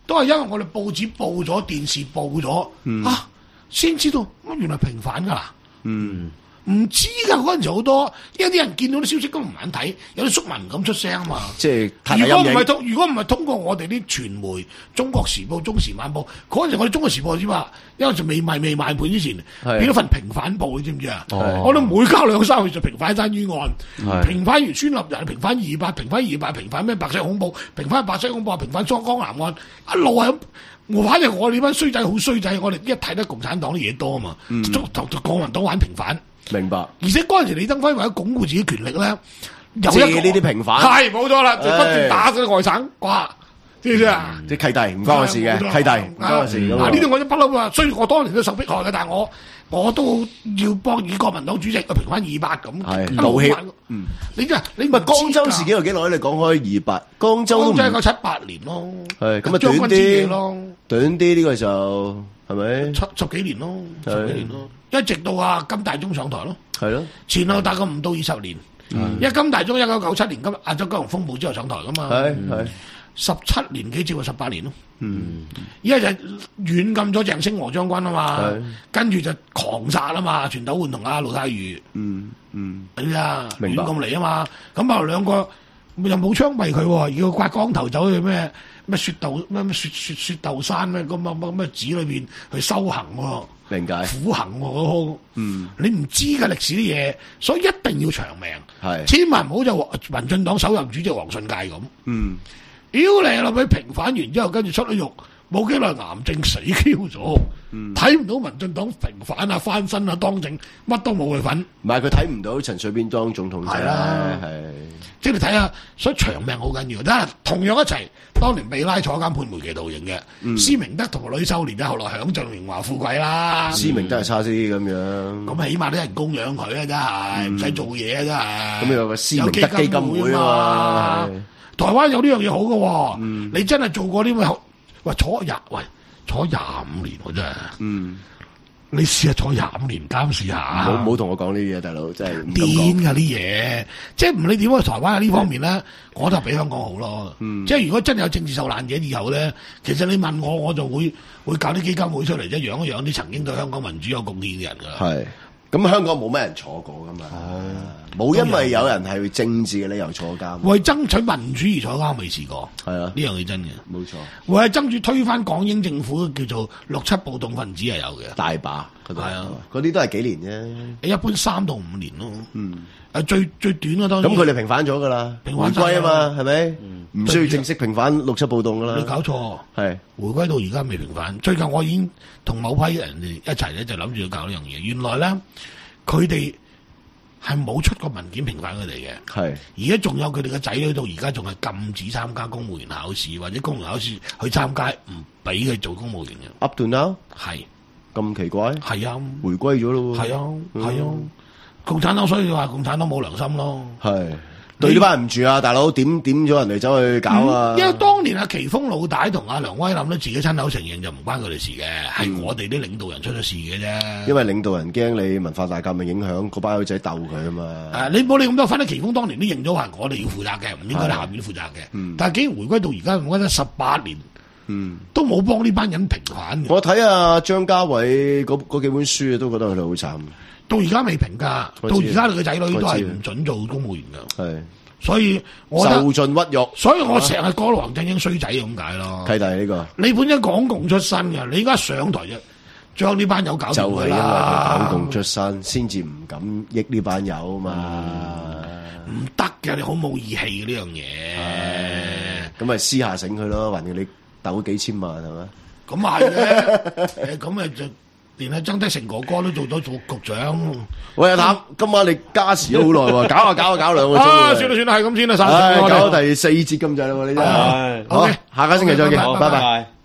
F: 都係因為我哋報紙報咗、電視報咗、嗯、啊，先知道乜原來平反㗎啦。嗯。唔知噶嗰陣時好多，因為啲人見到啲消息都唔肯睇，有啲宿民唔敢出聲啊嘛。
E: 即係
F: 如果唔係通，如果唔係通過我哋啲傳媒，《中國時報》《中時晚報》嗰陣時，我哋《中國時報》知嘛？因為就未賣未賣盤之前，俾咗份平反報，你知唔知啊？哦、我哋每交兩三個月就平反一單冤案，平反完孫立人，平反二百，平反二百，平反咩白色恐怖，平反白色恐怖，平反湘江南案，一路係咁。我反正我哋班衰仔好衰仔，我哋一睇得共產黨啲嘢多啊嘛，嗯、就就國民黨玩平反。
E: 明白，
F: 而且嗰陣時李登輝為咗鞏固自己權力咧，有
E: 借呢啲平反，
F: 係冇錯啦，就不斷打嗰啲外省，哇，知唔知啊？
E: 即係契弟唔關我事嘅，契弟唔關我事。
F: 嗱呢啲我都不嬲啊，雖然我當年都受迫害嘅，但係我我都要幫以國民黨主席去平反二八咁，
E: 係道歉。嗯，
F: 你真係你唔
E: 係江州事件有幾耐？你講開二八，江州
F: 江州係七八年咯，
E: 係咁啊短啲咯，短啲呢個就係咪？
F: 十十幾年咯，十幾年咯。一直到啊金大中上台咯，
E: 係咯，
F: 前後大概唔到二十年。因為金大中一九九七年今亞洲金融風暴之後上台噶嘛，係係十七年幾至到十八年咯。嗯，依家就軟禁咗鄭星和將軍啊嘛，跟住就狂殺啊嘛，全斗煥同阿盧泰愚。嗯嗯，係啊，軟禁嚟啊嘛，咁啊兩個又冇槍斃佢，要刮光頭走去咩咩雪豆咩咩雪雪雪豆山咩咁啊乜乜寺裏邊去修行喎。
E: 明解
F: 苦行喎、啊，嗯，你唔知嘅歷史啲嘢，所以一定要長命，係，千萬唔好就民進黨首任主席黃信介咁，嗯，屌你啦，俾平反完之後，跟住出咗獄，冇幾耐癌症死 Q 咗，睇唔、嗯、到民進黨平反啊、翻身啊、當政，乜都冇佢份，
E: 唔係佢睇唔到陳水扁當總統啫，係，
F: 即係你睇下，所以長命好緊要，但係同樣一齊。當年被拉坐監判梅期徒刑嘅，嗯、施明德同呂秀蓮咧，後來享盡榮華富貴啦。
E: 施明德係差啲咁樣，
F: 咁起碼都有人供養佢啊，真係唔使做嘢啊，真係。
E: 咁有個施明德基金會啊嘛。
F: 台灣有呢樣嘢好嘅，嗯、你真係做過啲咩？喂，坐廿喂坐廿五年喎，真係。嗯你試下坐廿五年監試下，
E: 冇冇同我講呢啲嘢，大佬真係
F: 癲㗎啲嘢，即係唔理點啊！台灣喺呢方面咧，我就比香港好咯。嗯、即係如果真係有政治受難者以後咧，其實你問我，我就會會搞啲基金會出嚟，即係養一養啲曾經對香港民主有貢獻嘅人㗎。係。
E: 咁香港冇咩人坐過噶嘛？冇因為有人係政治嘅理由坐監，
F: 為爭取民主而坐監，未試過。係啊，呢樣嘢真嘅，
E: 冇錯。
F: 為係爭取推翻港英政府叫做六七暴動分子係有嘅，
E: 大把。
F: 係啊，
E: 嗰啲都係幾年
F: 啫。一般三到五年咯。嗯，誒最最短嘅當然。
E: 咁佢哋平反咗噶啦，回歸啊嘛，係咪？唔需要正式平反六七暴動噶啦。
F: 你搞錯，係回歸到而家未平反。最近我已經同某批人哋一齊咧，就諗住要搞呢樣嘢。原來咧，佢哋係冇出過文件平反佢哋嘅。係而家仲有佢哋嘅仔女到而家仲係禁止參加公務員考試，或者公務員考試去參加，唔俾佢做公務員嘅。
E: Up to now
F: 係
E: 咁奇怪？
F: 係啊，
E: 回歸咗咯。
F: 係啊，係啊，共產黨所以話共產黨冇良心咯。係。
E: 對呢班人唔住啊，大佬點點咗人哋走去搞啊！
F: 因為當年阿奇峰老大同阿梁威林咧自己親口承認就唔關佢哋事嘅，係、嗯、我哋啲領導人出咗事嘅啫。
E: 因為領導人驚你文化大革命影響嗰班女仔鬥佢啊嘛。誒、
F: 啊，你冇理咁多，反正奇峰當年都認咗話我哋要負責嘅，唔應該喺下面負責嘅。嗯、但係竟然回歸到而家，我覺得十八年，嗯，都冇幫呢班人平反嘅。
E: 我睇下張家偉嗰嗰幾本書都覺得佢哋好慘。
F: 到而家未評價，到而家佢嘅仔女都係唔准做公務員㗎。係，所以我
E: 受盡屈辱。
F: 所以我成日講黃振英衰仔咁解咯。
E: 契弟呢個，
F: 你本身港共出身嘅，你而家上台啫，將呢班友搞掂佢啦。就係因為佢港共出身，先至唔敢益呢班友啊嘛。唔得嘅，你好冇義氣嘅呢樣嘢。
E: 咁咪私下醒佢咯，還要你鬥幾千萬係嘛？
F: 咁係嘅，咁咪就。連阿曾德成哥哥都做咗做局長。
E: 喂，阿譚，今晚你加時咗好耐喎，搞下搞下搞兩個鐘。
F: 啊，算啦算啦，係咁先啦，
E: 唉，搞到第四節咁滯啦喎，你真係。好，下個星期再見，拜拜。